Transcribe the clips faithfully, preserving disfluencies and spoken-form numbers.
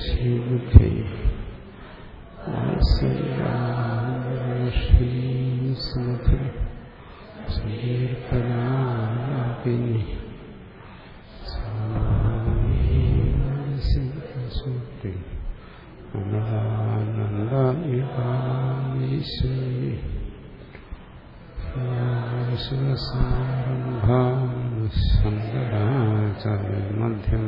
ശ്രീബുദ്ധി ശ്രീസ്മൃതി സങ്കീർത്തനാപിനി സ്വാമി അമലാനന്ദീശ്വരി ശങ്കരാചാര്യ മധ്യമ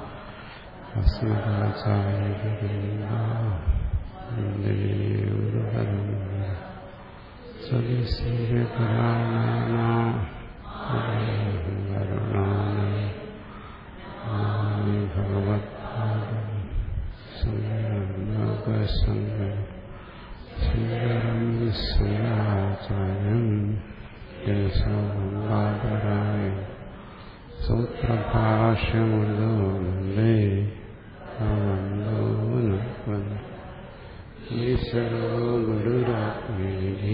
ശങ്കരം ശങ്കരാചാര്യം കേശവരായ സൂത്രഭാഷ്യമൃതോന്ദേ ഈശ്വരോ ഗുരുരാത്മേഹി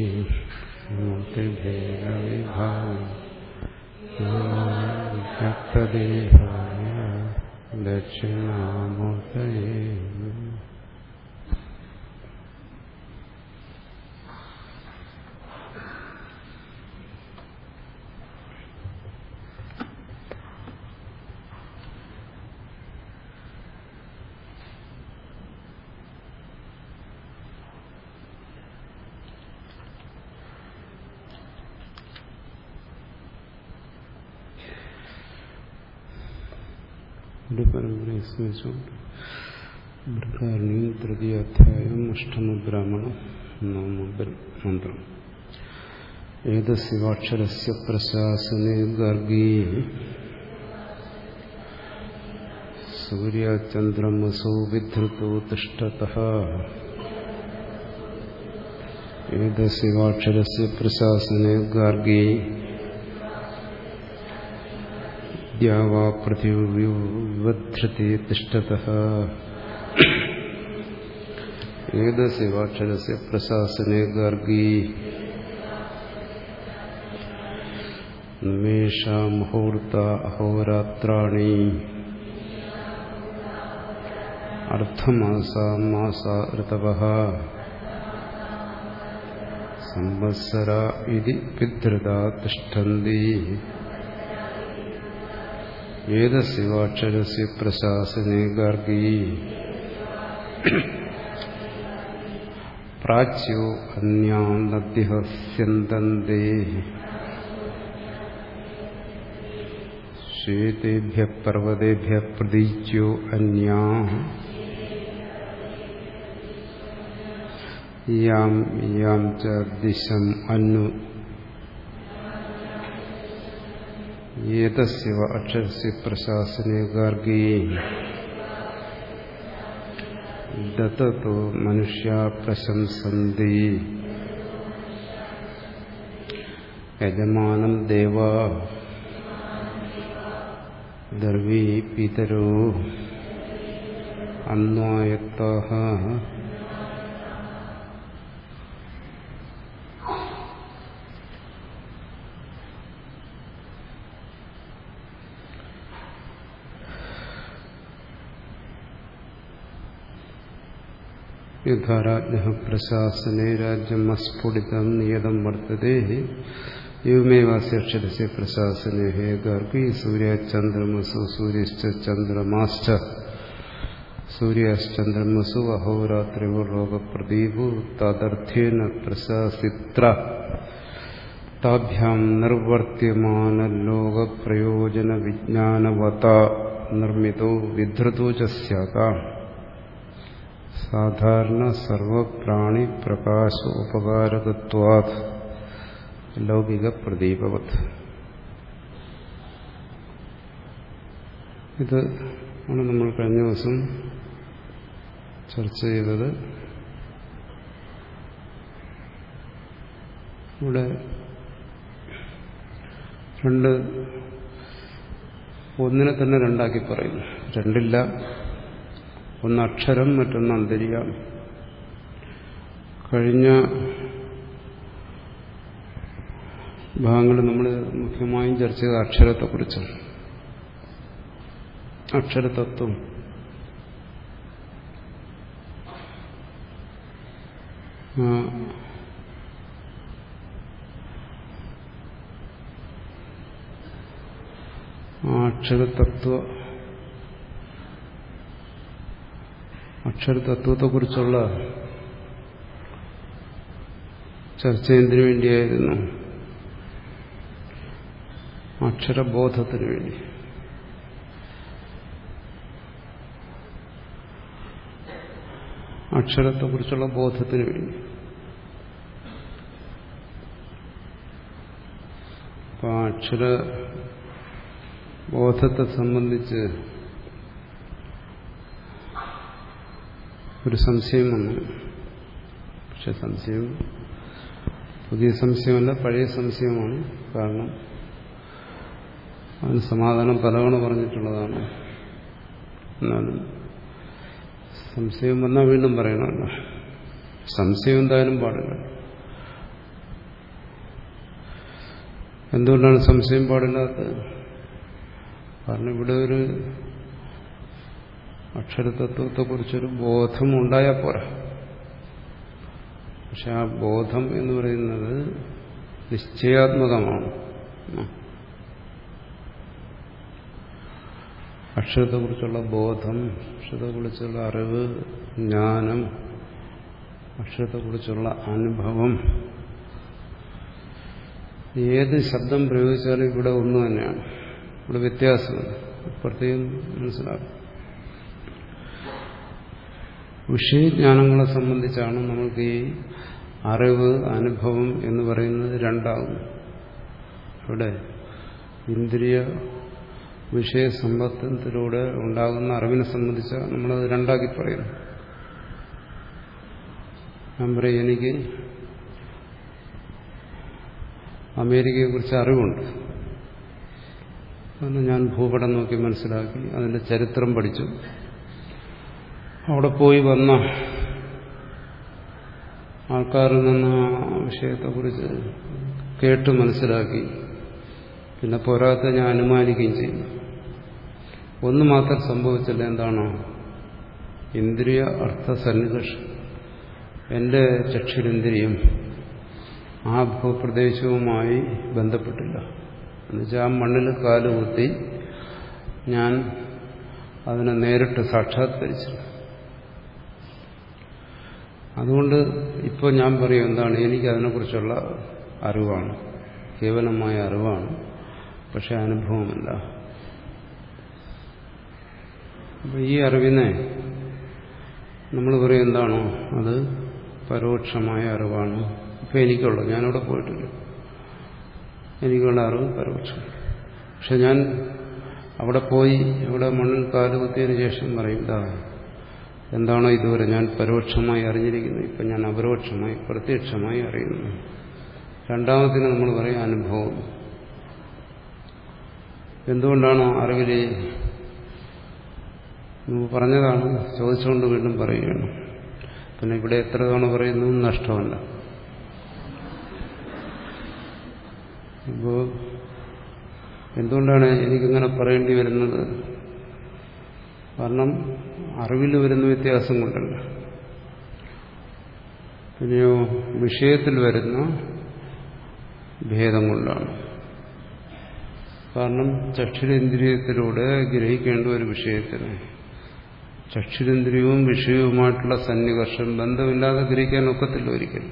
മൂർത്തിഭേദവിഭാവ്യക്തദേഹായ ദക്ഷിണാമൂർത്തയേ. പരമ്പരയെ സ്മരിച്ചുകൊണ്ട് ബൃഹദാരണ്യകം തൃതീയാധ്യായം അഷ്ടമ ബ്രാഹ്മണം മന്ത്രം. ഏതസ്യാക്ഷരസ്യ പ്രശാസനേ ഗാർഗീ സൂര്യചന്ദ്രമസോ വിധൃതോ തിഷ്ഠതഃ. ഏതസ്യാക്ഷരസ്യ പ്രശാസനേ ഗാർഗീ ദ്യാവാ പൃഥിവ്യോ വിവധ്രതി തിഷ്ഠതഃ. ഏതസ്യാക്ഷരസ്യ പ്രശാസനേ ഗാർഗീ നിമേഷാ മുഹൂർത്ത അഹോരാത്രാണി അർദ്ധമാസാ മാസാ ഋതവഃ സംവത്സരാ ഇതി വിധൃതാ തിഷ്ഠന്തി. ഏതസ്യാക്ഷരസ്യ പ്രശാസനേ ഗാർഗീ പ്രാച്യോ അന്യാ നദ്യഃ സ്യന്തന്തെ ശ്വേതേഭ്യഃ പർവ്വതേഭ്യഃ പ്രതീച്യോ അന്യാ യാം യാം ച ദിശം അന്നു. ഏതസ്യ അക്ഷരസ്യ പ്രശാസനേ ഗാർഗീ ദത്തതോ മനുഷ്യാ പ്രശംസന്തി. യജമാനം ദേവാ ദർവീ പിതരോ അന്വായത്താഃ. യഥാ രാജ്ഞഃ പ്രശാസനേ രാജ്യം അസ്ഫുടിതം നിയതം വർത്തതേ എവമേവാസ്യ അക്ഷരസ്യ പ്രശാസനേ ഹേ ഗാർഗീ സൂര്യചന്ദ്രമസു സൂര്യശ്ച ചന്ദ്രമാശ്ച സൂര്യശ്ചന്ദ്രമസു അഹോരാത്രിവോ ലോകപ്രദീപോ തദർത്ഥേന പ്രശാസിത്ര താഭ്യാം നിർവർത്യമാനലോകപ്രയോജന വിജ്ഞാനവതാ നിർമ്മിതോ വിധൃതോ ച സ്യാതാം. സാധാരണ സർവപ്രാണി പ്രകാശ ഉപകാരകത്വാത് ലൗകിക പ്രദീപവത്. ഇത് ആണ് നമ്മൾ കഴിഞ്ഞ ദിവസം ചർച്ച ചെയ്തത്. ഇവിടെ രണ്ട് ഒന്നിനെ തന്നെ രണ്ടാക്കി പറയുന്നു. രണ്ടില്ല, ഒന്ന് അക്ഷരം, മറ്റൊന്ന് അന്തര്യാമി. കഴിഞ്ഞ ഭാഗങ്ങളിൽ നമ്മൾ മുഖ്യമായും ചർച്ച ചെയ്ത അക്ഷരത്തെക്കുറിച്ചാണ്. അക്ഷരതത്വം അക്ഷരതത്വ അക്ഷരതത്വത്തെക്കുറിച്ചുള്ള ചർച്ച എന്തിനു വേണ്ടിയായിരുന്നു? അക്ഷരബോധത്തിന് വേണ്ടി. അക്ഷരത്തെക്കുറിച്ചുള്ള ബോധത്തിന് വേണ്ടി. അപ്പോൾ അക്ഷര ബോധത്തെ സംബന്ധിച്ച് ഒരു സംശയം വന്നു. പക്ഷെ സംശയം പുതിയ സംശയമല്ല, പഴയ സംശയമാണ്. കാരണം അതിന് സമാധാനം പലതവണ പറഞ്ഞിട്ടുള്ളതാണ്. എന്നാലും സംശയം വന്നാൽ വീണ്ടും പറയണമല്ലോ. സംശയം എന്തായാലും പാടില്ല. എന്തുകൊണ്ടാണ് സംശയം പാടില്ലാത്തത്? കാരണം ഇവിടെ ഒരു അക്ഷരതത്വത്തെക്കുറിച്ചൊരു ബോധം ഉണ്ടായാൽ പോരാ. പക്ഷെ ആ ബോധം എന്ന് പറയുന്നത് നിശ്ചയാത്മകമാണ്. അക്ഷരത്തെക്കുറിച്ചുള്ള ബോധം, അക്ഷരത്തെക്കുറിച്ചുള്ള അറിവ്, ജ്ഞാനം, അക്ഷരത്തെക്കുറിച്ചുള്ള അനുഭവം, ഏത് ശബ്ദം പ്രയോഗിച്ചാലും ഇവിടെ ഒന്ന് തന്നെയാണ്. ഇവിടെ വ്യത്യാസമില്ല. പ്രത്യേകം മനസ്സിലാക്കും. വിഷയജ്ഞാനങ്ങളെ സംബന്ധിച്ചാണ് നമ്മൾക്ക് ഈ അറിവ്, അനുഭവം എന്ന് പറയുന്നത് രണ്ടാകുന്നു. ഇവിടെ ഇന്ദ്രിയ വിഷയസമ്പത്തിലൂടെ ഉണ്ടാകുന്ന അറിവിനെ സംബന്ധിച്ച് നമ്മളത് രണ്ടാക്കി പറയുന്നു. ഞാൻ പറയും, എനിക്ക് അമേരിക്കയെക്കുറിച്ച് അറിവുണ്ട്. അന്ന് ഞാൻ ഭൂപടം നോക്കി മനസ്സിലാക്കി, അതിന്റെ ചരിത്രം പഠിച്ചു, അവിടെ പോയി വന്ന ആൾക്കാരിൽ നിന്ന് ആ വിഷയത്തെക്കുറിച്ച് കേട്ട് മനസ്സിലാക്കി. പിന്നെ പോരാത്ത ഞാൻ അനുമാനിക്കുകയും ചെയ്തു. ഒന്ന് മാത്രം സംഭവിച്ചില്ല. എന്താണോ? ഇന്ദ്രിയ അർത്ഥ സന്നികർഷം. എന്റെ ചക്ഷുരേന്ദ്രിയം ആ ഭൂപ്രദേശവുമായി ബന്ധപ്പെട്ടില്ല. എന്നുവെച്ചാൽ ആ മണ്ണിൽ കാലുകുത്തി ഞാൻ അതിനെ നേരിട്ട് സാക്ഷാത്കരിച്ചില്ല. അതുകൊണ്ട് ഇപ്പോൾ ഞാൻ പറയും, എന്താണ്, എനിക്ക് അതിനെക്കുറിച്ചുള്ള അറിവാണ്, കേവലമായ അറിവാണ്, പക്ഷെ അനുഭവമല്ല. അപ്പോൾ ഈ അറിവിനെ നമ്മൾ പറയും എന്താണോ അത് പരോക്ഷമായ അറിവാണ്. ഇപ്പം എനിക്കുള്ള, ഞാനവിടെ പോയിട്ടില്ല, എനിക്കുള്ള അറിവ് പരോക്ഷം. പക്ഷെ ഞാൻ അവിടെ പോയി ഇവിടെ മണ്ണിൽ കാലുകുത്തിയതിനു ശേഷം പറയും, ഇതാ എന്താണോ ഇതുവരെ ഞാൻ പരോക്ഷമായി അറിഞ്ഞിരിക്കുന്നത്, ഇപ്പം ഞാൻ അപരോക്ഷമായി പ്രത്യക്ഷമായി അറിയുന്നു. രണ്ടാമത്തിന് നമ്മൾ പറയും അനുഭവം. എന്തുകൊണ്ടാണോ അറിവിലെ നമുക്ക് പറഞ്ഞതാണ്, ചോദിച്ചുകൊണ്ട് വീണ്ടും പറയുകയാണ്. പിന്നെ ഇവിടെ എത്ര തവണ പറയുന്നു നഷ്ടമല്ല. ഇപ്പോൾ എന്തുകൊണ്ടാണ് എനിക്കിങ്ങനെ പറയേണ്ടി വരുന്നത്? കാരണം അറിവിൽ വരുന്ന വ്യത്യാസം കൊണ്ടല്ല, പിന്നെയോ വിഷയത്തിൽ വരുന്ന ഭേദം കൊണ്ടാണ്. കാരണം ചക്ഷുരേന്ദ്രിയത്തിലൂടെ ഗ്രഹിക്കേണ്ട ഒരു വിഷയത്തിന് ചക്ഷുരേന്ദ്രിയവും വിഷയവുമായിട്ടുള്ള സന്നികർഷം ബന്ധമില്ലാതെ ഗ്രഹിക്കാൻ ഒക്കത്തില്ല ഒരിക്കലും.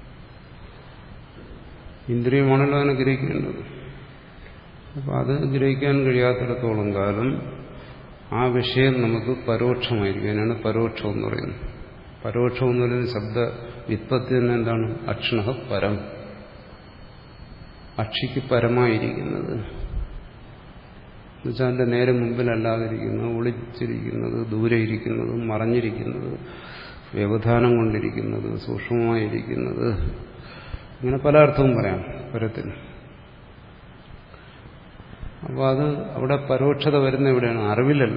ഇന്ദ്രിയമാണല്ലോ അതിനെ ഗ്രഹിക്കേണ്ടത്. അപ്പം അത് ഗ്രഹിക്കാൻ കഴിയാത്തിടത്തോളം കാലം ആ വിഷയം നമുക്ക് പരോക്ഷമായിരിക്കും. അതിനാണ് പരോക്ഷം എന്ന് പറയുന്നത്. പരോക്ഷം എന്ന് പറയുന്നത് ശബ്ദ വ്യുത്പത്തി തന്നെ എന്താണ്? അക്ഷിണഃ പരം, അക്ഷിക്ക് പരമായിരിക്കുന്നത്. എന്നുവെച്ചാൽ അതിന്റെ നേരെ മുമ്പിലല്ലാതിരിക്കുന്നത്, ഒളിച്ചിരിക്കുന്നത്, ദൂരെ ഇരിക്കുന്നത്, മറഞ്ഞിരിക്കുന്നത്, വ്യവധാനം കൊണ്ടിരിക്കുന്നത്, സൂക്ഷ്മമായിരിക്കുന്നത്, ഇങ്ങനെ പല അർത്ഥവും പറയാം പരത്തിന്. അപ്പോൾ അത് അവിടെ പരോക്ഷത വരുന്ന എവിടെയാണ്? അറിവിലല്ല.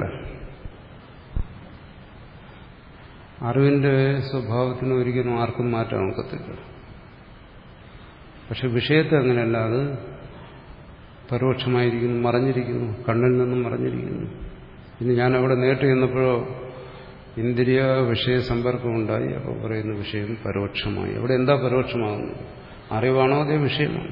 അറിവിന്റെ സ്വഭാവത്തിന് ഒരിക്കലും ആർക്കും മാറ്റാൻ ഒക്കത്തില്ല. പക്ഷെ വിഷയത്തെ അങ്ങനെയല്ല, അത് പരോക്ഷമായിരിക്കുന്നു, മറഞ്ഞിരിക്കുന്നു, കണ്ണിൽ നിന്നും മറഞ്ഞിരിക്കുന്നു. ഇനി ഞാൻ അവിടെ നേരിട്ട് ചെന്നപ്പോഴോ ഇന്ദ്രിയ വിഷയ സമ്പർക്കം ഉണ്ടായി. അപ്പോൾ പറയുന്ന വിഷയം പരോക്ഷമായി. അവിടെ എന്താ പരോക്ഷമാകുന്നത്? അറിവാണോ അതേ വിഷയമാണ്?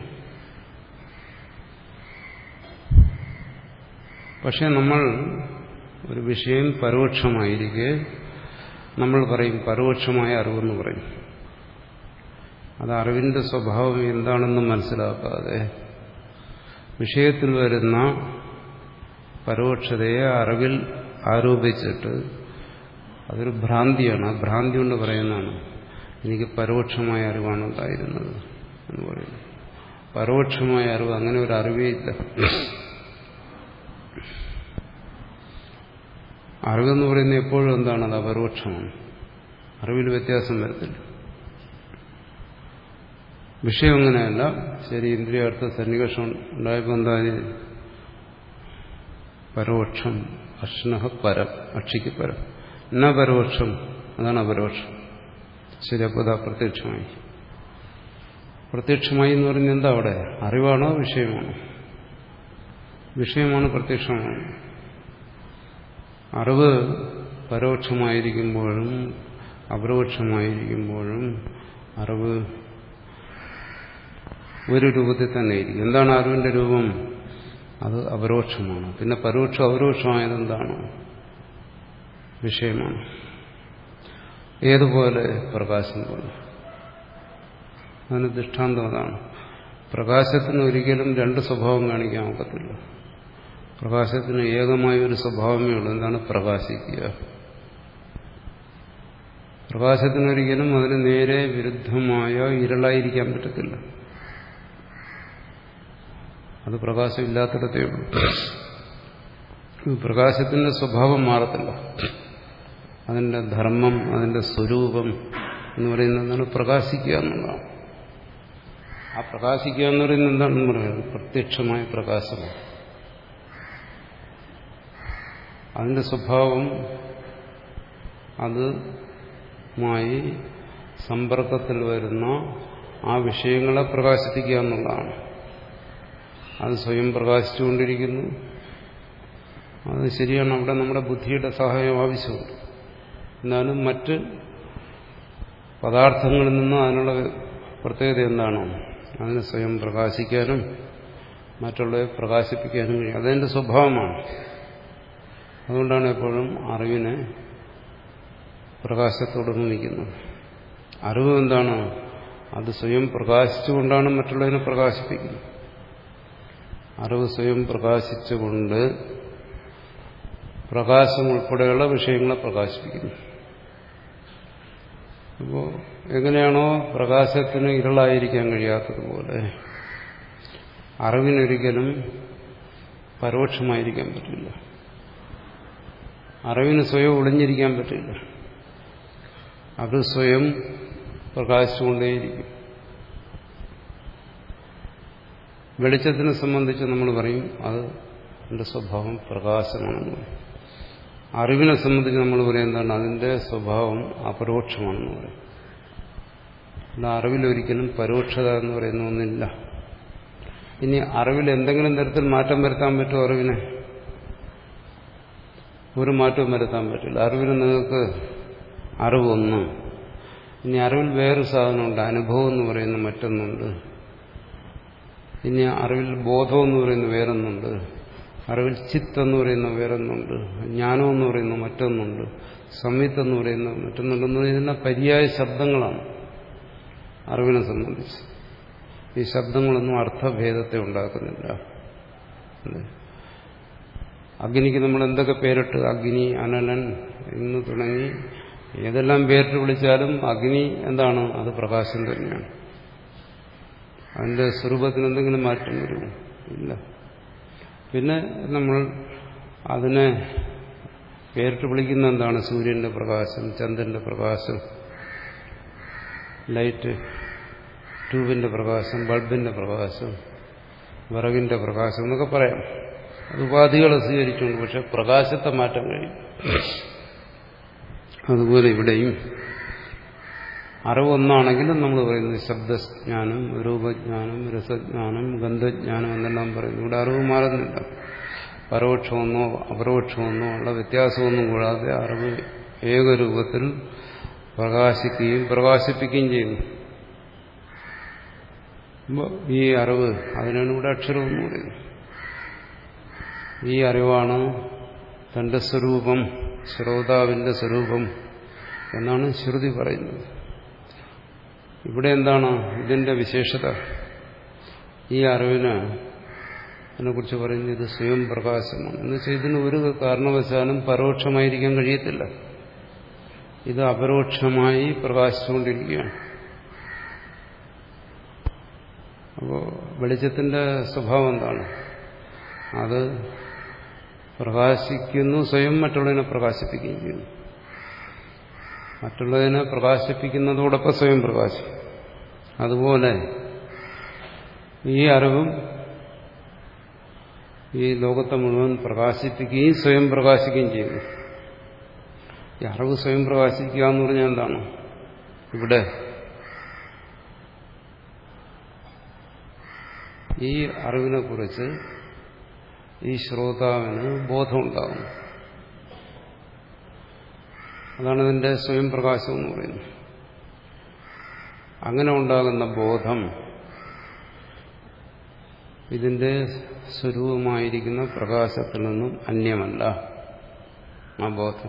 പക്ഷെ നമ്മൾ ഒരു വിഷയം പരോക്ഷമായിരിക്കെ നമ്മൾ പറയും പരോക്ഷമായ അറിവെന്ന് പറയും. അത് അറിവിന്റെ സ്വഭാവം എന്താണെന്ന് മനസ്സിലാക്കാതെ വിഷയത്തിൽ വരുന്ന പരോക്ഷതയെ അറിവിൽ ആരോപിച്ചിട്ട് അതൊരു ഭ്രാന്തിയാണ്. ആ ഭ്രാന്തി കൊണ്ട് പറയുന്നതാണ് എനിക്ക് പരോക്ഷമായ അറിവാണ് ഉണ്ടായിരുന്നത് എന്ന് പറയുന്നു. പരോക്ഷമായ അറിവ് അങ്ങനെ ഒരു അറിവേ ഇല്ല. അറിവെന്ന് പറയുന്നത് എപ്പോഴും എന്താണ്? അത് അപരോക്ഷമാണ്. അറിവിൽ വ്യത്യാസം വരത്തില്ല. വിഷയം അങ്ങനെയല്ല. ശരി, ഇന്ദ്രിയാർത്ഥ സന്നിവേഷം ഉണ്ടായപ്പോൾ എന്തായാലും പരോക്ഷം അഷ്ണഹ പരം, അക്ഷിക്ക് പരം എന്നാ പരോക്ഷം, അതാണ് അപരോക്ഷം. ശരി, അപ്പോൾ അതാ പ്രത്യക്ഷമായി. പ്രത്യക്ഷമായി എന്ന് പറയുന്നത് എന്താ? അവിടെ അറിവാണോ വിഷയമാണോ? വിഷയമാണ് പ്രത്യക്ഷമാണ്. അറിവ് പരോക്ഷമായിരിക്കുമ്പോഴും അപരോക്ഷമായിരിക്കുമ്പോഴും അറിവ് ഒരു രൂപത്തിൽ തന്നെ ഇരിക്കും. എന്താണ് അറിവിന്റെ രൂപം? അത് അപരോക്ഷമാണ്. പിന്നെ പരോക്ഷം അപരോക്ഷമായത് എന്താണ്? വിഷയമാണ്. ഏതുപോലെ? പ്രകാശം പോലെ. അതിന് ദൃഷ്ടാന്തം അതാണ്. പ്രകാശത്തിന് ഒരിക്കലും രണ്ട് സ്വഭാവം കാണിക്കാൻ ഒക്കത്തില്ല. പ്രകാശത്തിന് ഏകമായ ഒരു സ്വഭാവമേ ഉള്ളൂ. എന്താണ്? പ്രകാശിക്കുക. പ്രകാശത്തിനൊരിക്കലും അതിന് നേരെ വിരുദ്ധമായ ഇരുളായിരിക്കാൻ പറ്റത്തില്ല. അത് പ്രകാശമില്ലാത്തിടത്തേ ഉള്ളൂ. പ്രകാശത്തിന്റെ സ്വഭാവം മാറത്തില്ല. അതിന്റെ ധർമ്മം, അതിന്റെ സ്വരൂപം എന്ന് പറയുന്നത് എന്താണ്? പ്രകാശിക്കുക എന്നുള്ളതാണ്. ആ പ്രകാശിക്കുക എന്ന് പറയുന്നത് എന്താണെന്ന് പറയുന്നത്? പ്രത്യക്ഷമായ പ്രകാശമാണ്. അതിന്റെ സ്വഭാവം അതുമായി സമ്പർക്കത്തിൽ വരുന്ന ആ വിഷയങ്ങളെ പ്രകാശിപ്പിക്കുക എന്നുള്ളതാണ്. അത് സ്വയം പ്രകാശിച്ചുകൊണ്ടിരിക്കുന്നു. അത് ശരിയാണ്. അവിടെ നമ്മുടെ ബുദ്ധിയുടെ സഹായം ആവശ്യമുണ്ട്. എന്നാലും മറ്റ് പദാർത്ഥങ്ങളിൽ നിന്ന് അതിനുള്ള പ്രത്യേകത എന്താണ്? അതിന് സ്വയം പ്രകാശിക്കാനും മറ്റുള്ളവരെ പ്രകാശിപ്പിക്കാനും കഴിയും. അതെന്റെ സ്വഭാവമാണ്. അതുകൊണ്ടാണ് എപ്പോഴും അറിവിനെ പ്രകാശത്തോട് നിൽക്കുന്നത്. അറിവ് എന്താണ്? അത് സ്വയം പ്രകാശിച്ചുകൊണ്ടാണ് മറ്റുള്ളവരെ പ്രകാശിപ്പിക്കുന്നത്. അറിവ് സ്വയം പ്രകാശിച്ചുകൊണ്ട് പ്രകാശം ഉൾപ്പെടെയുള്ള വിഷയങ്ങളെ പ്രകാശിപ്പിക്കുന്നു. അപ്പോൾ എങ്ങനെയാണോ പ്രകാശത്തിന് ഇരുളായിരിക്കാൻ കഴിയാത്തതുപോലെ അറിവിനൊരിക്കലും പരോക്ഷമായിരിക്കാൻ പറ്റില്ല. അറിവിന് സ്വയം ഒളിഞ്ഞിരിക്കാൻ പറ്റില്ല. അത് സ്വയം പ്രകാശിച്ചുകൊണ്ടേയിരിക്കും. വെളിച്ചത്തിനെ സംബന്ധിച്ച് നമ്മൾ പറയും അത് അതിന്റെ സ്വഭാവം പ്രകാശമാണെന്ന് പറയും. അറിവിനെ സംബന്ധിച്ച് നമ്മൾ പറയും എന്താണ്? അതിന്റെ സ്വഭാവം അപരോക്ഷമാണെന്ന് പറയും. അല്ല, അറിവിലൊരിക്കലും പരോക്ഷത എന്ന് പറയുന്ന ഒന്നില്ല. ഇനി അറിവിൽ എന്തെങ്കിലും തരത്തിൽ മാറ്റം വരുത്താൻ പറ്റുമോ? അറിവിനെ ഒരു മാറ്റവും വരുത്താൻ പറ്റില്ല. അറിവിന് നിങ്ങൾക്ക് അറിവൊന്ന്, ഇനി അറിവിൽ വേറൊരു സാധനമുണ്ട്, അനുഭവം എന്ന് പറയുന്ന മറ്റൊന്നുണ്ട്. ഇനി അറിവിൽ ബോധം എന്ന് പറയുന്ന വേറൊന്നുണ്ട്, അറിവിൽ ചിത്ത് എന്ന് പറയുന്ന വേറൊന്നുണ്ട്, ജ്ഞാനം എന്ന് പറയുന്ന മറ്റൊന്നുണ്ട്, സംയുക്തം എന്ന് പറയുന്ന മറ്റൊന്നുണ്ടെന്ന് പറയുന്ന പര്യായ ശബ്ദങ്ങളാണ് അറിവിനെ സംബന്ധിച്ച്. ഈ ശബ്ദങ്ങളൊന്നും അർത്ഥഭേദത്തെ ഉണ്ടാക്കുന്നില്ല. അഗ്നിക്ക് നമ്മൾ എന്തൊക്കെ പേരിട്ട്, അഗ്നി, അനലൻ എന്ന് തുടങ്ങി ഏതെല്ലാം പേരിട്ട് വിളിച്ചാലും അഗ്നി എന്താണ്? അത് പ്രകാശം തന്നെയാണ്. അതിന്റെ സ്വരൂപത്തിന് എന്തെങ്കിലും മാറ്റം വരുമോ? ഇല്ല. പിന്നെ നമ്മൾ അതിനെ പേരിട്ട് വിളിക്കുന്ന എന്താണ്? സൂര്യന്റെ പ്രകാശം, ചന്ദ്രന്റെ പ്രകാശം, ലൈറ്റ് ട്യൂബിന്റെ പ്രകാശം, ബൾബിന്റെ പ്രകാശം, വിറകിന്റെ പ്രകാശം എന്നൊക്കെ പറയാം. അത് ഉപാധികളെ സ്വീകരിച്ചുകൊണ്ട്. പക്ഷെ പ്രകാശത്തെ മാറ്റാൻ കഴിയും. അതുപോലെ ഇവിടെയും അറിവൊന്നാണെങ്കിലും നമ്മൾ പറയുന്നത് ശബ്ദജ്ഞാനം, രൂപജ്ഞാനം, രസജ്ഞാനം, ഗന്ധജ്ഞാനം എന്നെല്ലാം പറയുന്നു. ഇവിടെ അറിവ് മാറുന്നില്ല. പരോക്ഷമെന്നോ അപരോക്ഷമെന്നോ ഉള്ള വ്യത്യാസമൊന്നും കൂടാതെ അറിവ് ഏകരൂപത്തിൽ പ്രകാശിക്കുകയും പ്രകാശിപ്പിക്കുകയും ചെയ്യുന്നു. ഈ അറിവ്, അതിനാണ് ഇവിടെ അക്ഷരം എന്ന് പറയുന്നത്. ഈ അറിവാണ് തന്റെ സ്വരൂപം, ശ്രോതാവിന്റെ സ്വരൂപം എന്നാണ് ശ്രുതി പറയുന്നത്. ഇവിടെ എന്താണ് ഇതിന്റെ വിശേഷത? ഈ അറിവിന് അതിനെക്കുറിച്ച് പറയുന്നത് ഇത് സ്വയം പ്രകാശമാണ്. എന്നുവെച്ചാൽ ഇതിന് ഒരു കാരണവശാലും പരോക്ഷമായിരിക്കാൻ കഴിയത്തില്ല. ഇത് അപരോക്ഷമായി പ്രകാശിച്ചുകൊണ്ടിരിക്കുകയാണ്. അപ്പോൾ വെളിച്ചത്തിന്റെ സ്വഭാവം എന്താണ്? അത് പ്രകാശിക്കുന്നു, സ്വയം മറ്റുള്ളതിനെ പ്രകാശിപ്പിക്കുകയും ചെയ്യുന്നു. മറ്റുള്ളതിനെ പ്രകാശിപ്പിക്കുന്നതോടൊപ്പം സ്വയം പ്രകാശിക്കും. അതുപോലെ ഈ അറിവും ഈ ലോകത്തെ മുഴുവൻ പ്രകാശിപ്പിക്കുകയും സ്വയം പ്രകാശിക്കുകയും ചെയ്യുന്നു. ഈ അറിവ് സ്വയം പ്രകാശിക്കുക എന്ന് പറഞ്ഞാൽ എന്താണ്? ഇവിടെ ഈ അറിവിനെ കുറിച്ച് ഈ ശ്രോതാവിന് ബോധമുണ്ടാകും. അതാണ് ഇതിന്റെ സ്വയം പ്രകാശം എന്ന് പറയുന്നത്. അങ്ങനെ ഉണ്ടാകുന്ന ബോധം ഇതിന്റെ സ്വരൂപമായിരിക്കുന്ന പ്രകാശത്തിൽ നിന്നും അന്യമല്ല. ആ ബോധം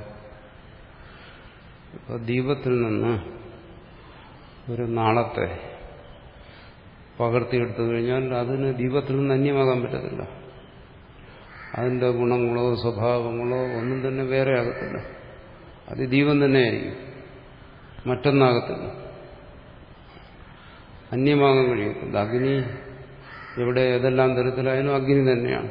ഇപ്പൊ ദീപത്തിൽ നിന്ന് ഒരു നാളത്തെ പകർത്തിയെടുത്തു കഴിഞ്ഞാൽ അതിന് ദീപത്തിൽ നിന്ന് അന്യമാകാൻ പറ്റത്തില്ല. അതിന്റെ ഗുണങ്ങളോ സ്വഭാവങ്ങളോ ഒന്നും തന്നെ വേറെ ആകത്തില്ല. അത് ദീപം തന്നെയായിരിക്കും, മറ്റൊന്നാകത്തില്ല, അന്യമാകാൻ കഴിയത്തില്ല. അഗ്നി ഇവിടെ ഏതെല്ലാം തരത്തിലായാലും അഗ്നി തന്നെയാണ്.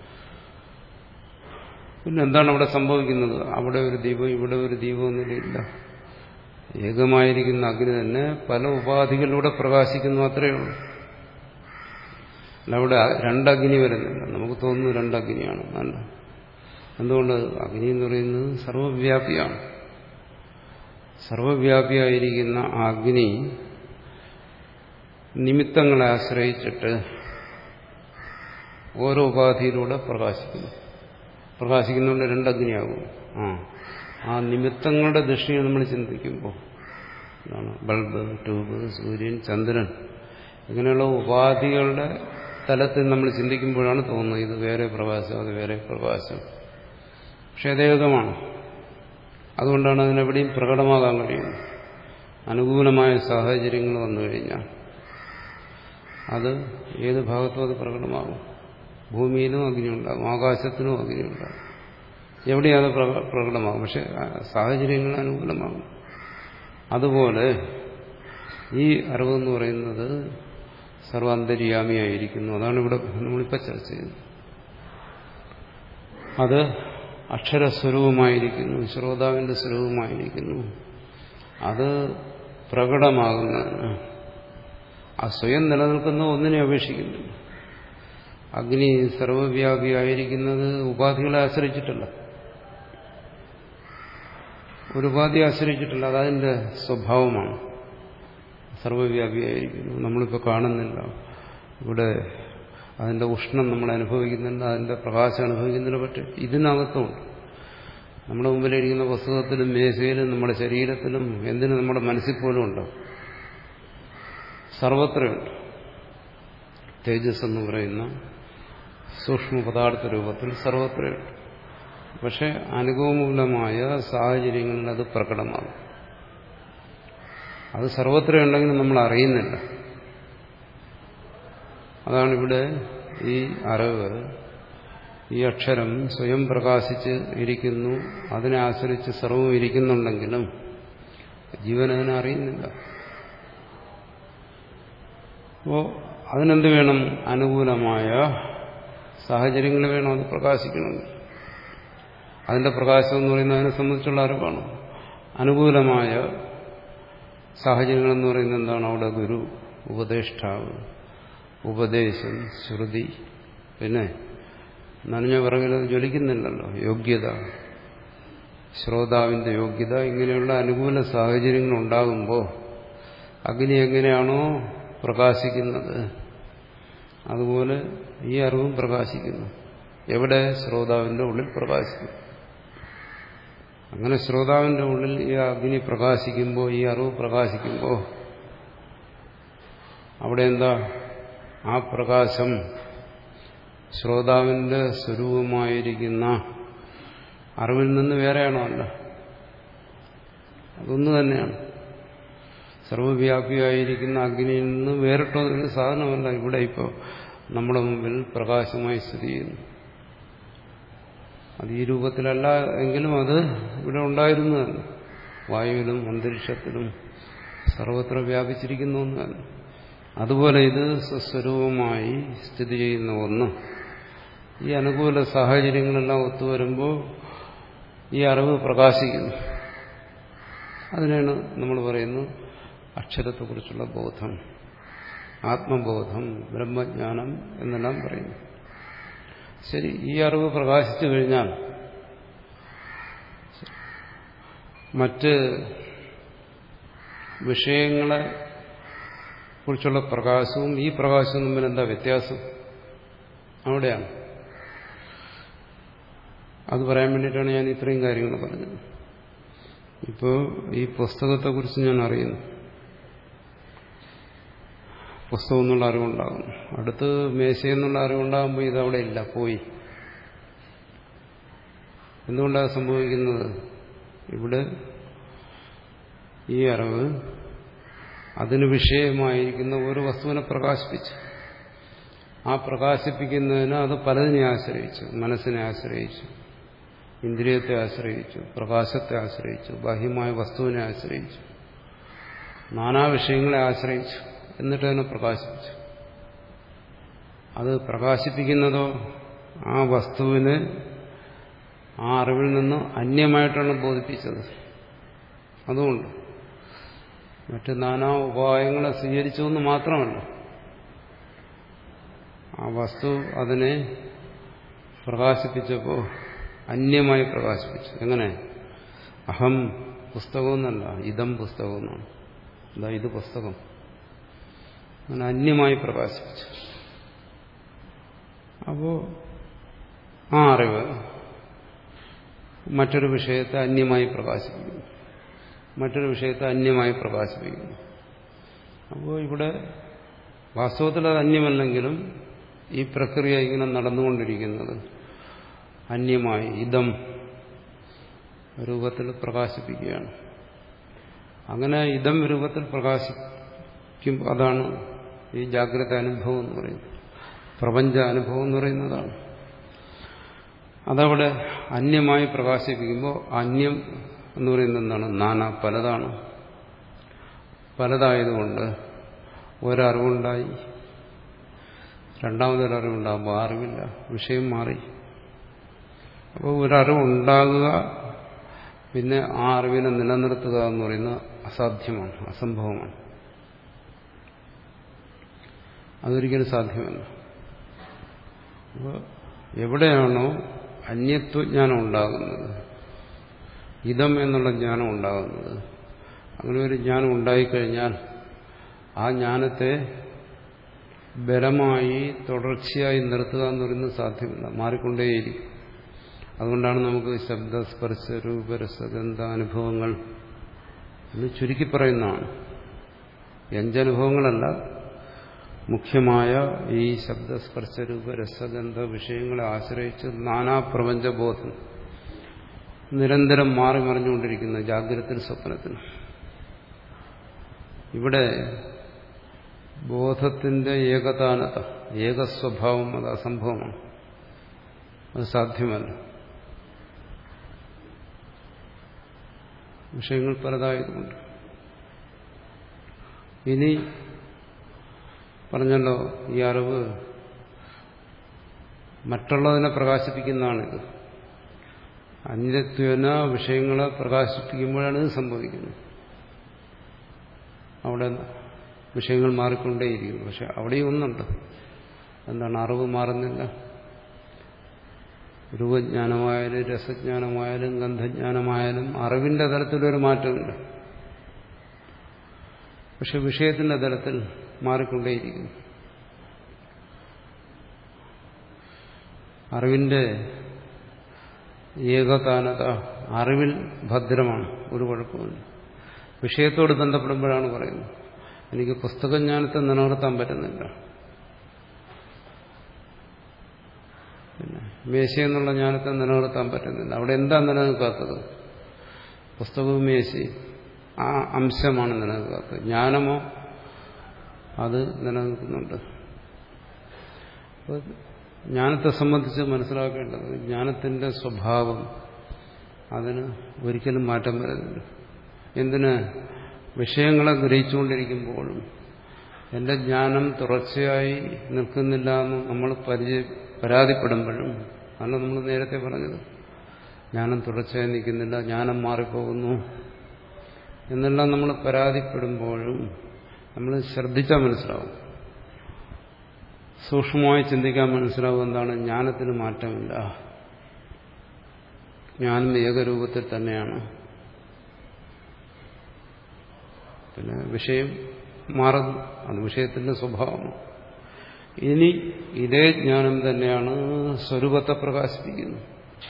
പിന്നെ എന്താണ് അവിടെ സംഭവിക്കുന്നത്? അവിടെ ഒരു ദീപം, ഇവിടെ ഒരു ദീപം എന്നില്ല. ഏകമായിരിക്കുന്ന അഗ്നി തന്നെ പല ഉപാധികളിലൂടെ പ്രകാശിക്കുന്നു, അത്രയേ ഉള്ളൂ. അല്ല അവിടെ രണ്ടഗ്നി വരുന്നില്ല. നമുക്ക് തോന്നുന്നു രണ്ടഗ്നിയാണ്. അല്ല, എന്തുകൊണ്ട്? അഗ്നി എന്ന് പറയുന്നത് സർവവ്യാപിയാണ്. സർവവ്യാപിയായിരിക്കുന്ന ആ അഗ്നി നിമിത്തങ്ങളെ ആശ്രയിച്ചിട്ട് ഓരോ ഉപാധിയിലൂടെ പ്രകാശിക്കുന്നു. പ്രകാശിക്കുന്നതുകൊണ്ട് രണ്ടഗ്നിയാകും. ആ ആ നിമിത്തങ്ങളുടെ ദൃഷ്ടിയെ നമ്മൾ ചിന്തിക്കുമ്പോൾ എന്താണ്? ബൾബ്, ട്യൂബ്, സൂര്യൻ, ചന്ദ്രൻ, ഇങ്ങനെയുള്ള ഉപാധികളുടെ തലത്തിൽ നമ്മൾ ചിന്തിക്കുമ്പോഴാണ് തോന്നുന്നത് ഇത് വേറെ പ്രകാശം, അത് വേറെ പ്രകാശം. പക്ഷെ അതേകമാണ്. അതുകൊണ്ടാണ് അതിനെവിടെയും പ്രകടമാകാൻ കഴിയുന്നത്. അനുകൂലമായ സാഹചര്യങ്ങൾ വന്നു കഴിഞ്ഞാൽ അത് ഏത് ഭാഗത്തും അത് പ്രകടമാകും. ഭൂമിയിലും അഗ്നി ഉണ്ടാകും, ആകാശത്തിനും അഗ്നി ഉണ്ടാകും, എവിടെയാണ് അത് പ്രകടമാകും. പക്ഷെ സാഹചര്യങ്ങൾ അനുകൂലമാകും. അതുപോലെ ഈ അറിവെന്ന് പറയുന്നത് സർവാന്തര്യാമിയായിരിക്കുന്നു. അതാണ് ഇവിടെ നമ്മളിപ്പോൾ ചർച്ച ചെയ്യുന്നത്. അത് അക്ഷരസ്വരൂപമായിരിക്കുന്നു, ശ്രോതാവിന്റെ സ്വരൂപമായിരിക്കുന്നു. അത് പ്രകടമാകുന്നതിന് ആ സ്വയം നിലനിൽക്കുന്ന ഒന്നിനെ അപേക്ഷിക്കുന്നില്ല. അഗ്നി സർവവ്യാപിയായിരിക്കുന്നത് ഉപാധികളെ ആശ്രയിച്ചിട്ടല്ല, ഒരു ഉപാധിയെ ആശ്രയിച്ചിട്ടില്ല. അതതിന്റെ സ്വഭാവമാണ്. സർവവ്യാപിയായിരിക്കുന്നു. നമ്മളിപ്പോൾ കാണുന്നില്ല, ഇവിടെ അതിന്റെ ഉഷ്ണം നമ്മൾ അനുഭവിക്കുന്നില്ല, അതിന്റെ പ്രകാശം അനുഭവിക്കുന്നില്ല. പക്ഷെ ഇതിനകത്തുമുണ്ട്. നമ്മുടെ മുമ്പിലിരിക്കുന്ന പുസ്തകത്തിലും മേശയിലും നമ്മുടെ ശരീരത്തിലും എന്തിനും നമ്മുടെ മനസ്സിൽ പോലും ഉണ്ടാവും. സർവത്രയുണ്ട്. തേജസ് എന്ന് പറയുന്ന സൂക്ഷ്മ പദാർത്ഥ രൂപത്തിൽ സർവത്രയുണ്ട്. പക്ഷെ അനുകൂലമായ സാഹചര്യങ്ങളിൽ അത് പ്രകടമാകും. അത് സർവത്രയുണ്ടെങ്കിലും നമ്മൾ അറിയുന്നില്ല. അതാണ് ഇവിടെ ഈ അറിവ്, ഈ അക്ഷരം സ്വയം പ്രകാശിച്ച് ഇരിക്കുന്നു, അതിനെ ആശ്രയിച്ച് സർവ്വം ഇരിക്കുന്നുണ്ടെങ്കിലും ജീവൻ അതിനെ അറിയുന്നില്ല. അപ്പോൾ അതിനെന്ത് വേണം? അനുകൂലമായ സാഹചര്യങ്ങൾ വേണം അത് പ്രകാശിക്കണം. അതിന്റെ പ്രകാശം എന്ന് പറയുന്നത് അതിനെ സംബന്ധിച്ചുള്ള അറിവാണ്. അനുകൂലമായ സാഹചര്യങ്ങളെന്ന് പറയുന്നത് എന്താണ്? അവിടെ ഗുരു, ഉപദേഷ്ടാവ്, ഉപദേശം, ശ്രുതി, പിന്നെ നനഞ്ഞ പിറകിലത് ജ്വലിക്കുന്നില്ലല്ലോ, യോഗ്യത, ശ്രോതാവിന്റെ യോഗ്യത, ഇങ്ങനെയുള്ള അനുകൂല സാഹചര്യങ്ങൾ ഉണ്ടാകുമ്പോൾ അഗ്നി എങ്ങനെയാണോ പ്രകാശിക്കുന്നത് അതുപോലെ ഈ അറിവും പ്രകാശിക്കുന്നു. എവിടെ? ശ്രോതാവിന്റെ ഉള്ളിൽ പ്രകാശിക്കും. അങ്ങനെ ശ്രോതാവിന്റെ ഉള്ളിൽ ഈ അഗ്നി പ്രകാശിക്കുമ്പോൾ, ഈ അറിവ് പ്രകാശിക്കുമ്പോൾ അവിടെ എന്താ? ആ പ്രകാശം ശ്രോതാവിന്റെ സ്വരൂപമായിരിക്കുന്ന അറിവിൽ നിന്ന് വേറെയാണോ? അല്ല, അതൊന്നു തന്നെയാണ്. സർവവ്യാപിയായിരിക്കുന്ന അഗ്നിയിൽ നിന്ന് വേറിട്ടൊരു സാധനമല്ല ഇവിടെ ഇപ്പോൾ നമ്മുടെ മുമ്പിൽ പ്രകാശമായി സ്ഥിതി ചെയ്യുന്നു. അത് ഈ രൂപത്തിലല്ല എങ്കിലും അത് ഇവിടെ ഉണ്ടായിരുന്നു തന്നെ. വായുവിലും അന്തരീക്ഷത്തിലും സർവത്ര വ്യാപിച്ചിരിക്കുന്ന ഒന്ന് തന്നെ. അതുപോലെ ഇത് സ്വസ്വരൂപമായി സ്ഥിതി ചെയ്യുന്ന ഒന്ന് ഈ അനുകൂല സാഹചര്യങ്ങളെല്ലാം ഒത്തുവരുമ്പോൾ ഈ അറിവ് പ്രകാശിക്കുന്നു. അതിനാണ് നമ്മൾ പറയുന്നത് അക്ഷരത്തെക്കുറിച്ചുള്ള ബോധം, ആത്മബോധം, ബ്രഹ്മജ്ഞാനം എന്നെല്ലാം പറയുന്നു. ശരി, ഈ അറിവ് പ്രകാശിച്ചു കഴിഞ്ഞാൽ മറ്റ് വിഷയങ്ങളെ കുറിച്ചുള്ള പ്രകാശവും ഈ പ്രകാശവും തമ്മിൽ എന്താ വ്യത്യാസം? അവിടെയാണ്. അത് പറയാൻ വേണ്ടിയിട്ടാണ് ഞാൻ ഇത്രയും കാര്യങ്ങൾ പറഞ്ഞത്. ഇപ്പോൾ ഈ പുസ്തകത്തെക്കുറിച്ച് ഞാൻ അറിയുന്നു, പുസ്തകം എന്നുള്ള അറിവുണ്ടാകും. അടുത്ത് മേശയെന്നുള്ള അറിവുണ്ടാകുമ്പോൾ ഇതവിടെ ഇല്ല, പോയി. എന്തുകൊണ്ടാണ് സംഭവിക്കുന്നത്? ഇവിടെ ഈ അറിവ് അതിന് വിഷയമായിരിക്കുന്ന ഒരു വസ്തുവിനെ പ്രകാശിപ്പിച്ചു. ആ പ്രകാശിപ്പിക്കുന്നതിന് അത് പലതിനെ ആശ്രയിച്ചു. മനസ്സിനെ ആശ്രയിച്ചു, ഇന്ദ്രിയത്തെ ആശ്രയിച്ചു, പ്രകാശത്തെ ആശ്രയിച്ചു, ബാഹ്യമായ വസ്തുവിനെ ആശ്രയിച്ചു, നാനാ വിഷയങ്ങളെ ആശ്രയിച്ചു. എന്നിട്ട് അതിനെ പ്രകാശിപ്പിച്ചു. അത് പ്രകാശിപ്പിക്കുന്നതോ ആ വസ്തുവിനെ ആ അറിവിൽ നിന്ന് അന്യമായിട്ടാണ് ബോധിപ്പിച്ചത്. അതുകൊണ്ട് മറ്റ് നാനാ ഉപായങ്ങളെ സ്വീകരിച്ചു എന്ന് മാത്രമല്ല, ആ വസ്തു അതിനെ പ്രകാശിപ്പിച്ചപ്പോൾ അന്യമായി പ്രകാശിപ്പിച്ചു. എങ്ങനെ? അഹം പുസ്തകമെന്നല്ല, ഇതം പുസ്തകമെന്നാണ്. എന്താ ഇത് പുസ്തകം? അങ്ങനെ അന്യമായി പ്രകാശിപ്പിച്ചു. അപ്പോ ആ അറിവ് മറ്റൊരു വിഷയത്തെ അന്യമായി പ്രകാശിപ്പിക്കുന്നു, മറ്റൊരു വിഷയത്തെ അന്യമായി പ്രകാശിപ്പിക്കുന്നു. അപ്പോൾ ഇവിടെ വാസ്തവത്തിൽ അത് അന്യമല്ലെങ്കിലും ഈ പ്രക്രിയ ഇങ്ങനെ നടന്നുകൊണ്ടിരിക്കുന്നത് അന്യമായി ഇതം രൂപത്തിൽ പ്രകാശിപ്പിക്കുകയാണ്. അങ്ങനെ ഇതം രൂപത്തിൽ പ്രകാശിക്കും. അതാണ് ഈ ജാഗ്രത അനുഭവം എന്ന് പറയുന്നത്, പ്രപഞ്ച അനുഭവം എന്ന് പറയുന്നതാണ്. അതവിടെ അന്യമായി പ്രകാശിപ്പിക്കുമ്പോൾ അന്യം എന്ന് പറയുന്നത് എന്താണ്? നാനാ, പലതാണ്. പലതായതുകൊണ്ട് ഒരറിവുണ്ടായി, രണ്ടാമതൊരറിവുണ്ടാകുമ്പോൾ ആ അറിവില്ല, വിഷയം മാറി. അപ്പോൾ ഒരറിവുണ്ടാകുക, പിന്നെ ആ അറിവിനെ നിലനിർത്തുക എന്ന് പറയുന്നത് അസാധ്യമാണ്, അസംഭവമാണ്. അതൊരിക്കലും സാധ്യമല്ല. അപ്പോൾ എവിടെയാണോ അന്യത്വജ്ഞാനം ഉണ്ടാകുന്നത്, ഇതം എന്നുള്ള ജ്ഞാനം ഉണ്ടാകുന്നത്, അങ്ങനെ ഒരു ജ്ഞാനം ഉണ്ടായിക്കഴിഞ്ഞാൽ ആ ജ്ഞാനത്തെ ബലമായി തുടർച്ചയായി നിർത്തുക എന്ന് പറയുന്നത് സാധ്യമല്ല, മാറിക്കൊണ്ടേയിരിക്കും. അതുകൊണ്ടാണ് നമുക്ക് ശബ്ദസ്പർശ രൂപരസഗന്ധ അനുഭവങ്ങൾ എന്ന് ചുരുക്കി പറയുന്നതാണ്. അഞ്ചനുഭവങ്ങളല്ല, മുഖ്യമായ ഈ ശബ്ദസ്പർശ രൂപരസഗന്ധ വിഷയങ്ങളെ ആശ്രയിച്ച് നാനാപ്രപഞ്ചബോധം നിരന്തരം മാറി മറിഞ്ഞുകൊണ്ടിരിക്കുന്ന ജാഗ്രത സ്വപ്നത്തിൽ. ഇവിടെ ബോധത്തിന്റെ ഏകതാനത, ഏകസ്വഭാവം അത് അസംഭവമാണ്, അത് സാധ്യമല്ല. വിഷയങ്ങൾ പലതായതുകൊണ്ട്. ഇനി പറഞ്ഞല്ലോ, ഈ അറിവ് മറ്റുള്ളതിനെ പ്രകാശിപ്പിക്കുന്നതാണിത്. അന്യത്വന വിഷയങ്ങളെ പ്രകാശിപ്പിക്കുമ്പോഴാണ് ഇത് സംഭവിക്കുന്നത്. അവിടെ വിഷയങ്ങൾ മാറിക്കൊണ്ടേയിരിക്കുന്നു. പക്ഷെ അവിടെയും ഒന്നുണ്ട്. എന്താണ്? അറിവ് മാറുന്നില്ല. രൂപജ്ഞാനമായാലും രസജ്ഞാനമായാലും ഗന്ധജ്ഞാനമായാലും അറിവിന്റെ തലത്തിലൊരു മാറ്റമില്ല. പക്ഷെ വിഷയത്തിന്റെ തലത്തിൽ മാറിക്കൊണ്ടേയിരിക്കുന്നു. അറിവിന്റെ ഏകതാനത അറിവിൽ ഭദ്രമാണ്, ഒരു കുഴപ്പമില്ല. വിഷയത്തോട് ബന്ധപ്പെടുമ്പോഴാണ് പറയുന്നത് എനിക്ക് പുസ്തകജ്ഞാനത്തെ നിലനിർത്താൻ പറ്റുന്നില്ല. പിന്നെ മേശയെന്നുള്ള ജ്ഞാനത്തെ നിലനിർത്താൻ പറ്റുന്നില്ല. അവിടെ എന്താ നിലനിൽക്കാത്തത്? പുസ്തകവും മേശയും ആ അംശമാണ് നിലനിൽക്കാത്തത്. ജ്ഞാനമോ അത് നിലനിൽക്കുന്നുണ്ട്. ജ്ഞാനത്തെ സംബന്ധിച്ച് മനസ്സിലാക്കേണ്ടത് ജ്ഞാനത്തിന്റെ സ്വഭാവം അതിന് ഒരിക്കലും മാറ്റം വരുന്നില്ല. എന്തിന്? വിഷയങ്ങളെ ഗ്രഹിച്ചുകൊണ്ടിരിക്കുമ്പോഴും എന്റെ ജ്ഞാനം തുടർച്ചയായി നിൽക്കുന്നില്ല എന്ന് നമ്മൾ പരിചയ പരാതിപ്പെടുമ്പോഴും, അല്ല നമ്മൾ നേരത്തെ പറഞ്ഞത്, ജ്ഞാനം തുടർച്ചയായി നിൽക്കുന്നില്ല, ജ്ഞാനം മാറിപ്പോകുന്നു എന്നെല്ലാം നമ്മൾ പരാതിപ്പെടുമ്പോഴും നമ്മൾ ശ്രദ്ധിച്ചാൽ മനസ്സിലാവും, സൂക്ഷ്മമായി ചിന്തിക്കാൻ മനസ്സിലാവും എന്താണ് ജ്ഞാനത്തിന് മാറ്റമില്ല, ജ്ഞാനം ഏകരൂപത്തിൽ തന്നെയാണ്. പിന്നെ വിഷയം മാറുന്നു, അത് വിഷയത്തിന്റെ സ്വഭാവമാണ്. ഇനി ഇതേ ജ്ഞാനം തന്നെയാണ് സ്വരൂപത്തെ പ്രകാശിപ്പിക്കുന്നത്.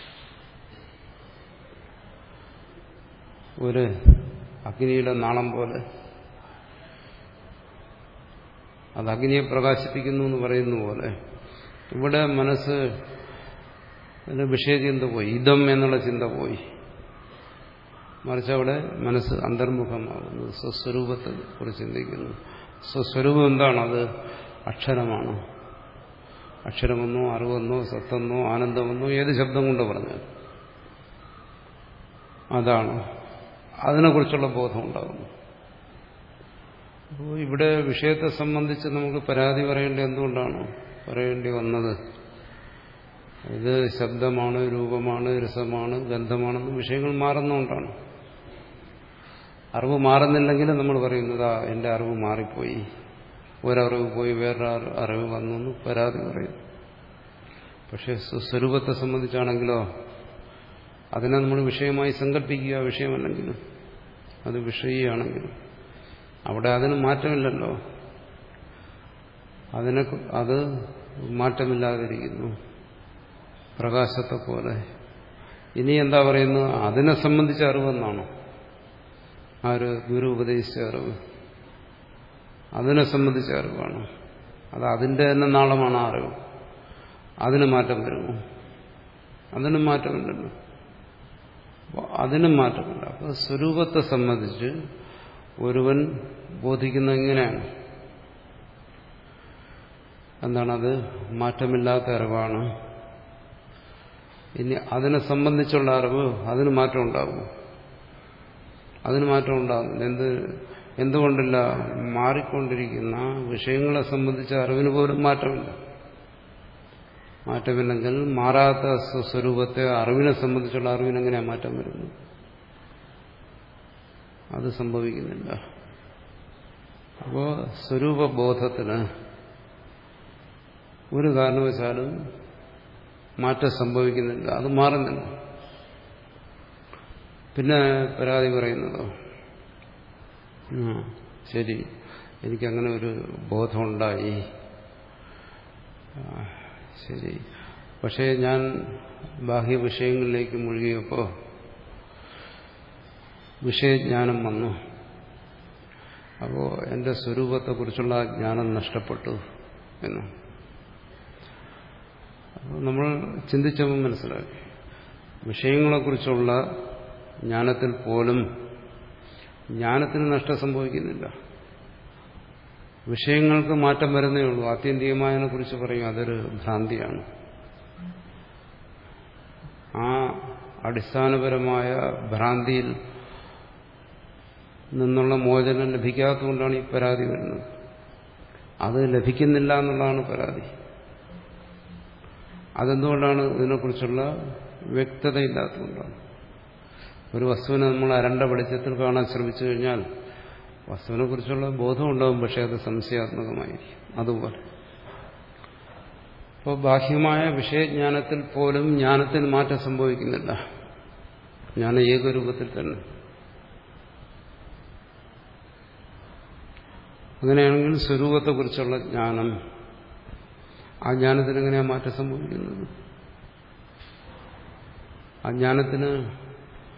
ഒരു അഗ്നിയുടെ നാളം പോലെ അത് അഗ്നിയെ പ്രകാശിപ്പിക്കുന്നു എന്ന് പറയുന്ന പോലെ ഇവിടെ മനസ്സ് വിഷയചിന്ത പോയി, ഇതം എന്നുള്ള ചിന്ത പോയി. മറിച്ച് അവിടെ മനസ്സ് അന്തർമുഖമാകുന്നു, സ്വസ്വരൂപത്തെ കുറിച്ച് ചിന്തിക്കുന്നു. സ്വസ്വരൂപം എന്താണ്? അത് അക്ഷരമാണ്. അക്ഷരമെന്നോ അറിവെന്നോ സത്തെന്നോ ആനന്ദമെന്നോ ഏത് ശബ്ദം കൊണ്ട് പറഞ്ഞാൽ അതാണ്. അതിനെക്കുറിച്ചുള്ള ബോധം ഉണ്ടാകുന്നു. അപ്പോൾ ഇവിടെ വിഷയത്തെ സംബന്ധിച്ച് നമുക്ക് പരാതി പറയേണ്ടത് എന്തുകൊണ്ടാണ് പറയേണ്ടി വന്നത്? ഇത് ശബ്ദമാണ്, രൂപമാണ്, രസമാണ്, ഗന്ധമാണെന്ന് വിഷയങ്ങൾ മാറുന്നതുകൊണ്ടാണ്. അറിവ് മാറുന്നില്ലെങ്കിൽ നമ്മൾ പറയുന്നതാ എന്റെ അറിവ് മാറിപ്പോയി, ഒരറിവ് പോയി വേറൊരു അറിവ് വന്നു എന്ന് പരാതി പറയും. പക്ഷെ സ്വരൂപത്തെ സംബന്ധിച്ചാണെങ്കിലോ അതിനെ നമ്മൾ വിഷയമായി സങ്കല്പിക്കുക, വിഷയമല്ലെങ്കിലും അത് വിഷയിയാണെങ്കിലും അവിടെ അതിന് മാറ്റമില്ലല്ലോ, അതിനെ അത് മാറ്റമില്ലാതിരിക്കുന്നു, പ്രകാശത്തെ പോലെ. ഇനി എന്താ പറയുന്നത്? അതിനെ സംബന്ധിച്ച അറിവെന്നാണ്. ആ ഒരു ഗുരു ഉപദേശിച്ച അറിവ് അതിനെ സംബന്ധിച്ച അറിവാണ്. അത് അതിന്റെ തന്നെ നാളമാണ് ആ അറിവ്. അതിന് മാറ്റം വരുമോ? അതിനും മാറ്റമില്ലല്ലോ. അതിനും മാറ്റമില്ല. അപ്പോൾ സ്വരൂപത്തെ സംബന്ധിച്ച് ഒരുവൻ ബോധിക്കുന്നത് എങ്ങനെയാണ്? എന്താണത്? മാറ്റമില്ലാത്ത അറിവാണ്. ഇനി അതിനെ സംബന്ധിച്ചുള്ള അറിവ് അതിന് മാറ്റം ഉണ്ടാകും. അതിന് മാറ്റം ഉണ്ടാകും. എന്ത് എന്തുകൊണ്ടില്ല? മാറിക്കൊണ്ടിരിക്കുന്ന വിഷയങ്ങളെ സംബന്ധിച്ച അറിവിന് പോലും മാറ്റമില്ല. മാറ്റമില്ലെങ്കിൽ മാറാത്ത സ്വരൂപത്തെ അറിവിനെ സംബന്ധിച്ചുള്ള അറിവിന് എങ്ങനെയാണ് മാറ്റം വരുന്നത്? അത് സംഭവിക്കുന്നില്ല. അപ്പോൾ സ്വരൂപബോധത്തിന് ഒരു കാരണവശാലും മാറ്റം സംഭവിക്കുന്നില്ല, അത് മാറുന്നില്ല. പിന്നെ പരാതി പറയുന്നതോ, ശരി എനിക്കങ്ങനെ ഒരു ബോധമുണ്ടായി, ശരി, പക്ഷേ ഞാൻ ബാഹ്യ വിഷയങ്ങളിലേക്ക് മുഴുകിയപ്പോൾ വിഷയജ്ഞാനം വന്നു, അപ്പോൾ എൻ്റെ സ്വരൂപത്തെക്കുറിച്ചുള്ള ജ്ഞാനം നഷ്ടപ്പെട്ടു എന്ന് അപ്പോൾ നമ്മൾ ചിന്തിച്ചപ്പോൾ മനസ്സിലാക്കി, വിഷയങ്ങളെക്കുറിച്ചുള്ള ജ്ഞാനത്തിൽ പോലും ജ്ഞാനത്തിന് നഷ്ടം സംഭവിക്കുന്നില്ല. വിഷയങ്ങൾക്ക് മാറ്റം വരുന്നേ ഉള്ളൂ. ആത്യന്തികമായതിനെ കുറിച്ച് പറയും അതൊരു ഭ്രാന്തിയാണ്. ആ അടിസ്ഥാനപരമായ ഭ്രാന്തിയിൽ നിന്നുള്ള മോചനം ലഭിക്കാത്തതുകൊണ്ടാണ് ഈ പരാതി വരുന്നത്. അത് ലഭിക്കുന്നില്ല എന്നുള്ളതാണ് പരാതി. അതെന്തുകൊണ്ടാണ്? ഇതിനെക്കുറിച്ചുള്ള വ്യക്തതയില്ലാത്തതുകൊണ്ടാണ്. ഒരു വസ്തുവിനെ നമ്മൾ അരണ്ട വെളിച്ചത്തിൽ കാണാൻ ശ്രമിച്ചു കഴിഞ്ഞാൽ വസ്തുവിനെ കുറിച്ചുള്ള ബോധം ഉണ്ടാകും, പക്ഷെ അത് സംശയാത്മകമായിരിക്കും. അതുപോലെ ഇപ്പോൾ ബാഹ്യമായ വിഷയജ്ഞാനത്തിൽ പോലും ജ്ഞാനത്തിന് മാറ്റം സംഭവിക്കുന്നില്ല. ജ്ഞാനം ഏകരൂപത്തിൽ തന്നെ. അങ്ങനെയാണെങ്കിൽ സ്വരൂപത്തെക്കുറിച്ചുള്ള ജ്ഞാനം, ആ ജ്ഞാനത്തിന് എങ്ങനെയാണ് മാറ്റം സംഭവിക്കുന്നത്? ആ ജ്ഞാനത്തിന്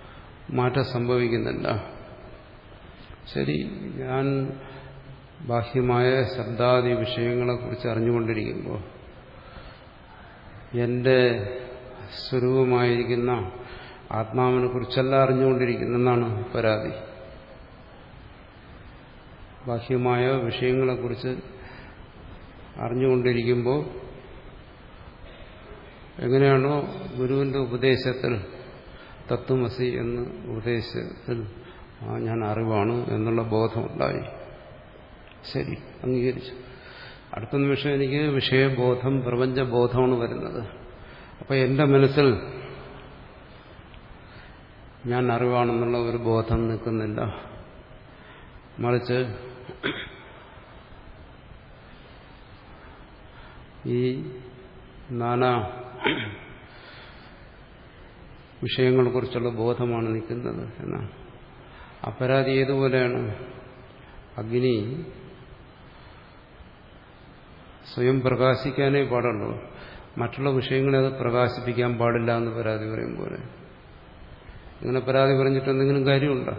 മാറ്റം സംഭവിക്കുന്നില്ല. ശരി, ഞാൻ ബാഹ്യമായ ശബ്ദാദി വിഷയങ്ങളെക്കുറിച്ച് അറിഞ്ഞുകൊണ്ടിരിക്കുമ്പോൾ എൻ്റെ സ്വരൂപമായിരിക്കുന്ന ആത്മാവിനെ കുറിച്ചല്ല അറിഞ്ഞുകൊണ്ടിരിക്കുന്നെന്നാണ് പരാതി. ബാഹ്യമായ വിഷയങ്ങളെക്കുറിച്ച് അറിഞ്ഞുകൊണ്ടിരിക്കുമ്പോൾ എങ്ങനെയാണോ ഗുരുവിന്റെ ഉപദേശത്തിൽ തത്വമസി എന്ന ഉപദേശത്തിൽ ആ ഞാൻ അറിവാണ് എന്നുള്ള ബോധമുണ്ടായി, ശരി, അംഗീകരിച്ചു. അടുത്ത നിമിഷം എനിക്ക് വിഷയബോധം, പ്രപഞ്ചബോധമാണ് വരുന്നത്. അപ്പം എൻ്റെ മനസ്സിൽ ഞാൻ അറിവാണെന്നുള്ള ഒരു ബോധം നിൽക്കുന്നില്ല. മറിച്ച് ഈ നാനാ വിഷയങ്ങളെക്കുറിച്ചുള്ള ബോധമാണ് നിൽക്കുന്നത് എന്നാണ്. അപരാധി ഏതുപോലെയാണ്? അഗ്നി സ്വയം പ്രകാശിക്കാനേ പാടുള്ളൂ, മറ്റുള്ള വിഷയങ്ങളെ അത് പ്രകാശിപ്പിക്കാൻ പാടില്ല എന്ന് പരാതി പറയും പോലെ. ഇങ്ങനെ പരാതി പറഞ്ഞിട്ട് എന്തെങ്കിലും കാര്യമുണ്ടോ?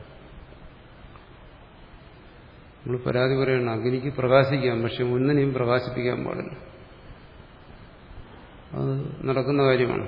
നമ്മൾ പരാതി പറയണം, അഗ്നിക്ക് പ്രകാശിക്കാം, പക്ഷെ ഒന്നിനെയും പ്രകാശിപ്പിക്കാൻ പാടില്ല. അത് നടക്കുന്ന കാര്യമാണ്?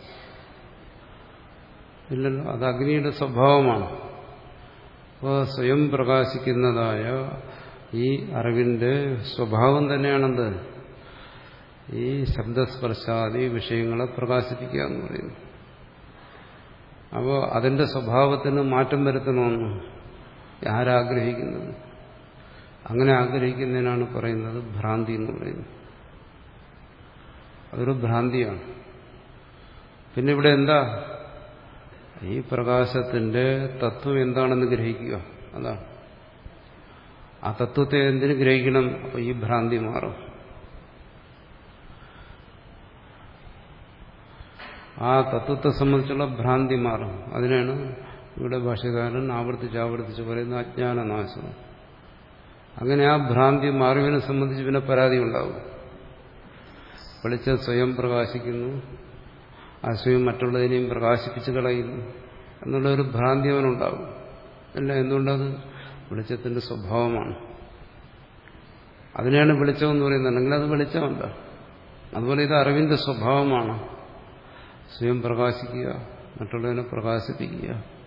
ഇല്ലല്ലോ, അത് അഗ്നിയുടെ സ്വഭാവമാണ്. അപ്പോൾ സ്വയം പ്രകാശിക്കുന്നതായ ഈ അറിവിന്റെ സ്വഭാവം തന്നെയാണെന്ത്? ഈ ശബ്ദസ്പർശാദി വിഷയങ്ങളെ പ്രകാശിപ്പിക്കുക എന്ന് പറയുന്നു. അപ്പോൾ അതിന്റെ സ്വഭാവത്തിന് മാറ്റം വരുത്തണമെന്ന് ആരാഗ്രഹിക്കുന്നത്? അങ്ങനെ ആഗ്രഹിക്കുന്നതിനാണ് പറയുന്നത് ഭ്രാന്തി എന്ന് പറയുന്നത്. അതൊരു ഭ്രാന്തിയാണ്. പിന്നെ ഇവിടെ എന്താ? ഈ പ്രകാശത്തിന്റെ തത്വം എന്താണെന്ന് ഗ്രഹിക്കുക, അതാണ്. ആ തത്വത്തെ എന്തിനു ഗ്രഹിക്കണം? അപ്പൊ ഈ ഭ്രാന്തി മാറും. ആ തത്വത്തെ സംബന്ധിച്ചുള്ള ഭ്രാന്തി മാറും. അതിനാണ് ഇവിടെ ഭാഷ്യകാരൻ ആവർത്തിച്ച് ആവർത്തിച്ച് പറയുന്ന അജ്ഞാനനാശം. അങ്ങനെ ആ ഭ്രാന്തി മാറിയവനെ സംബന്ധിച്ച് പിന്നെ പരാതി ഉണ്ടാവും. വെളിച്ചം സ്വയം പ്രകാശിക്കുന്നു, ആ സ്വയം മറ്റുള്ളതിനെയും പ്രകാശിപ്പിച്ച് കളയുന്നു എന്നുള്ളൊരു ഭ്രാന്തി അവനുണ്ടാവും. അല്ല, എന്തുകൊണ്ടത് വെളിച്ചത്തിന്റെ സ്വഭാവമാണ്. അതിനെയാണ് വെളിച്ചമെന്ന് പറയുന്നത്. അല്ലെങ്കിൽ അത് വെളിച്ചമല്ല. അതുപോലെ ഇത് അറിവിന്റെ സ്വഭാവമാണ്. സ്വയം പ്രകാശിക്കുക, മറ്റുള്ളവനെ പ്രകാശിപ്പിക്കുക.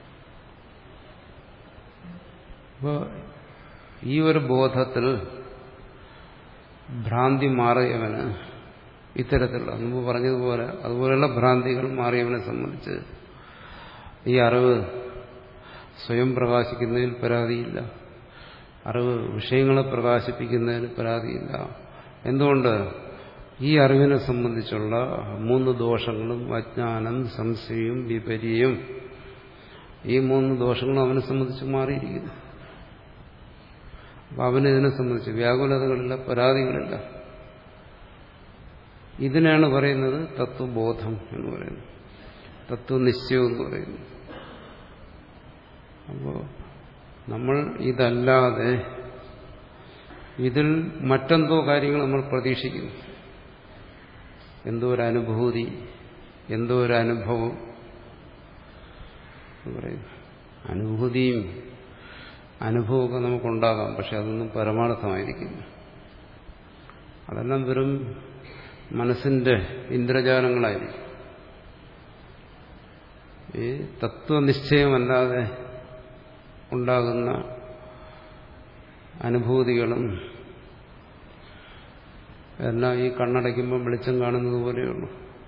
അപ്പോൾ ഈ ഒരു ബോധത്തിൽ ഭ്രാന്തി മാറിയവന് ഇത്തരത്തിലുള്ള മുമ്പ് പറഞ്ഞതുപോലെ അതുപോലെയുള്ള ഭ്രാന്തികൾ മാറിയവനെ സംബന്ധിച്ച് ഈ അറിവ് സ്വയം പ്രകാശിക്കുന്നതിൽ പരാതിയില്ല, അറിവ് വിഷയങ്ങളെ പ്രകാശിപ്പിക്കുന്നതിന് പരാതിയില്ല. എന്തുകൊണ്ട്? ഈ അറിവിനെ സംബന്ധിച്ചുള്ള മൂന്ന് ദോഷങ്ങളും അജ്ഞാനം, സംശയം, വിപര്യം, ഈ മൂന്ന് ദോഷങ്ങളും അവനെ സംബന്ധിച്ച് മാറിയിരിക്കുന്നു. അപ്പം അവനിതിനെ സംബന്ധിച്ച് വ്യാകുലതകളില്ല, പരാതികളില്ല. ഇതിനാണ് പറയുന്നത് തത്വബോധം എന്ന് പറയുന്നത്, തത്വനിശ്ചയം എന്ന് പറയുന്നത്. അപ്പോൾ നമ്മൾ ഇതല്ലാതെ ഇതിൽ മറ്റെന്തോ കാര്യങ്ങൾ നമ്മൾ പ്രതീക്ഷിക്കുന്നു. എന്തോ ഒരു അനുഭൂതി, എന്തോ ഒരു അനുഭവം എന്ന് പറയുന്നു. അനുഭൂതിയും അനുഭവമൊക്കെ നമുക്കുണ്ടാകാം, പക്ഷെ അതൊന്നും പരമാർത്ഥമായിരിക്കില്ല. അതെല്ലാം വെറും മനസ്സിന്റെ ഇന്ദ്രജാലങ്ങളായിരിക്കും. ഈ തത്വനിശ്ചയമല്ലാതെ ഉണ്ടാകുന്ന അനുഭൂതികളും എല്ലാം ഈ കണ്ണടയ്ക്കുമ്പോൾ വെളിച്ചം കാണുന്നത് പോലെയുള്ളൂ,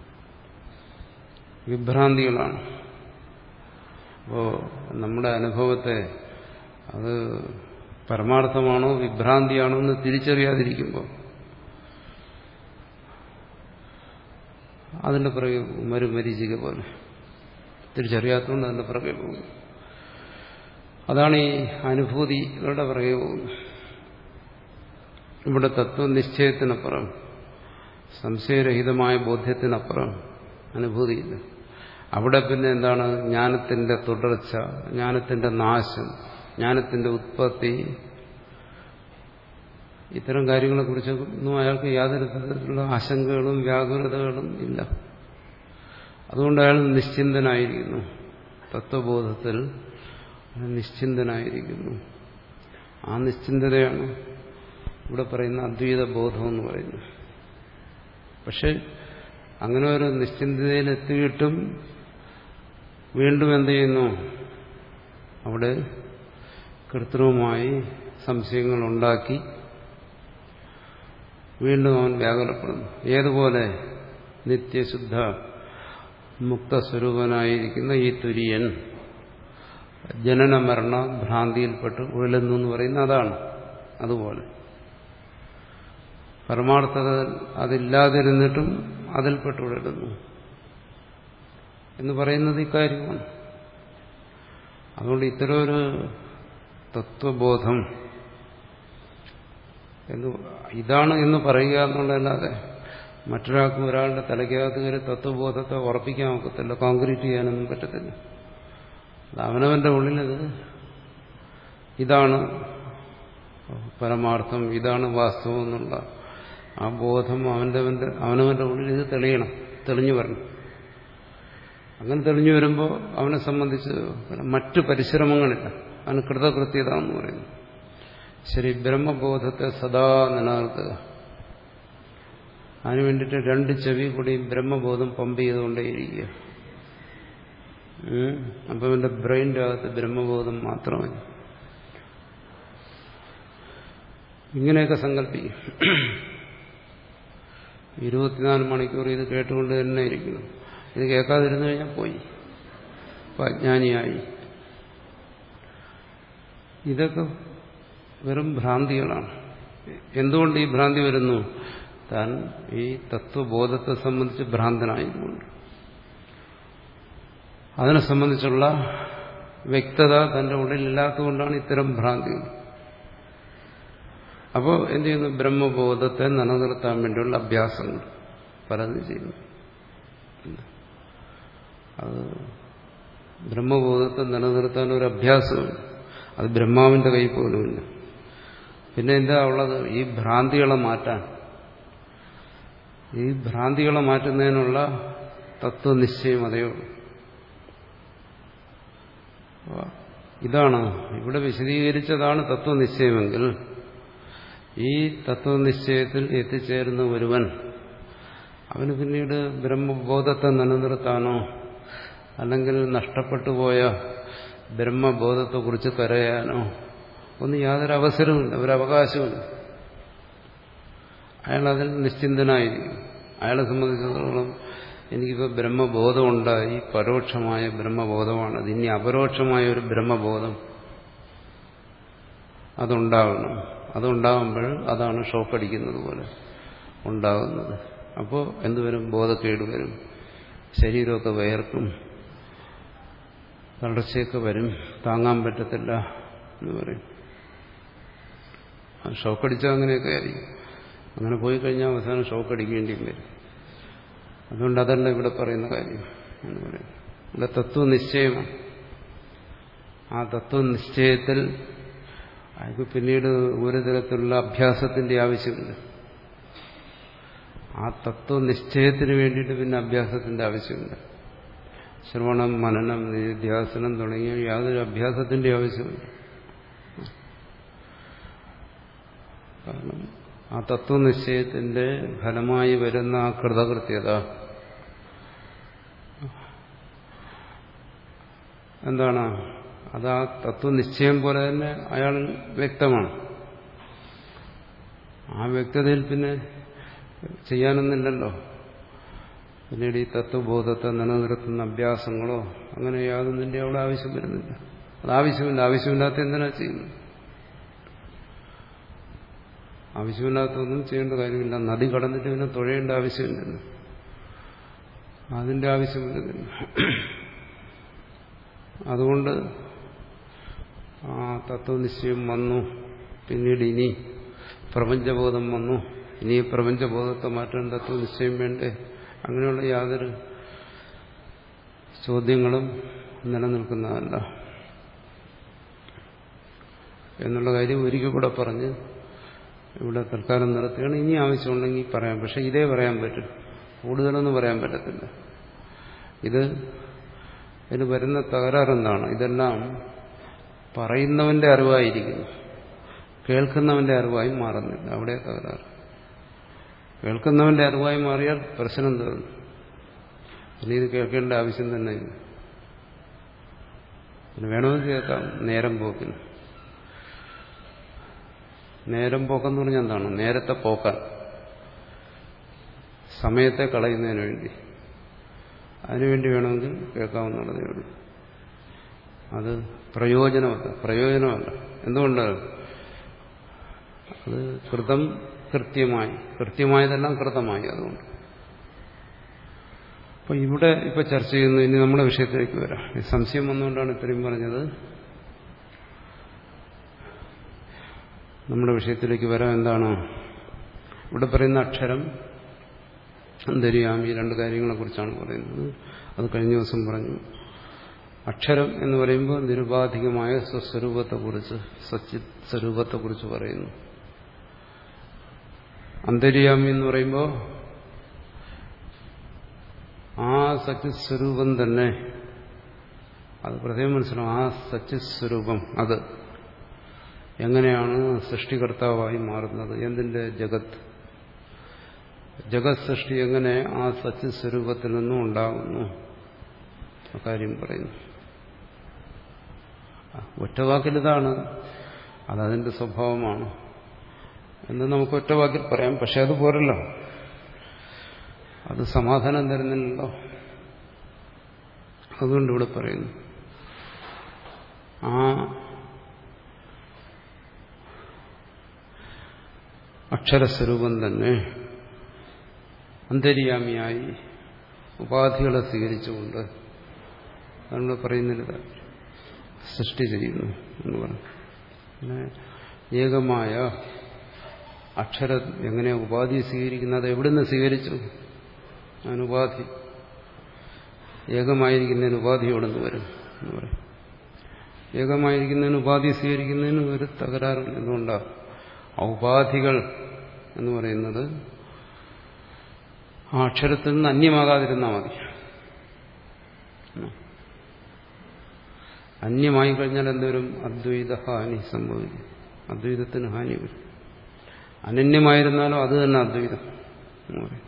വിഭ്രാന്തികളാണ്. അപ്പോൾ നമ്മുടെ അനുഭവത്തെ അത് പരമാർത്ഥമാണോ വിഭ്രാന്തിയാണോ എന്ന് തിരിച്ചറിയാതിരിക്കുമ്പോൾ അതിന്റെ പുറകെ മരുമരീചിക പോലെ തിരിച്ചറിയാത്തതുകൊണ്ട് അതിന്റെ പുറകെ പോകും. അതാണ് ഈ അനുഭൂതികളുടെ പുറകെ പോകുന്നത്. ഇവിടെ തത്വനിശ്ചയത്തിനപ്പുറം, സംശയരഹിതമായ ബോധ്യത്തിനപ്പുറം അനുഭൂതിയില്ല. അവിടെ പിന്നെ എന്താണ്? ജ്ഞാനത്തിന്റെ തുടർച്ച, ജ്ഞാനത്തിന്റെ നാശം, ജ്ഞാനത്തിന്റെ ഉത്പത്തി, ഇത്തരം കാര്യങ്ങളെക്കുറിച്ചൊന്നും അയാൾക്ക് യാതൊരു തരത്തിലുള്ള ആശങ്കകളും വ്യാകുലതകളും ഇല്ല. അതുകൊണ്ട് അയാൾ നിശ്ചിന്തനായിരിക്കുന്നു. തത്വബോധത്തിൽ നിശ്ചിന്തനായിരിക്കുന്നു. ആ നിശ്ചിന്തതയാണ് ഇവിടെ പറയുന്ന അദ്വൈത ബോധം എന്ന് പറയുന്നത്. പക്ഷെ അങ്ങനെ ഒരു നിശ്ചിന്തതയിലെത്തിയിട്ടും വീണ്ടും എന്ത് ചെയ്യുന്നു? അവിടെ കൃത്രിമമായി സംശയങ്ങൾ ഉണ്ടാക്കി വീണ്ടും അവൻ വ്യാകുലപ്പെടുന്നു. ഏതുപോലെ? നിത്യശുദ്ധ മുക്തസ്വരൂപനായിരിക്കുന്ന ഈ തുര്യൻ ജനന മരണ ഭ്രാന്തിയിൽപ്പെട്ട് ഉഴലുന്നു എന്ന് പറയുന്ന അതാണ്. അതുപോലെ പരമാർത്ഥത അതില്ലാതിരുന്നിട്ടും അതിൽപ്പെട്ട് ഉഴലുന്നു എന്ന് പറയുന്നത് ഇക്കാര്യമാണ്. അതുകൊണ്ട് ഇത്തരം ഒരു തത്വബോധം എന്ന് ഇതാണ് എന്ന് പറയുക എന്നുള്ളതല്ലാതെ മറ്റൊരാൾക്കും ഒരാളുടെ തലയ്ക്കകത്ത് കയറി തത്വബോധത്തെ ഉറപ്പിക്കാൻ ഒക്കത്തില്ല, കോൺക്രീറ്റ് ചെയ്യാനൊന്നും പറ്റത്തില്ല. അവനവന്റെ ഉള്ളിലത് ഇതാണ് പരമാർത്ഥം, ഇതാണ് വാസ്തവം എന്നുള്ള ആ ബോധം അവന്റെ അവനവന്റെ ഉള്ളിൽ ഇത് തെളിയണം, തെളിഞ്ഞു വരണം. അങ്ങനെ തെളിഞ്ഞു വരുമ്പോൾ അവനെ സംബന്ധിച്ച് മറ്റു പരിശ്രമങ്ങളില്ല, അവന് കൃതകൃത്യത എന്ന് പറയുന്നു. ശരി, ബ്രഹ്മബോധത്തെ സദാ നിലനിർത്തുക. അതിനു വേണ്ടിയിട്ട് രണ്ട് ചെവി കൂടി ബ്രഹ്മബോധം പമ്പ് ചെയ്തുകൊണ്ടേയിരിക്കുക. അപ്പം എന്റെ ബ്രെയിൻ്റെ അകത്ത് ബ്രഹ്മബോധം മാത്രമല്ല. ഇങ്ങനെയൊക്കെ സങ്കല്പിക്കും. ഇരുപത്തിനാല് മണിക്കൂർ ഇത് കേട്ടുകൊണ്ട് തന്നെ ഇരിക്കണം. ഇത് കേൾക്കാതിരുന്നു കഴിഞ്ഞാൽ പോയി, അജ്ഞാനിയായി. ഇതൊക്കെ വെറും ഭ്രാന്തികളാണ്. എന്തുകൊണ്ട് ഈ ഭ്രാന്തി വരുന്നു? താൻ ഈ തത്വബോധത്തെ സംബന്ധിച്ച് ഭ്രാന്തനായതുകൊണ്ട്, അതിനെ സംബന്ധിച്ചുള്ള വ്യക്തത തന്റെ ഉള്ളിലില്ലാത്തതുകൊണ്ടാണ് ഇത്തരം ഭ്രാന്തികൾ. അപ്പോൾ എന്ത് ചെയ്യുന്നു? ബ്രഹ്മബോധത്തെ നിലനിർത്താൻ വേണ്ടിയുള്ള അഭ്യാസങ്ങൾ പലതും ചെയ്യുന്നു. അത് ബ്രഹ്മബോധത്തെ നിലനിർത്താൻ ഒരു അഭ്യാസമില്ല. അത് ബ്രഹ്മാവിന്റെ കൈ പോലുമില്ല. പിന്നെ എന്താ ഉള്ളത്? ഈ ഭ്രാന്തികളെ മാറ്റാൻ, ഈ ഭ്രാന്തികളെ മാറ്റുന്നതിനുള്ള തത്വനിശ്ചയം അതേ ഉള്ളൂ. ഇതാണ് ഇവിടെ വിശദീകരിച്ചതാണ് തത്വനിശ്ചയമെങ്കിൽ, ഈ തത്വനിശ്ചയത്തിൽ എത്തിച്ചേരുന്ന ഒരുവൻ അവന് പിന്നീട് ബ്രഹ്മബോധത്തെ നിലനിർത്താനോ അല്ലെങ്കിൽ നഷ്ടപ്പെട്ടുപോയ ബ്രഹ്മബോധത്തെക്കുറിച്ച് കരയാനോ ഒന്നും യാതൊരു അവസരവുമില്ല, ഒരവകാശവുമില്ല. അയാൾ അതിൽ നിശ്ചിന്തനായിരിക്കും. അയാളെ സംബന്ധിച്ചിടത്തോളം എനിക്കിപ്പോൾ ബ്രഹ്മബോധമുണ്ടായി, പരോക്ഷമായ ബ്രഹ്മബോധമാണ്. ഇനി അപരോക്ഷമായ ഒരു ബ്രഹ്മബോധം അതുണ്ടാകണം. അതുണ്ടാകുമ്പോൾ അതാണ് ഷോക്കടിക്കുന്നത് പോലെ ഉണ്ടാകുന്നത്. അപ്പോൾ എന്തുവരും? ബോധക്കേട് വരും, ശരീരമൊക്കെ വയർക്കും, തളർച്ചയൊക്കെ വരും, താങ്ങാൻ പറ്റത്തില്ല എന്ന് പറയും. ഷോക്കടിച്ചാൽ അങ്ങനെയൊക്കെ ആയിരിക്കും. അങ്ങനെ പോയി കഴിഞ്ഞാൽ അവസാനം ഷോക്കടിക്കേണ്ടിയും വരും. അതുകൊണ്ട് അതല്ല ഇവിടെ പറയുന്ന കാര്യം എന്ന് പറയും. ഇവിടെ തത്വനിശ്ചയമാണ്. ആ തത്വനിശ്ചയത്തിൽ അയാൾക്ക് പിന്നീട് ഒരു തരത്തിലുള്ള അഭ്യാസത്തിന്റെ ആവശ്യമില്ല. ആ തത്വനിശ്ചയത്തിന് വേണ്ടിയിട്ട് പിന്നെ അഭ്യാസത്തിന്റെ ആവശ്യമില്ല. ശ്രവണം, മനനം, നിധ്യാസനം തുടങ്ങിയ യാതൊരു അഭ്യാസത്തിന്റെ ആവശ്യമില്ല. കാരണം ആ തത്വനിശ്ചയത്തിന്റെ ഫലമായി വരുന്ന ആ കൃതകൃത്യത എന്താണ്? അത് ആ തത്വനിശ്ചയം പോലെ തന്നെ അയാൾ വ്യക്തമാണ്. ആ വ്യക്തതയിൽ പിന്നെ ചെയ്യാനൊന്നില്ലല്ലോ. പിന്നീട് ഈ തത്വബോധത്തെ നിലനിർത്തുന്ന അഭ്യാസങ്ങളോ അങ്ങനെ യാതൊന്നിന്റെ അവിടെ ആവശ്യം വരുന്നില്ല. അത് ആവശ്യമില്ല. ആവശ്യമില്ലാത്ത എന്തിനാ ചെയ്യുന്നത്? ആവശ്യമില്ലാത്തൊന്നും ചെയ്യേണ്ട കാര്യമില്ല. നദി കടന്നിട്ട് പിന്നെ തുഴയേണ്ട ആവശ്യമില്ലല്ലോ. അതിന്റെ ആവശ്യം വരുന്നില്ല. അതുകൊണ്ട് ആ തത്വനിശ്ചയം വന്നു. പിന്നീട് ഇനി പ്രപഞ്ചബോധം വന്നു. ഇനി പ്രപഞ്ചബോധത്തെ മാറ്റാൻ തത്വനിശ്ചയം വേണ്ടേ? അങ്ങനെയുള്ള യാതൊരു ചോദ്യങ്ങളും നിലനിൽക്കുന്നതല്ല എന്നുള്ള കാര്യം ഒരിക്കൽ കൂടെ പറഞ്ഞ് ഇവിടെ തൽക്കാലം നിർത്തുകയാണ്. ഇനി ആവശ്യമുണ്ടെങ്കിൽ പറയാം. പക്ഷെ ഇതേ പറയാൻ പറ്റും, കൂടുതലൊന്നും പറയാൻ പറ്റത്തില്ല. ഇത് ഇതിൽ വരുന്ന തകരാറെന്താണ്? ഇതെല്ലാം പറയുന്നവന്റെ അറിവായിരിക്കുന്നു, കേൾക്കുന്നവന്റെ അറിവായി മാറുന്നില്ല. അവിടെ തകരാറ്. കേൾക്കുന്നവന്റെ അറിവായി മാറിയാൽ പ്രശ്നം തീർന്നു. ഇനി ഇത് കേൾക്കേണ്ട ആവശ്യം തന്നെ ഇല്ല. പിന്നെ വേണമെങ്കിൽ കേൾക്കാം നേരം പോക്കിന്. നേരം പോക്കെന്ന് പറഞ്ഞാൽ എന്താണ്? നേരത്തെ പോക്കാൻ, സമയത്തെ കളയുന്നതിന് വേണ്ടി, അതിനുവേണ്ടി വേണമെങ്കിൽ കേൾക്കാവുന്നതേ ഉള്ളൂ. അത് പ്രയോജനമല്ല പ്രയോജനമല്ല എന്തുകൊണ്ട്? അത് കൃതം കൃത്യമായി, കൃത്യമായതെല്ലാം കൃതമായി. അതുകൊണ്ട് അപ്പൊ ഇവിടെ ഇപ്പൊ ചർച്ച ചെയ്യുന്നു. ഇനി നമ്മുടെ വിഷയത്തിലേക്ക് വരാം. ഈ സംശയം വന്നുകൊണ്ടാണ് ഇത്രയും പറഞ്ഞത്. നമ്മുടെ വിഷയത്തിലേക്ക് വരാം. എന്താണ് ഇവിടെ പറയുന്ന അക്ഷരം, അന്തര്യാമി, രണ്ട് കാര്യങ്ങളെ കുറിച്ചാണ് പറയുന്നത്. അത് കഴിഞ്ഞ ദിവസം പറഞ്ഞു. അക്ഷരം എന്ന് പറയുമ്പോൾ നിരുപാധികമായ സ്വസ്വരൂപത്തെക്കുറിച്ച്, സച്ചിത് സ്വരൂപത്തെക്കുറിച്ച് പറയുന്നു. അന്തര്യാമി എന്ന് പറയുമ്പോൾ ആ സച്ചിത് സ്വരൂപം തന്നെ, അത് പ്രത്യേകം മനസ്സിലാവും. ആ സച്ചിത് സ്വരൂപം അത് എങ്ങനെയാണ് സൃഷ്ടികർത്താവായി മാറുന്നത്? എന്തിന്റെ? ജഗത്ത്. ജഗത് സൃഷ്ടി എങ്ങനെ ആ സച്ചിത് സ്വരൂപത്തിൽ നിന്നും ഉണ്ടാകുന്നു? അക്കാര്യം പറയുന്നു. ഒറ്റവാക്കിലിതാണ്, അതതിന്റെ സ്വഭാവമാണ് എന്ന് നമുക്ക് ഒറ്റവാക്കിൽ പറയാം. പക്ഷെ അത് പോരല്ലോ, അത് സമാധാനം തരുന്നില്ലല്ലോ. അതുകൊണ്ട് ഇവിടെ പറയുന്നു ആ അക്ഷരസ്വരൂപം തന്നെ അന്തര്യാമിയായി ഉപാധികളെ സ്വീകരിച്ചുകൊണ്ട് നമ്മൾ പറയുന്നില്ല സൃഷ്ടി ചെയ്യുന്നു എന്ന് പറഞ്ഞു. പിന്നെ ഏകമായ അക്ഷരം എങ്ങനെ ഉപാധി സ്വീകരിക്കുന്നത്? എവിടുന്ന് സ്വീകരിച്ചു? അനുപാധി. ഏകമായിരിക്കുന്നതിന് ഉപാധി എവിടുന്ന് വരും എന്ന് പറയും. ഏകമായിരിക്കുന്നതിന് ഉപാധി സ്വീകരിക്കുന്നതിന് ഒരു തകരാറില്ല. എന്തുകൊണ്ടാണ്? ഔപാധികൾ എന്ന് പറയുന്നത് ആ അക്ഷരത്തിൽ നിന്ന് അന്യമാകാതിരുന്നാൽ മതി. അന്യമായി കഴിഞ്ഞാൽ എന്തോരും അദ്വൈത ഹാനി സംഭവിക്കും. അദ്വൈതത്തിന് ഹാനി വരും. അനന്യമായിരുന്നാലും അത് തന്നെ അദ്വൈതം എന്ന് പറയും.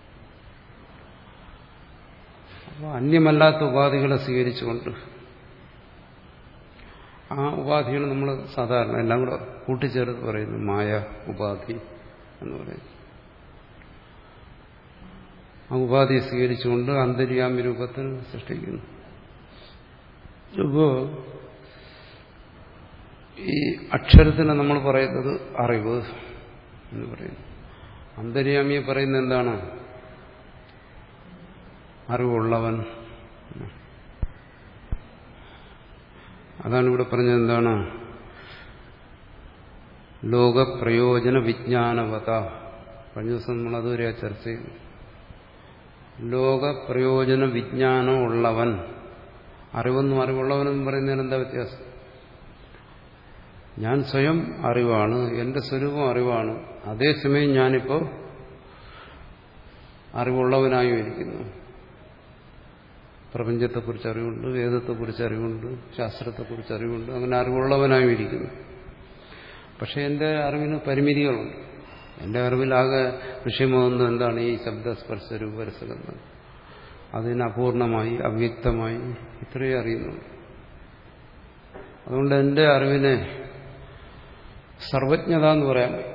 അപ്പോൾ അന്യമല്ലാത്ത ഉപാധികളെ സ്വീകരിച്ചുകൊണ്ട്, ആ ഉപാധികൾ നമ്മൾ സാധാരണ എല്ലാം കൂടെ കൂട്ടിച്ചേർത്ത് പറയുന്നു മായ ഉപാധി എന്ന് പറയുന്നു. ആ ഉപാധി സ്വീകരിച്ചുകൊണ്ട് അന്തര്യാമി രൂപത്തിൽ സൃഷ്ടിക്കുന്നു. ഇപ്പോ ഈ അക്ഷരത്തിന് നമ്മൾ പറയുന്നത് അറിവ് എന്ന് പറയുന്നു. അന്തര്യാമിയെ പറയുന്നത് എന്താണ്? അറിവുള്ളവൻ. അതാണ് ഇവിടെ പറഞ്ഞത്. എന്താണ്? ലോകപ്രയോജന വിജ്ഞാനവത. കഴിഞ്ഞ ദിവസം നമ്മൾ അതുവരെ ചർച്ച ചെയ്തു. ലോകപ്രയോജന വിജ്ഞാനം ഉള്ളവൻ. അറിവെന്നും അറിവുള്ളവനെന്നും പറയുന്നതിന് എന്താ വ്യത്യാസം? ഞാൻ സ്വയം അറിവാണ്, എന്റെ സ്വരൂപം അറിവാണ്. അതേസമയം ഞാനിപ്പോൾ അറിവുള്ളവനായും ഇരിക്കുന്നു. പ്രപഞ്ചത്തെക്കുറിച്ച് അറിവുണ്ട്, വേദത്തെക്കുറിച്ച് അറിവുണ്ട്, ശാസ്ത്രത്തെക്കുറിച്ച് അറിവുണ്ട്. അങ്ങനെ അറിവുള്ളവനായും ഇരിക്കുന്നു. പക്ഷെ എന്റെ അറിവിന് പരിമിതികളുണ്ട്. എന്റെ അറിവിലാകെ വിഷയമാകുന്നത് എന്താണ്? ഈ ശബ്ദസ്പർശ രൂപരസഗന്ധം. അതിന് അപൂർണമായി, അവ്യക്തമായി ഇത്രയേ അറിയുന്നുള്ളൂ. അതുകൊണ്ട് എന്റെ അറിവിനെ സർവജ്ഞത എന്ന് പറയാൻ പറ്റും.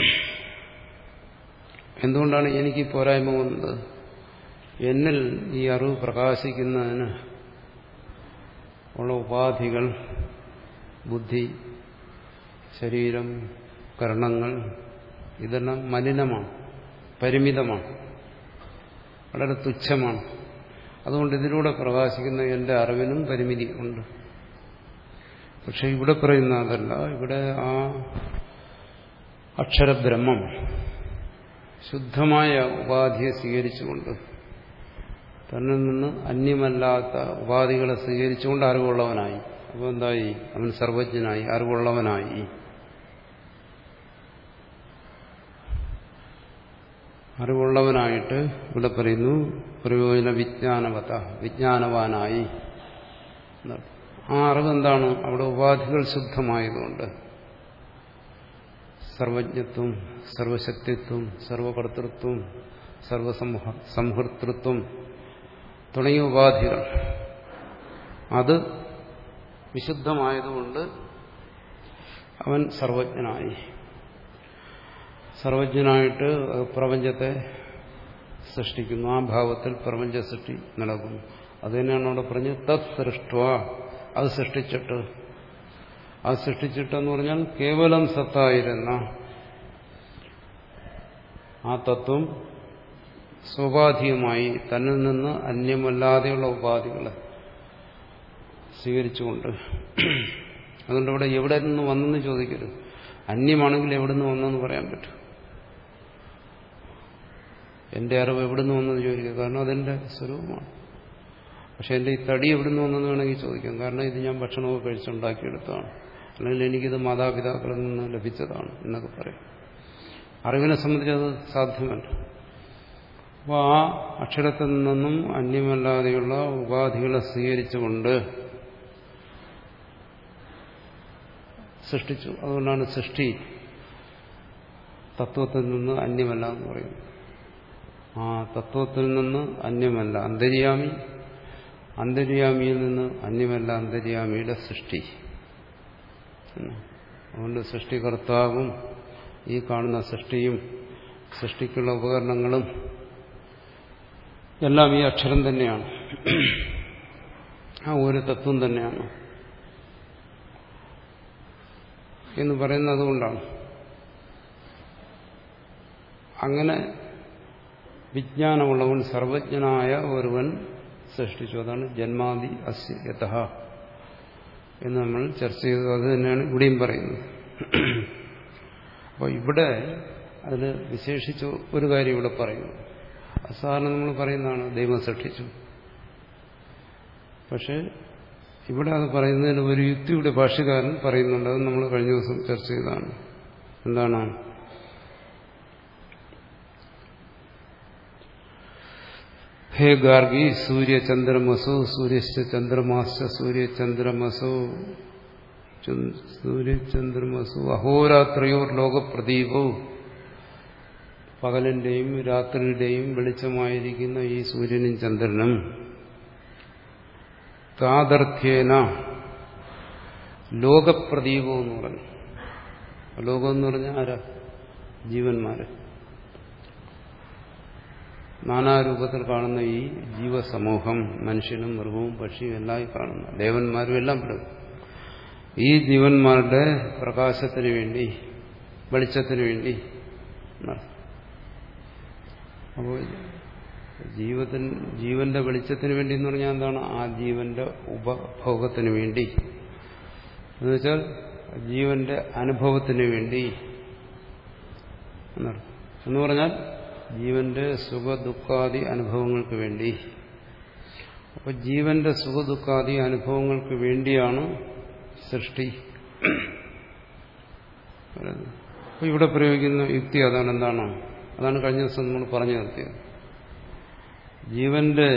എന്തുകൊണ്ടാണ് എനിക്ക് പോരായ്മ വന്നത്? എന്നിൽ ഈ അറിവ് പ്രകാശിക്കുന്നതിന് ഉള്ള ഉപാധികൾ, ബുദ്ധി, ശരീരം, കരണങ്ങൾ, ഇതെല്ലാം മലിനമാണ്, പരിമിതമാണ്, വളരെ തുച്ഛമാണ്. അതുകൊണ്ട് ഇതിലൂടെ പ്രകാശിക്കുന്ന എന്റെ അറിവിനും പരിമിതി ഉണ്ട്. പക്ഷെ ഇവിടെ പറയുന്ന അതല്ല. ഇവിടെ ആ അക്ഷരബ്രഹ്മം ശുദ്ധമായ ഉപാധിയെ സ്വീകരിച്ചുകൊണ്ട്, തന്നിൽ നിന്ന് അന്യമല്ലാത്ത ഉപാധികളെ സ്വീകരിച്ചുകൊണ്ട് അറിവുള്ളവനായി. അപ്പോൾ എന്തായി? അവൻ സർവജ്ഞനായി, അറിവുള്ളവനായി. അറിവുള്ളവനായിട്ട് ഇവിടെ പറയുന്നു പ്രയോജന വിജ്ഞാനവത, വിജ്ഞാനവാനായി. ആ അറിവ് എന്താണ്? അവിടെ ഉപാധികൾ ശുദ്ധമായതുകൊണ്ട് സർവജ്ഞത്വം, സർവശക്തിത്വം, സർവകർത്തൃത്വം, സർവസംഹ സംഹൃതൃത്വം തുടങ്ങിയ ഉപാധികൾ അത് വിശുദ്ധമായതുകൊണ്ട് അവൻ സർവജ്ഞനായി. സർവജ്ഞനായിട്ട് പ്രപഞ്ചത്തെ സൃഷ്ടിക്കുന്നു. ആ ഭാവത്തിൽ പ്രപഞ്ച സൃഷ്ടി നടക്കുന്നു. അത് തന്നെയാണ് അവിടെ പറഞ്ഞത് തത് സൃഷ്ട്വ, അത് സൃഷ്ടിച്ചിട്ട്. അത് സൃഷ്ടിച്ചിട്ടെന്ന് പറഞ്ഞാൽ കേവലം സത്തായിരുന്ന ആ തത്വം സ്വാഭാവികമായി തന്നിൽ നിന്ന് അന്യമല്ലാതെയുള്ള ഉപാധികളെ സ്വീകരിച്ചുകൊണ്ട്. അതുകൊണ്ട് ഇവിടെ എവിടെ നിന്ന് വന്നെന്ന് ചോദിക്കരുത്. അന്യമാണെങ്കിൽ എവിടെ നിന്ന് വന്നെന്ന് പറയാൻ പറ്റും. എന്റെ അറിവ് എവിടെ നിന്ന് വന്നെന്ന് ചോദിക്കുക, കാരണം അതെന്റെ സ്വരൂപമാണ്. പക്ഷെ എന്റെ ഈ തടി എവിടെ നിന്ന് വന്നെന്ന് വേണമെങ്കിൽ ചോദിക്കാം, കാരണം ഇത് ഞാൻ ഭക്ഷണമൊക്കെ കഴിച്ചുണ്ടാക്കിയെടുത്തതാണ്, അല്ലെങ്കിൽ എനിക്കിത് മാതാപിതാക്കളിൽ നിന്ന് ലഭിച്ചതാണ് എന്നൊക്കെ പറയും. അറിവിനെ സംബന്ധിച്ച് അത് സാധ്യമല്ല. അപ്പോൾ ആ അക്ഷരത്തിൽ നിന്നും അന്യമല്ലാതെയുള്ള ഉപാധികളെ സ്വീകരിച്ചുകൊണ്ട് സൃഷ്ടിച്ചു. അതുകൊണ്ടാണ് സൃഷ്ടി തത്വത്തിൽ നിന്ന് അന്യമല്ല എന്ന് പറയുന്നത്. ആ തത്വത്തിൽ നിന്ന് അന്യമല്ല അന്തര്യാമി, അന്തര്യാമിയിൽ നിന്ന് അന്യമല്ല അന്തര്യാമിയുടെ സൃഷ്ടി. അതുകൊണ്ട് സൃഷ്ടികർത്താവും ഈ കാണുന്ന സൃഷ്ടിയും സൃഷ്ടിക്കുള്ള ഉപകരണങ്ങളും എല്ലാം ഈ അക്ഷരം തന്നെയാണ്. ആ ഒരു തത്വം തന്നെയാണ് എന്ന് പറയുന്നത് കൊണ്ടാണ്. അങ്ങനെ വിജ്ഞാനമുള്ളവൻ, സർവജ്ഞനായ ഒരുവൻ സൃഷ്ടിച്ചു. അതാണ് ജന്മാദി അസ്യ യതഃ എന്ന് നമ്മൾ ചർച്ച ചെയ്തത്. അത് തന്നെയാണ് ഇവിടെയും പറയുന്നത്. അപ്പോൾ ഇവിടെ അതിൽ വിശേഷിച്ച് ഒരു കാര്യം ഇവിടെ പറയുന്നു. സാധാരണ നമ്മൾ പറയുന്നതാണ് ദൈവം സൃഷ്ടിച്ചു. പക്ഷെ ഇവിടെ അത് പറയുന്നതിന് ഒരു യുക്തിയുടെ ഭാഷ്യകാരൻ പറയുന്നുണ്ട്. അത് നമ്മൾ കഴിഞ്ഞ ദിവസം ചർച്ച ചെയ്തതാണ്. എന്താണ്? ഹേ ഗാർഗി സൂര്യചന്ദ്രമസോ സൂര്യശ്ച ചന്ദ്രമാശ്ച സൂര്യചന്ദ്രമസോ സൂര്യചന്ദ്രമസോ അഹോരാത്രയോർ ലോകപ്രദീപോ, പകലിന്റെയും രാത്രിയുടെയും വെളിച്ചമായിരിക്കുന്ന ഈ സൂര്യനും ചന്ദ്രനും താദർത്ഥ്യേന ലോകപ്രദീപം എന്ന് പറഞ്ഞു. ലോകം എന്ന് പറഞ്ഞാൽ ആരാ? ജീവന്മാര്. നാനാരൂപത്തിൽ കാണുന്ന ഈ ജീവസമൂഹം, മനുഷ്യനും മൃഗവും പക്ഷിയും എല്ലാം കാണുന്ന ദേവന്മാരും എല്ലാം പെടും. ഈ ജീവന്മാരുടെ പ്രകാശത്തിന് വേണ്ടി, വെളിച്ചത്തിന് വേണ്ടി. അപ്പോൾ ജീവിതത്തിന് ജീവന്റെ വെളിച്ചത്തിന് വേണ്ടി എന്ന് പറഞ്ഞാൽ എന്താണ്? ആ ജീവന്റെ ഉപഭോഗത്തിന് വേണ്ടി, എന്നുവെച്ചാൽ ജീവന്റെ അനുഭവത്തിന് വേണ്ടി എന്ന് പറഞ്ഞാൽ ജീവന്റെ സുഖദുഃഖാദി അനുഭവങ്ങൾക്ക് വേണ്ടി. അപ്പോൾ ജീവന്റെ സുഖദുഃഖാദി അനുഭവങ്ങൾക്ക് വേണ്ടിയാണ് സൃഷ്ടി. അപ്പോൾ ഇവിടെ പ്രയോഗിക്കുന്ന യുക്തി അതാണ്. എന്താണ്? അതാണ് കഴിഞ്ഞ ദിവസം നമ്മൾ പറഞ്ഞു നിർത്തിയത്. ജീവന്റെ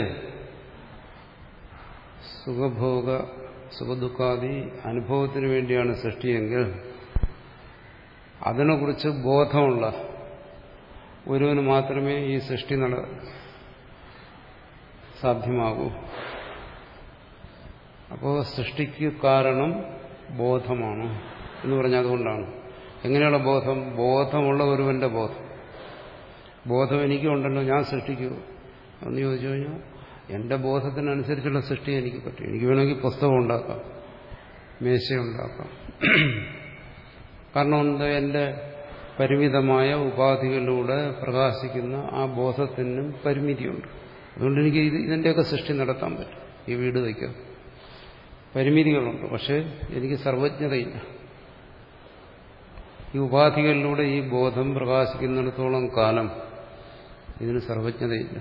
സുഖഭോഗ സുഖദുഃഖാദി അനുഭവത്തിന് വേണ്ടിയാണ് സൃഷ്ടിയെങ്കിൽ അതിനെക്കുറിച്ച് ബോധമുള്ള ഒരുവന് മാത്രമേ ഈ സൃഷ്ടി നട സാധ്യമാകൂ. അപ്പോൾ സൃഷ്ടിക്ക് കാരണം ബോധമാണ് എന്ന് പറഞ്ഞാൽ അതുകൊണ്ടാണ്. എങ്ങനെയുള്ള ബോധം? ബോധമുള്ള ഒരുവന്റെ ബോധം. ബോധം എനിക്കുണ്ടല്ലോ, ഞാൻ സൃഷ്ടിക്കൂ എന്ന് ചോദിച്ചു കഴിഞ്ഞാൽ എന്റെ ബോധത്തിനനുസരിച്ചുള്ള സൃഷ്ടി എനിക്ക് പറ്റും. എനിക്ക് വേണമെങ്കിൽ പുസ്തകം ഉണ്ടാക്കാം, മേശയുണ്ടാക്കാം. കാരണം എന്താ? എന്റെ പരിമിതമായ ഉപാധികളിലൂടെ പ്രകാശിക്കുന്ന ആ ബോധത്തിനും പരിമിതിയുണ്ട്. അതുകൊണ്ട് എനിക്ക് ഇത് ഇതിൻ്റെയൊക്കെ സൃഷ്ടി നടത്താൻ പറ്റും. ഈ വീട് വയ്ക്കാം, പരിമിതികളുണ്ട്. പക്ഷെ എനിക്ക് സർവജ്ഞതയില്ല. ഈ ഉപാധികളിലൂടെ ഈ ബോധം പ്രകാശിക്കുന്നിടത്തോളം കാലം ഇതിന് സർവജ്ഞതയില്ല.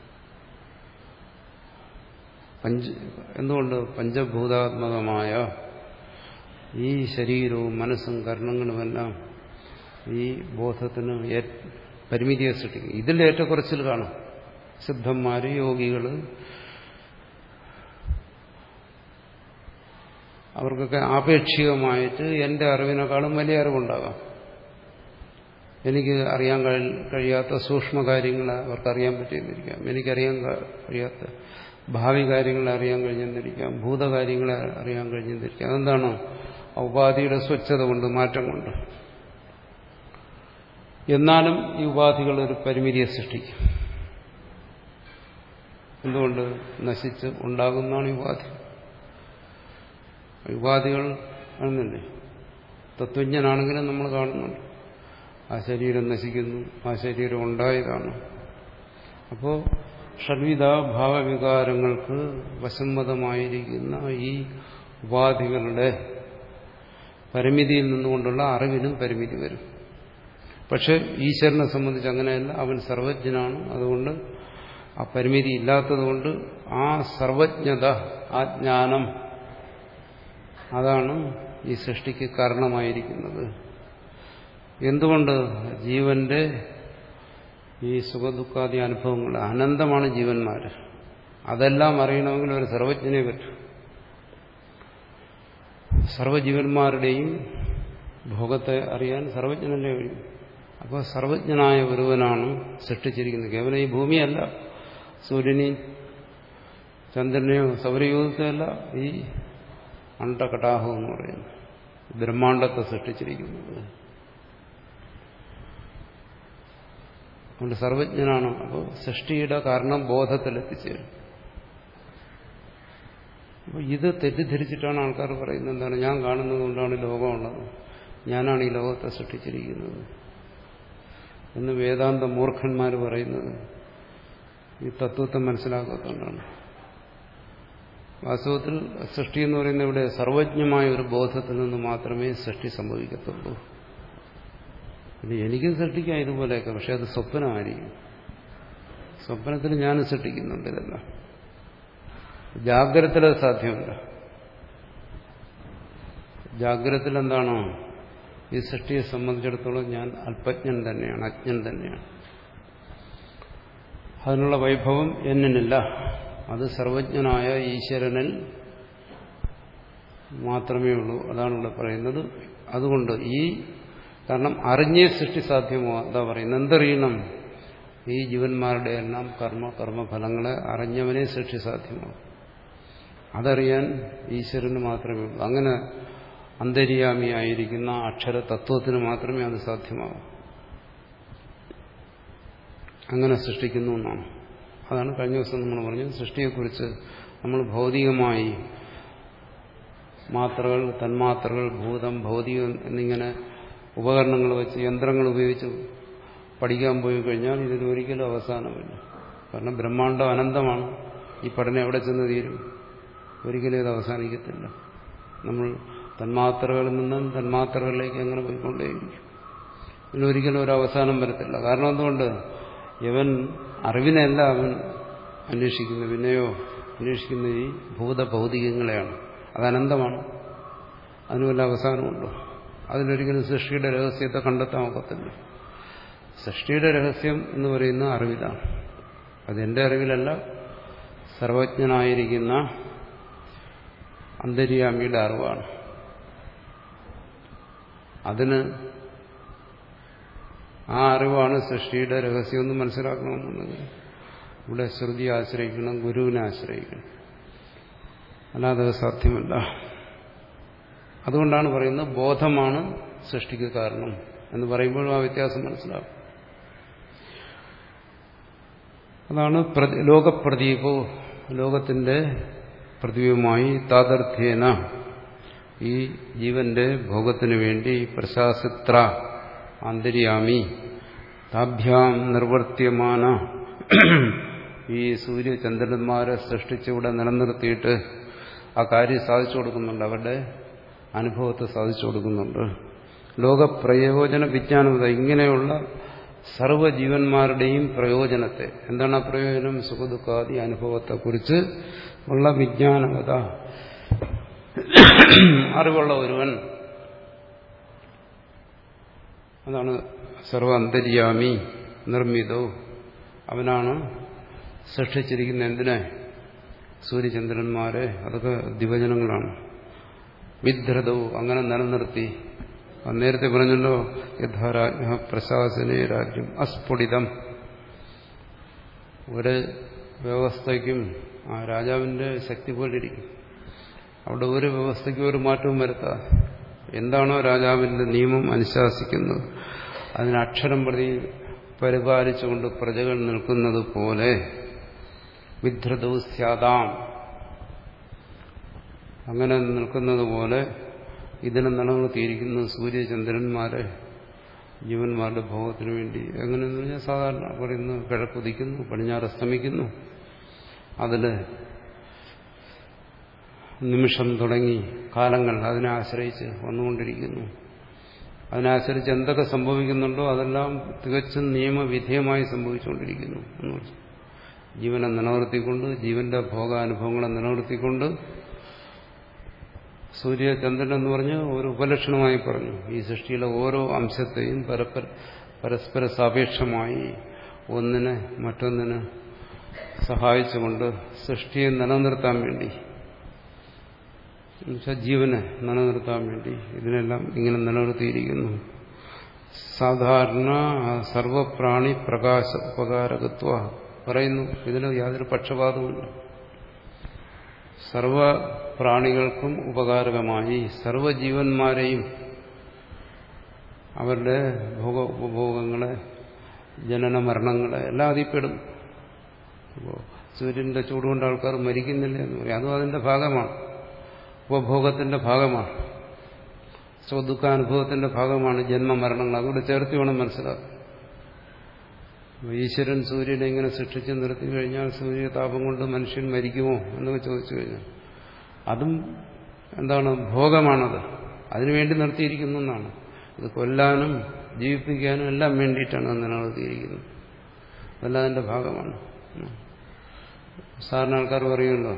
പഞ്ച എന്തുകൊണ്ട്? പഞ്ചഭൂതാത്മകമായ ഈ ശരീരവും മനസ്സും കർണങ്ങളുമെല്ലാം ഈ ബോധത്തിന് പരിമിതിയെ സൃഷ്ടിക്കും. ഇതിൽ ഏറ്റക്കുറച്ചിൽ കാണും. സിദ്ധന്മാര്, യോഗികള്, അവർക്കൊക്കെ ആപേക്ഷികമായിട്ട് എൻ്റെ അറിവിനേക്കാളും വലിയ അറിവുണ്ടാകാം. എനിക്ക് അറിയാൻ കഴിയാത്ത സൂക്ഷ്മ കാര്യങ്ങൾ അവർക്കറിയാൻ പറ്റിയെന്നിരിക്കാം. എനിക്കറിയാൻ കഴിയാത്ത ഭാവി കാര്യങ്ങളെ അറിയാൻ കഴിഞ്ഞെന്നിരിക്കാം. ഭൂതകാര്യങ്ങളെ അറിയാൻ കഴിഞ്ഞെന്നിരിക്കാം. അതെന്താണ്? ഉപാധിയുടെ സ്വച്ഛത കൊണ്ട്, മാറ്റം കൊണ്ട്. എന്നാലും ഈ ഉപാധികൾ ഒരു പരിമിതിയെ സൃഷ്ടിക്കും. എന്തുകൊണ്ട്? നശിച്ച് ഉണ്ടാകുന്നതാണ് ഈ ഉപാധി. ഉപാധികൾ ആണെന്നല്ലേ തത്വജ്ഞനാണെങ്കിലും നമ്മൾ കാണുന്നുണ്ട്. ആ ശരീരം നശിക്കുന്നു, ആ ശരീരം ഉണ്ടായതാണ്. അപ്പോൾ ഷഡ്വിധ ഭാവവികാരങ്ങൾക്ക് വശംവദമായിരിക്കുന്ന ഈ ഉപാധികളുടെ പരിമിതിയിൽ നിന്നുകൊണ്ടുള്ള അറിവിനും പരിമിതി വരും. പക്ഷെ ഈശ്വരനെ സംബന്ധിച്ച് അങ്ങനെയല്ല. അവൻ സർവജ്ഞനാണ്. അതുകൊണ്ട് ആ പരിമിതി ഇല്ലാത്തതുകൊണ്ട് ആ സർവജ്ഞത, ആ ജ്ഞാനം, അതാണ് ഈ സൃഷ്ടിക്ക് കാരണമായിരിക്കുന്നത്. എന്തുകൊണ്ട്? ജീവന്റെ ഈ സുഖദുഃഖാദി അനുഭവങ്ങൾ അനന്തമാണ്. ജീവന്മാർ അതെല്ലാം അറിയണമെങ്കിൽ ഒരു സർവജ്ഞനെ പറ്റും. സർവജീവന്മാരുടെയും ഭോഗത്തെ അറിയാൻ സർവജ്ഞനല്ലേ കഴിയും. അപ്പോൾ സർവജ്ഞനായ ഒരുവനാണ് സൃഷ്ടിച്ചിരിക്കുന്നത്. കേവലം ഈ ഭൂമിയല്ല, സൂര്യനെയും ചന്ദ്രനെയോ സൗരയൂഥത്തെയല്ല, ഈ അണ്ടകടാഹം എന്ന് പറയുന്നു ബ്രഹ്മാണ്ടത്തെ സൃഷ്ടിച്ചിരിക്കുന്നത്. അതുകൊണ്ട് സർവജ്ഞനാണ്. അപ്പോൾ സൃഷ്ടിയുടെ കാരണം ബോധത്തിലെത്തിച്ചേരും. അപ്പോൾ ഇത് തെറ്റിദ്ധരിച്ചിട്ടാണ് ആൾക്കാർ പറയുന്നത് എന്താണ്, ഞാൻ കാണുന്നത് കൊണ്ടാണ് ലോകമുള്ളത്, ഞാനാണ് ഈ ലോകത്തെ സൃഷ്ടിച്ചിരിക്കുന്നത് എന്ന് വേദാന്ത മൂർഖന്മാർ പറയുന്നത് ഈ തത്വത്തെ മനസ്സിലാക്കാത്തതുകൊണ്ടാണ്. വാസ്തവത്തിൽ സൃഷ്ടി എന്ന് പറയുന്നത് ഇവിടെ സർവജ്ഞമായ ഒരു ബോധത്തിൽ നിന്ന് മാത്രമേ സൃഷ്ടി സംഭവിക്കത്തുള്ളൂ. ഇത് എനിക്കും സൃഷ്ടിക്കാം ഇതുപോലെയൊക്കെ, പക്ഷെ അത് സ്വപ്നമായിരിക്കും. സ്വപ്നത്തിൽ ഞാനും സൃഷ്ടിക്കുന്നുണ്ട് ഇതെല്ലാം. ജാഗ്രതയിൽ സാധ്യമല്ല. ജാഗ്രതയിൽ എന്താണോ ഈ സൃഷ്ടിയെ സംബന്ധിച്ചിടത്തോളം ഞാൻ അല്പജ്ഞൻ തന്നെയാണ്, അജ്ഞൻ തന്നെയാണ്. അതിനുള്ള വൈഭവം എന്നിനില്ല. അത് സർവജ്ഞനായ ഈശ്വരനിൽ മാത്രമേ ഉള്ളൂ. അതാണ് ഇവിടെ പറയുന്നത്. അതുകൊണ്ട് ഈ കാരണം അറിഞ്ഞേ സൃഷ്ടി സാധ്യമോ എന്താ പറയുന്നത്, എന്തറിയണം? ഈ ജീവന്മാരുടെ എല്ലാം കർമ്മ കർമ്മഫലങ്ങളെ അറിഞ്ഞവനെ സൃഷ്ടി സാധ്യമാകും. അതറിയാൻ ഈശ്വരന് മാത്രമേ ഉള്ളൂ. അങ്ങനെ അന്തര്യാമിയായിരിക്കുന്ന അക്ഷര തത്വത്തിന് മാത്രമേ അത് സാധ്യമാകൂ. അങ്ങനെ സൃഷ്ടിക്കുന്നു എന്നാണ്. അതാണ് കഴിഞ്ഞ ദിവസം നമ്മൾ പറഞ്ഞത്. സൃഷ്ടിയെക്കുറിച്ച് നമ്മൾ ഭൗതികമായി മാത്രകൾ, തന്മാത്രകൾ, ഭൂതം, ഭൗതികം എന്നിങ്ങനെ ഉപകരണങ്ങൾ വെച്ച്, യന്ത്രങ്ങൾ ഉപയോഗിച്ച് പഠിക്കാൻ പോയി കഴിഞ്ഞാൽ ഇതിന് ഒരിക്കലും അവസാനമില്ല. കാരണം ബ്രഹ്മാണ്ടം അനന്തമാണ്. ഈ പഠനം എവിടെ ചെന്ന് തീരും? ഒരിക്കലും ഇത് അവസാനിക്കത്തില്ല. നമ്മൾ തന്മാത്രകളിൽ നിന്നും തന്മാത്രകളിലേക്ക് അങ്ങനെ പോയിക്കൊണ്ടേയിരിക്കും. ഇതിനൊരിക്കലും ഒരു അവസാനം വരത്തില്ല. കാരണം എന്തുകൊണ്ട്? ഇവൻ അറിവിനല്ല അവൻ അന്വേഷിക്കുന്നത്, പിന്നെയോ അന്വേഷിക്കുന്ന ഈ ഭൂതഭൗതികങ്ങളെയാണ്. അത് അനന്തമാണ്. അതിന് വല്ല അവസാനമുണ്ടോ? അതിനൊരിക്കലും സൃഷ്ടിയുടെ രഹസ്യത്തെ കണ്ടെത്താൻ ഒക്കത്തില്ല. സൃഷ്ടിയുടെ രഹസ്യം എന്ന് പറയുന്ന അറിവിലാണ്. അതെന്റെ അറിവിലല്ല, സർവജ്ഞനായിരിക്കുന്ന അന്തര്യാമിയുടെ അറിവാണ്. അതിന് ആ അറിവാണ് സൃഷ്ടിയുടെ രഹസ്യമെന്ന് മനസ്സിലാക്കണമെന്നുണ്ടെങ്കിൽ ഇവിടെ ശ്രുതി ആശ്രയിക്കണം, ഗുരുവിനെ ആശ്രയിക്കണം. അല്ലാതെ സാധ്യമല്ല. അതുകൊണ്ടാണ് പറയുന്നത് ബോധമാണ് സൃഷ്ടിക്ക് കാരണം എന്ന് പറയുമ്പോഴും ആ വ്യത്യാസം മനസ്സിലാവും. അതാണ് ലോകപ്രദീപോ, ലോകത്തിന്റെ പ്രതിബിംബമായി താദർത്ഥ്യേന ഈ ജീവന്റെ ഭോഗത്തിനു വേണ്ടി പ്രശാസിത്ര അന്തര്യാമി താഭ്യാം നിർവർത്തിയമാന ഈ സൂര്യചന്ദ്രന്മാരെ സൃഷ്ടിച്ചിവിടെ നിലനിർത്തിയിട്ട് ആ കാര്യം സാധിച്ചു കൊടുക്കുന്നുണ്ട്. അവരുടെ അനുഭവത്തെ സാധിച്ചു കൊടുക്കുന്നുണ്ട്. ലോകപ്രയോജന വിജ്ഞാനത, ഇങ്ങനെയുള്ള സർവ്വജീവന്മാരുടെയും പ്രയോജനത്തെ, എന്താണ് ആ പ്രയോജനം? സുഖദുഃഖാദി അനുഭവത്തെക്കുറിച്ച് ഉള്ള വിജ്ഞാനത, അറിവുള്ള ഒരുവൻ, അതാണ് സർവ അന്തര്യാമി നിർമ്മിതോ, അവനാണ് സൃഷ്ടിച്ചിരിക്കുന്ന എന്തിനെ? സൂര്യചന്ദ്രന്മാരെ. അതൊക്കെ ദ്വിവചനങ്ങളാണ്. വിദ്രതവും അങ്ങനെ നിലനിർത്തി. നേരത്തെ പറഞ്ഞല്ലോ യഥാരാജ്ഞ പ്രശാസനേ രാജ്യം അസ്ഫുടിതം. ഒരു വ്യവസ്ഥയ്ക്കും ആ രാജാവിന്റെ ശക്തി പോലിരിക്കും. അവിടെ ഒരു വ്യവസ്ഥയ്ക്കും ഒരു മാറ്റവും വരുത്താതെ എന്താണോ രാജാവിന്റെ നിയമം അനുശാസിക്കുന്നത് അതിന് അക്ഷരം പ്രതി പരിപാലിച്ചുകൊണ്ട് പ്രജകൾ നിൽക്കുന്നത് പോലെ വിധൃതവും സ്യാദാം അങ്ങനെ നിൽക്കുന്നത് പോലെ ഇതിനെ നിലനിർത്തിയിരിക്കുന്ന സൂര്യചന്ദ്രന്മാരെ ജീവന്മാരുടെ ഭോഗത്തിന് വേണ്ടി. എങ്ങനെയെന്ന് പറഞ്ഞാൽ സാധാരണ പറയുന്നു കിഴക്കുദിക്കുന്നു, പടിഞ്ഞാറ് അസ്തമിക്കുന്നു. അതിൽ നിമിഷം തുടങ്ങി കാലങ്ങൾ അതിനെ ആശ്രയിച്ച് വന്നുകൊണ്ടിരിക്കുന്നു. അതിനനുസരിച്ച് എന്തൊക്കെ സംഭവിക്കുന്നുണ്ടോ അതെല്ലാം തികച്ചും നിയമവിധേയമായി സംഭവിച്ചുകൊണ്ടിരിക്കുന്നു എന്ന് പറഞ്ഞു. ജീവനെ നിലനിർത്തിക്കൊണ്ട് ജീവന്റെ ഭോഗാനുഭവങ്ങളെ നിലനിർത്തിക്കൊണ്ട് സൂര്യചന്ദ്രൻ എന്ന് പറഞ്ഞ് ഒരു ഉപലക്ഷണമായി പറഞ്ഞു. ഈ സൃഷ്ടിയിലെ ഓരോ അംശത്തെയും പരസ്പര പരസ്പര സാപേക്ഷമായി ഒന്നിനെ മറ്റൊന്നിന് സഹായിച്ചുകൊണ്ട് സൃഷ്ടിയെ നിലനിർത്താൻ വേണ്ടി, എന്നുവെച്ചാൽ ജീവനെ നിലനിർത്താൻ വേണ്ടി ഇതിനെല്ലാം ഇങ്ങനെ നിലനിർത്തിയിരിക്കുന്നു. സാധാരണ സർവപ്രാണി പ്രകാശ ഉപകാരകത്വ പറയുന്നു. ഇതിന് യാതൊരു പക്ഷപാതവുമില്ല. സർവപ്രാണികൾക്കും ഉപകാരകമായി സർവജീവന്മാരെയും അവരുടെ ഭോഗ ഉപഭോഗങ്ങളെ ജനന മരണങ്ങളെ എല്ലാം അതിൽപ്പെടും. അപ്പോൾ സൂര്യന്റെ ചൂടുകൊണ്ട് ആൾക്കാർ മരിക്കുന്നില്ല എന്ന് പറയും. അതും അതിന്റെ ഭാഗമാണ്, ഉപഭോഗത്തിന്റെ ഭാഗമാണ്, സ്വദുഃഖാനുഭവത്തിന്റെ ഭാഗമാണ് ജന്മമരണങ്ങൾ. അതുകൊണ്ട് ചേർത്ത് വേണം മനസ്സിലാക്കാം. ഈശ്വരൻ സൂര്യനെ ഇങ്ങനെ സൃഷ്ടിച്ച് നിർത്തി കഴിഞ്ഞാൽ സൂര്യതാപം കൊണ്ട് മനുഷ്യൻ മരിക്കുമോ എന്നൊക്കെ ചോദിച്ചു കഴിഞ്ഞാൽ അതും എന്താണ്, ഭോഗമാണത്. അതിനുവേണ്ടി നിർത്തിയിരിക്കുന്നു എന്നാണ്. ഇത് കൊല്ലാനും ജീവിപ്പിക്കാനും എല്ലാം വേണ്ടിയിട്ടാണ് അത് നിലനിർത്തിയിരിക്കുന്നത്. അതെല്ലാം അതിന്റെ ഭാഗമാണ്. സാധാരണ ആൾക്കാർ പറയുമല്ലോ,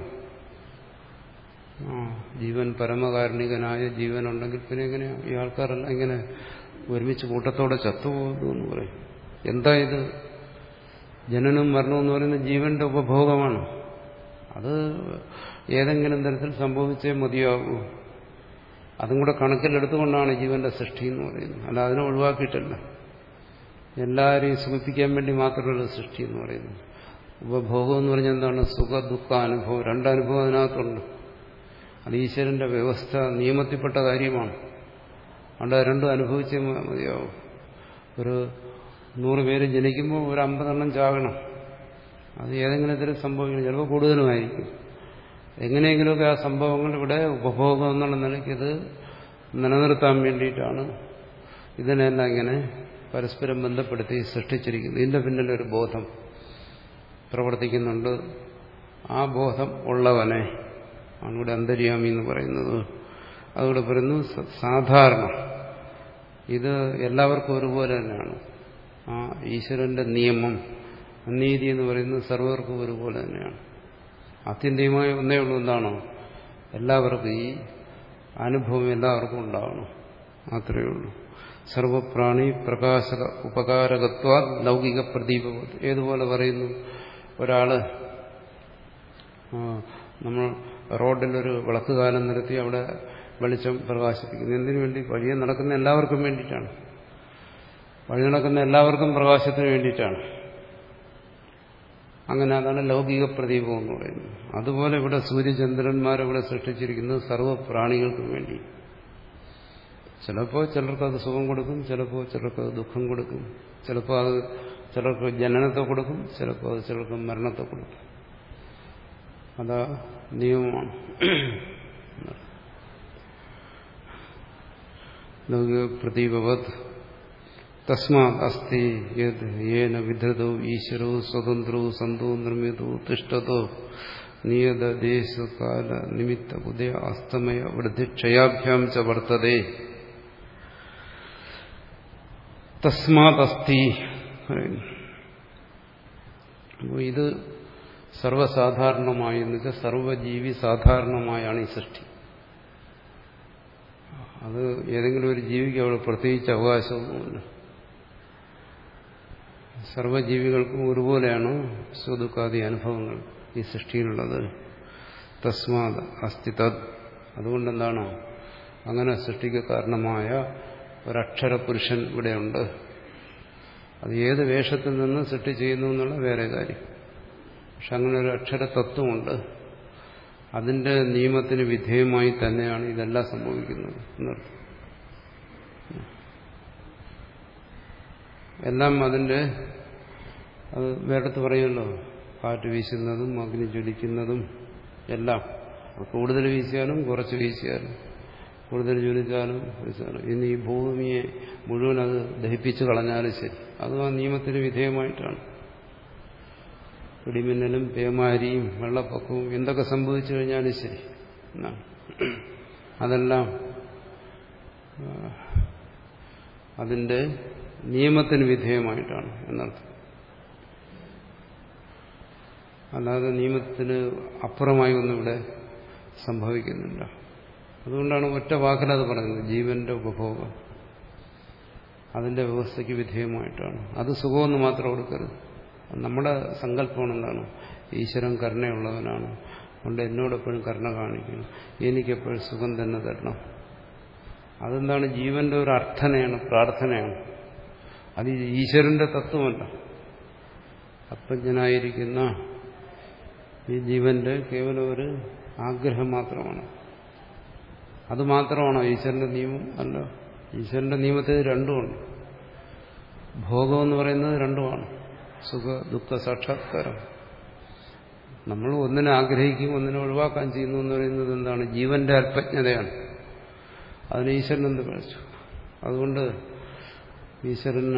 ആ ജീവൻ പരമകാരുണികനായ ജീവനുണ്ടെങ്കിൽ പിന്നെ എങ്ങനെയാ ഈ ആൾക്കാരെല്ലാം ഇങ്ങനെ ഒരുമിച്ച് കൂട്ടത്തോടെ ചത്തുപോകുന്നു എന്ന് പറയും. എന്താ ഇത്? ജനനം മരണവും എന്ന് പറയുന്നത് ജീവന്റെ ഉപഭോഗമാണ്. അത് ഏതെങ്കിലും തരത്തിൽ സംഭവിച്ചേ മതിയാകൂ. അതും കൂടെ കണക്കിലെടുത്തുകൊണ്ടാണ് ജീവന്റെ സൃഷ്ടി എന്ന് പറയുന്നത്. അല്ല അതിനെ ഒഴിവാക്കിയിട്ടല്ല. എല്ലാവരെയും സുഖിപ്പിക്കാൻ വേണ്ടി മാത്രമല്ല സൃഷ്ടി എന്ന് പറയുന്നത്. ഉപഭോഗം എന്ന് പറഞ്ഞാൽ എന്താണ്? സുഖ ദുഃഖ അനുഭവം, രണ്ടനുഭവം അതിനകത്തുണ്ട്. അത് ഈശ്വരന്റെ വ്യവസ്ഥ, നിയമത്തിൽപ്പെട്ട കാര്യമാണ്. അതുകൊണ്ട് രണ്ടും അനുഭവിച്ചേ മതിയാവും. ഒരു നൂറ് പേര് ജനിക്കുമ്പോൾ ഒരു അമ്പതെണ്ണം ചാകണം. അത് ഏതെങ്കിലും തരം സംഭവിക്കണം, ചിലപ്പോൾ കൂടുതലുമായിരിക്കും. എങ്ങനെയെങ്കിലുമൊക്കെ ആ സംഭവങ്ങൾ ഇവിടെ ഉപഭോഗം എന്നുള്ള നിലയ്ക്ക് ഇത് നിലനിർത്താൻ വേണ്ടിയിട്ടാണ് ഇതിനെല്ലാം ഇങ്ങനെ പരസ്പരം ബന്ധപ്പെടുത്തി സൃഷ്ടിച്ചിരിക്കുന്നത്. ഇതിന്റെ പിന്നിലൊരു ബോധം പ്രവർത്തിക്കുന്നുണ്ട്. ആ ബോധം ഉള്ളവനെ ആണ് ഇവിടെ അന്തര്യാമി എന്ന് പറയുന്നത്. അതുകൂടെ പറയുന്നു സാധാരണ ഇത് എല്ലാവർക്കും ഒരുപോലെ തന്നെയാണ്. ആ ഈശ്വരന്റെ നിയമം, നീതി എന്ന് പറയുന്നത് സർവർക്കും ഒരുപോലെ തന്നെയാണ്. ആത്യന്തികമായി ഒന്നേ ഉള്ളൂ, എന്താണോ എല്ലാവർക്കും ഈ അനുഭവം എല്ലാവർക്കും ഉണ്ടാവണം, മാത്രമേ ഉള്ളൂ. സർവപ്രാണി പ്രകാശക ഉപകാരകത്വ ലൗകിക പ്രദീപ. ഏതുപോലെ പറയുന്നു, ഒരാള് നമ്മൾ റോഡിലൊരു വിളക്കുകാലം നിർത്തി അവിടെ വെളിച്ചം പ്രകാശിപ്പിക്കുന്നു. എന്തിനു വേണ്ടി? വഴിയെ നടക്കുന്ന എല്ലാവർക്കും വേണ്ടിയിട്ടാണ്. വഴി നടക്കുന്ന എല്ലാവർക്കും പ്രകാശത്തിന് വേണ്ടിയിട്ടാണ്. അങ്ങനെ അതാണ് ലൗകിക പ്രദീപം എന്ന് പറയുന്നത്. അതുപോലെ ഇവിടെ സൂര്യചന്ദ്രന്മാരെ സൃഷ്ടിച്ചിരിക്കുന്നത് സർവ്വപ്രാണികൾക്കും വേണ്ടി. ചിലപ്പോൾ ചിലർക്ക് അത് സുഖം കൊടുക്കും, ചിലപ്പോൾ ചിലർക്ക് അത് ദുഃഖം കൊടുക്കും, ചിലപ്പോൾ അത് ചിലർക്ക് ജനനത്തെ കൊടുക്കും, ചിലപ്പോൾ അത് ചിലർക്ക് മരണത്തെ കൊടുക്കും. അതാ നിയമമാണ്. ലൗകിക പ്രദീപവത് തസ്മാത് അസ്തി യത് യേന വിധൃതോ ഈശ്വരോ സ്വതന്ത്രോ സന്തോ നിർമ്മിതോ തിഷ്ഠതോ നിയത ദേശകാല നിമിത്ത ഉദയ അസ്തമയ വൃദ്ധിക്ഷയാഭ്യാം ച വർത്തതേ. തസ്മാത് അസ്തി. അപ്പോൾ ഇത് സർവ്വസാധാരണമായി എന്ന് വെച്ചാൽ സർവ്വജീവി സാധാരണമായാണ് ഈ സൃഷ്ടി. അത് ഏതെങ്കിലും ഒരു ജീവിക്ക് അവിടെ പ്രത്യേകിച്ച് അവകാശമൊന്നുമില്ല. സർവ്വജീവികൾക്കും ഒരുപോലെയാണ് സുഖദുഃഖാദി അനുഭവങ്ങൾ ഈ സൃഷ്ടിയിലുള്ളത്. തസ്മാത് അസ്തി തത്. അതുകൊണ്ടെന്താണ് അങ്ങനെ സൃഷ്ടിക്ക് കാരണമായ ഒരക്ഷരപുരുഷൻ ഇവിടെയുണ്ട്. അത് ഏത് വേഷത്തിൽ നിന്ന് സൃഷ്ടി ചെയ്യുന്നു എന്നുള്ള വേറെ കാര്യം. പക്ഷെ അങ്ങനെ ഒരു അക്ഷരതത്വമുണ്ട്. അതിന്റെ നിയമത്തിന് വിധേയമായി തന്നെയാണ് ഇതെല്ലാം സംഭവിക്കുന്നത് എന്നർത്ഥം. എല്ലാം അതിന്റെ അത് വേറെടുത്ത് പറയുമല്ലോ, കാറ്റ് വീശുന്നതും അഗ്നി ജ്വലിക്കുന്നതും എല്ലാം. കൂടുതൽ വീശിയാലും കുറച്ച് വീശിയാലും, കൂടുതൽ ജ്വലിച്ചാലും വീശാലും, ഇനി ഈ ഭൂമിയെ മുഴുവൻ അത് ദഹിപ്പിച്ച് കളഞ്ഞാലും ശരി, അതും ആ നിയമത്തിന് വിധേയമായിട്ടാണ്. ഇടിമിന്നലും പേമാരിയും വെള്ളപ്പൊക്കവും എന്തൊക്കെ സംഭവിച്ചു കഴിഞ്ഞാലും ശരി എന്നാണ്. അതെല്ലാം അതിന്റെ നിയമത്തിന് വിധേയമായിട്ടാണ് എന്നർത്ഥം. അല്ലാതെ നിയമത്തിന് അപ്പുറമായി ഒന്നും ഇവിടെ സംഭവിക്കുന്നില്ല. അതുകൊണ്ടാണ് ഒറ്റ വാക്കിലത് പറയുന്നത്, ജീവന്റെ ഉപഭോഗം അതിന്റെ വ്യവസ്ഥയ്ക്ക് വിധേയമായിട്ടാണ്. അത് സുഖമെന്ന് മാത്രം കൊടുക്കരുത്. നമ്മുടെ സങ്കല്പം എന്താണ്? ഈശ്വരൻ കരുണയുള്ളവനാണ്, അതുകൊണ്ട് എന്നോടെപ്പോഴും കരുണ കാണിക്കണം, എനിക്കെപ്പോഴും സുഖം തന്നെ തരണം. അതെന്താണ്? ജീവന്റെ ഒരു അർത്ഥനയാണ്, പ്രാർത്ഥനയാണ്. അത് ഈശ്വരന്റെ തത്വമല്ല. അപ്രജ്ഞനായിരിക്കുന്ന ഈ ജീവന്റെ കേവലം ഒരു ആഗ്രഹം മാത്രമാണ്. അത് മാത്രമാണോ ഈശ്വരന്റെ നിയമം? അല്ല. ഈശ്വരന്റെ നിയമത്തിൽ രണ്ടുമുണ്ട്. ഭോഗം എന്ന് പറയുന്നത് രണ്ടുമാണ്, സുഖ ദുഃഖ സാക്ഷാത്കാരം. നമ്മൾ ഒന്നിനെ ആഗ്രഹിക്കും, ഒന്നിനെ ഒഴിവാക്കാൻ ചെയ്യുന്നു എന്ന് പറയുന്നത് എന്താണ്? ജീവന്റെ അല്പജ്ഞതയാണ്. അതിന് ഈശ്വരൻ എന്ത് കഴിച്ചു? അതുകൊണ്ട് ഈശ്വരന്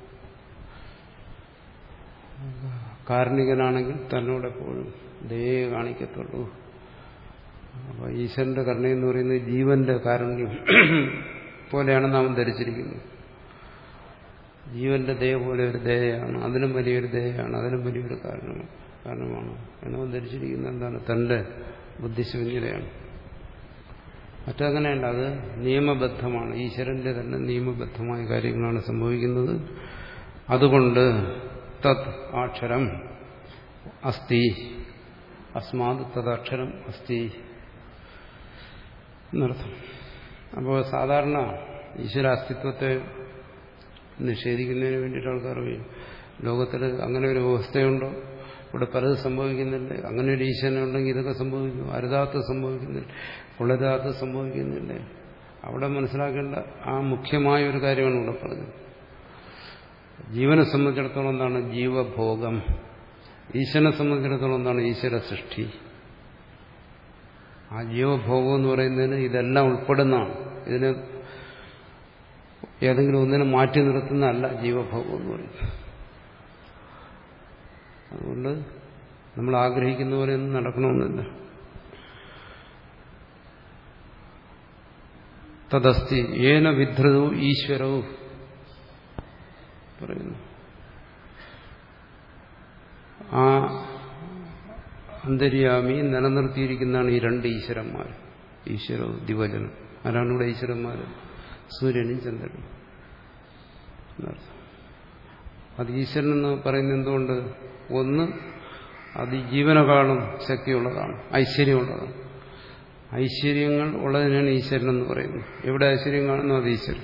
കാരുണികനാണെങ്കിൽ തന്നോടെപ്പോഴും ദയയെ കാണിക്കത്തുള്ളൂ. അപ്പൊ ഈശ്വരന്റെ കരുണയെന്ന് പറയുന്നത് ജീവന്റെ കാരുണ്യം പോലെയാണ് നാം ധരിച്ചിരിക്കുന്നത്. ജീവന്റെ ദയ പോലെ ഒരു ദയയാണ്, അതിലും വലിയൊരു ദയയാണ്, അതിലും വലിയൊരു കാരണമാണ് കാരണമാണ് എന്ന് ധരിച്ചിരിക്കുന്നത്. എന്താണ്? തന്റെ ബുദ്ധിശൂന്യതയാണ്. മറ്റങ്ങനെയല്ല, അത് നിയമബദ്ധമാണ്. ഈശ്വരന്റെ തന്നെ നിയമബദ്ധമായ കാര്യങ്ങളാണ് സംഭവിക്കുന്നത്. അതുകൊണ്ട് തത് അക്ഷരം അസ്തി, അസ്മാത് തദക്ഷരം അസ്തി എന്നർത്ഥം. അപ്പോൾ സാധാരണ ഈശ്വര അസ്തിത്വത്തെ നിഷേധിക്കുന്നതിന് വേണ്ടിയിട്ട് ആൾക്കാർ പറയും, ലോകത്തിൽ അങ്ങനെ ഒരു വ്യവസ്ഥയുണ്ടോ, ഇവിടെ പലത് സംഭവിക്കുന്നില്ലേ, അങ്ങനെ ഒരു ഈശ്വരനുണ്ടെങ്കിൽ ഇതൊക്കെ സംഭവിക്കും, അരുതാത്ത സംഭവിക്കുന്നില്ല, കൊള്ളരുതാത്ത സംഭവിക്കുന്നില്ലേ. അവിടെ മനസ്സിലാക്കേണ്ട ആ മുഖ്യമായ ഒരു കാര്യമാണ് ഇവിടെ പറഞ്ഞത്. ജീവനെ സംബന്ധിച്ചിടത്തോളം എന്താണ്? ജീവഭോഗം. ഈശ്വരനെ സംബന്ധിച്ചിടത്തോളം എന്താണ്? ഈശ്വര സൃഷ്ടി. ആ ജീവഭോഗം എന്ന് പറയുന്നതിന് ഇതെല്ലാം ഉൾപ്പെടുന്നതാണ്. ഇതിന് ഏതെങ്കിലും ഒന്നിനെ മാറ്റി നിർത്തുന്നതല്ല ജീവഭോഗം എന്ന് പറയുന്നത്. അതുകൊണ്ട് നമ്മൾ ആഗ്രഹിക്കുന്ന പോലെ ഒന്നും നടക്കണമെന്നില്ല. തദസ്തി ഏന വിധൃതവും ഈശ്വരവും പറയുന്നു. ആ അന്തര്യാമി നിലനിർത്തിയിരിക്കുന്നതാണ് ഈ രണ്ട് ഈശ്വരന്മാർ. ഈശ്വരവും ദിവചനം. ആരാണ് ഇവിടെ ഈശ്വരന്മാർ? സൂര്യനും ചന്ദ്രനും എന്നർത്ഥം. അത് ഈശ്വരൻ എന്ന് പറയുന്നത് എന്തുകൊണ്ട്? ഒന്ന്, അത് ജീവനെക്കാളും ശക്തിയുള്ളതാണ്, ഐശ്വര്യമുള്ളതാണ്. ഐശ്വര്യങ്ങൾ ഉള്ളതിനാണ് ഈശ്വരൻ എന്ന് പറയുന്നത്. എവിടെ ഐശ്വര്യം കാണുന്നു അത് ഈശ്വരൻ.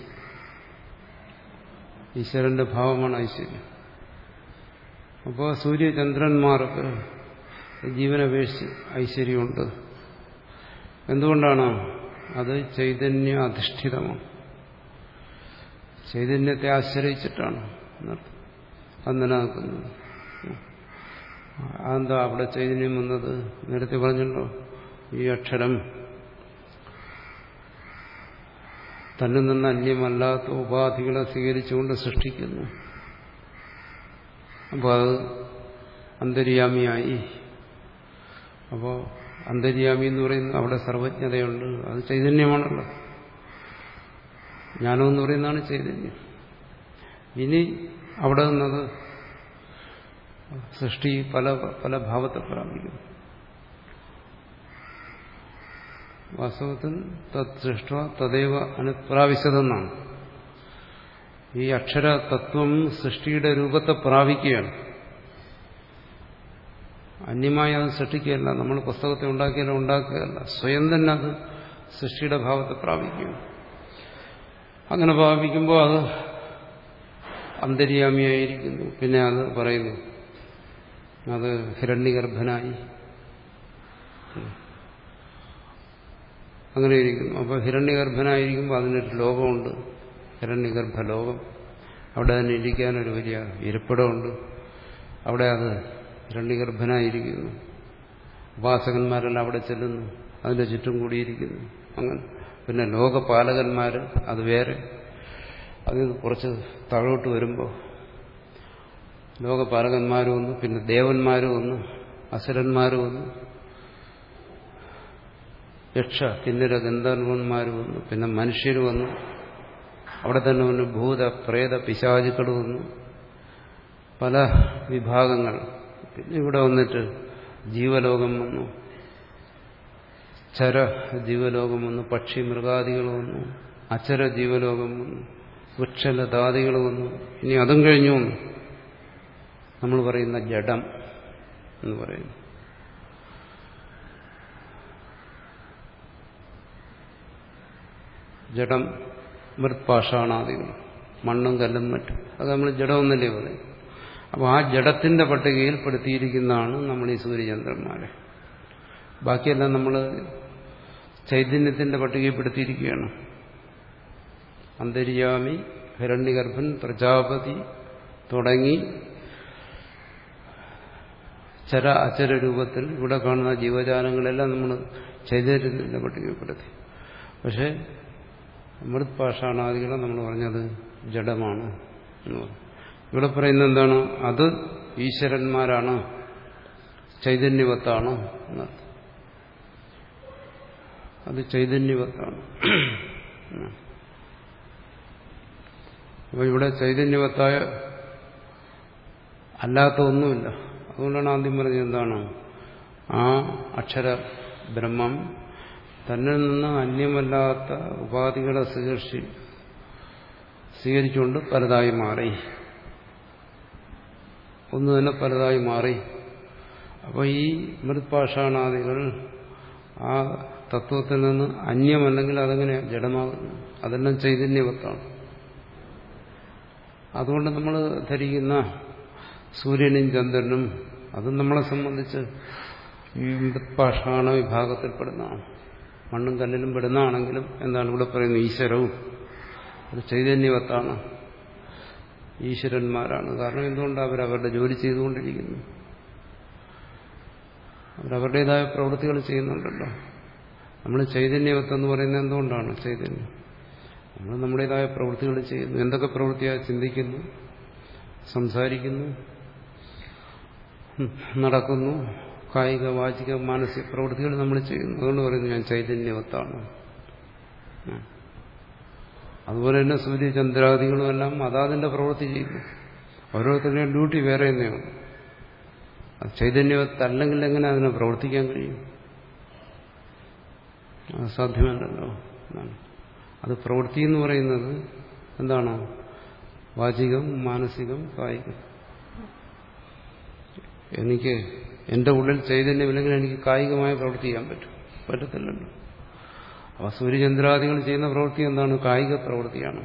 ഈശ്വരന്റെ ഭാവമാണ് ഐശ്വര്യം. അപ്പോൾ സൂര്യചന്ദ്രന്മാർക്ക് ജീവനപേക്ഷിച്ച് ഐശ്വര്യമുണ്ട്. എന്തുകൊണ്ടാണ്? അത് ചൈതന്യ അധിഷ്ഠിതമാണ്, ചൈതന്യത്തെ ആശ്രയിച്ചിട്ടാണ് അത് നിലനിൽക്കുന്നത്. അതെന്താ അവിടെ ചൈതന്യം വന്നത്? നേരത്തെ പറഞ്ഞല്ലോ, ഈ അക്ഷരം തന്നിൽ നിന്ന് അന്യമല്ലാത്ത ഉപാധികളെ സ്വീകരിച്ചുകൊണ്ട് സൃഷ്ടിക്കുന്നു. അപ്പോൾ അത് അന്തര്യാമിയായി. അപ്പോൾ അന്തര്യാമി എന്ന് പറയുന്നത് അവിടെ സർവജ്ഞതയുണ്ട്, അത് ചൈതന്യമാണല്ലോ. ജ്ഞാനം എന്ന് പറയുന്നതാണ് ചൈതന്യം. ഇനി അവിടെ നിന്നത് സൃഷ്ടി പല പല ഭാവത്തെ പ്രാപിക്കുന്നു. വാസ്തവത്തിൽ തത് സൃഷ്ട തദൈവ അനുപ്രാവശ്യതെന്നാണ്. ഈ അക്ഷര തത്വം സൃഷ്ടിയുടെ രൂപത്തെ പ്രാപിക്കുകയാണ്. അന്യമായി അത് സൃഷ്ടിക്കുകയല്ല, നമ്മൾ പുസ്തകത്തെ ഉണ്ടാക്കിയാലും ഉണ്ടാക്കുകയല്ല, സ്വയം തന്നെ അത് സൃഷ്ടിയുടെ ഭാവത്തെ പ്രാപിക്കും. അങ്ങനെ പ്രാപിക്കുമ്പോൾ അത് അന്തര്യാമിയായിരിക്കുന്നു. പിന്നെ അത് പറയുന്നു അത് ഹിരണ്യഗർഭനായി അങ്ങനെ ഇരിക്കുന്നു. അപ്പോൾ ഹിരണ്യഗർഭനായിരിക്കുമ്പോൾ അതിനൊരു ലോകമുണ്ട്, ഹിരണ്യഗർഭലോകം. അവിടെ തന്നെ ഇരിക്കാനൊരു വലിയ ഇരിപ്പിടമുണ്ട്. അവിടെ അത് ഹിരണ്യഗർഭനായിരിക്കുന്നു. ഉപാസകന്മാരെല്ലാം അവിടെ ചെല്ലുന്നു, അതിൻ്റെ ചുറ്റും കൂടിയിരിക്കുന്നു. അങ്ങനെ പിന്നെ ലോകപാലകന്മാർ അത് വേറെ. അതിൽ കുറച്ച് താഴോട്ട് വരുമ്പോൾ ലോകപാലകന്മാരും ഒന്ന്, പിന്നെ ദേവന്മാരും ഒന്ന്, അസുരന്മാരും ഒന്ന്, യക്ഷ കിന്നര ഗന്ധർവന്മാരും വന്നു, പിന്നെ മനുഷ്യർ വന്നു. അവിടെ തന്നെ വന്നു ഭൂത പ്രേത പിശാചുക്കൾ വന്നു, പല വിഭാഗങ്ങൾ. പിന്നെ ഇവിടെ വന്നിട്ട് ജീവലോകം വന്നു, ചര ജീവലോകം വന്നു, പക്ഷി മൃഗാദികൾ വന്നു, അചര ജീവലോകം വന്നു, വൃക്ഷലതാദികൾ വന്നു. ഇനി അതും കഴിഞ്ഞു വന്നു നമ്മൾ പറയുന്ന ജഡം എന്ന് പറയുന്നു. ജഡം മൃത്പാഷാണാദികൾ, മണ്ണും കല്ലും മറ്റും, അത് നമ്മൾ ജഡമെന്നല്ലേ പറയും. അപ്പോൾ ആ ജഡത്തിന്റെ പട്ടികയിൽ പെടുത്തിയിരിക്കുന്നതാണ് നമ്മൾ ഈ സൂര്യചന്ദ്രന്മാരെ. ബാക്കിയെല്ലാം നമ്മൾ ചൈതന്യത്തിന്റെ പട്ടികയിൽ പെടുത്തിയിരിക്കുകയാണ്. അന്തര്യാമി, ഹിരണ്യഗർഭൻ, പ്രജാപതി തുടങ്ങി ചര അചര രൂപത്തിൽ ഇവിടെ കാണുന്ന ജീവജാലങ്ങളെല്ലാം നമ്മൾ ചൈതന്യത്തിന്റെ പട്ടികപ്പെടുത്തി. പക്ഷെ മൃത്പാഷാണാദികളെ നമ്മൾ പറഞ്ഞത് ജഡമാണ് എന്ന് പറഞ്ഞു. ഇവിടെ പറയുന്നത് എന്താണ്? അത് ഈശ്വരന്മാരാണ്, ചൈതന്യവത്താണ് എന്നർത്ഥം. അത് ചൈതന്യവത്താണ്. അപ്പോൾ ഇവിടെ ചൈതന്യവത്തായ അല്ലാത്ത ഒന്നുമില്ല. അതുകൊണ്ടാണ് ആദ്യം പറഞ്ഞത് എന്താണ്? ആ അക്ഷര ബ്രഹ്മം തന്നിൽ നിന്ന് അന്യമല്ലാത്ത ഉപാധികളെ സ്വീകരിച്ച് സ്വീകരിച്ചുകൊണ്ട് പലതായി മാറി, ഒന്ന് തന്നെ പലതായി മാറി. അപ്പോൾ ഈ മൃത്പാഷാണാദികൾ ആ തത്വത്തിൽ നിന്ന് അന്യമല്ലെങ്കിൽ അതെങ്ങനെ ജഡമാകുന്നു? അതെല്ലാം ചൈതന്യവത്താണ്. അതുകൊണ്ട് നമ്മൾ ധരിക്കുന്ന സൂര്യനും ചന്ദ്രനും അതും നമ്മളെ സംബന്ധിച്ച് ഈ മൃത്പാഷാണ വിഭാഗത്തിൽപ്പെടുന്നതാണ്. മണ്ണും കല്ലിലും പെടുന്നതാണെങ്കിലും എന്താണ് ഇവിടെ പറയുന്നത്? ഈശ്വരവും അത് ചൈതന്യവത്താണ്, ഈശ്വരന്മാരാണ്. കാരണം എന്തുകൊണ്ട്? അവരവരുടെ ജോലി ചെയ്തുകൊണ്ടിരിക്കുന്നു, അവരവരുടേതായ പ്രവൃത്തികൾ ചെയ്യുന്നുണ്ടല്ലോ. നമ്മൾ ചൈതന്യവത്തെന്ന് പറയുന്നത് എന്തുകൊണ്ടാണ്? ചൈതന്യം നമ്മൾ നമ്മുടേതായ പ്രവൃത്തികൾ ചെയ്യുന്നു. എന്തൊക്കെ പ്രവൃത്തിയായി? ചിന്തിക്കുന്നു, സംസാരിക്കുന്നു, നടക്കുന്നു, കായിക വാചിക മാനസിക പ്രവൃത്തികൾ നമ്മൾ ചെയ്യുന്നു. അതുകൊണ്ട് പറയുന്നു ഞാൻ ചൈതന്യവത്താണ്. അതുപോലെ തന്നെ സൂര്യചന്ദ്രാദികളും എല്ലാം അതാതിന്റെ പ്രവൃത്തി ചെയ്യുന്നു. ഓരോരുത്തരുടെയും ഡ്യൂട്ടി വേറെ തന്നെയാണ്. അത് ചൈതന്യവത്തല്ലെങ്കിൽ എങ്ങനെ അതിനെ പ്രവർത്തിക്കാൻ കഴിയും? അത് സാധ്യമല്ലല്ലോ. അത് പ്രവൃത്തി എന്ന് പറയുന്നത് എന്താണ്? വാചികം, മാനസികം, കായികം. എനിക്ക് എന്റെ ഉള്ളിൽ ചൈതന്യമില്ലെങ്കിൽ എനിക്ക് കായികമായ പ്രവൃത്തി ചെയ്യാൻ പറ്റും പറ്റത്തില്ലല്ലോ. അപ്പോൾ സൂര്യചന്ദ്രാദികൾ ചെയ്യുന്ന പ്രവൃത്തി എന്താണ്? കായിക പ്രവൃത്തിയാണ്.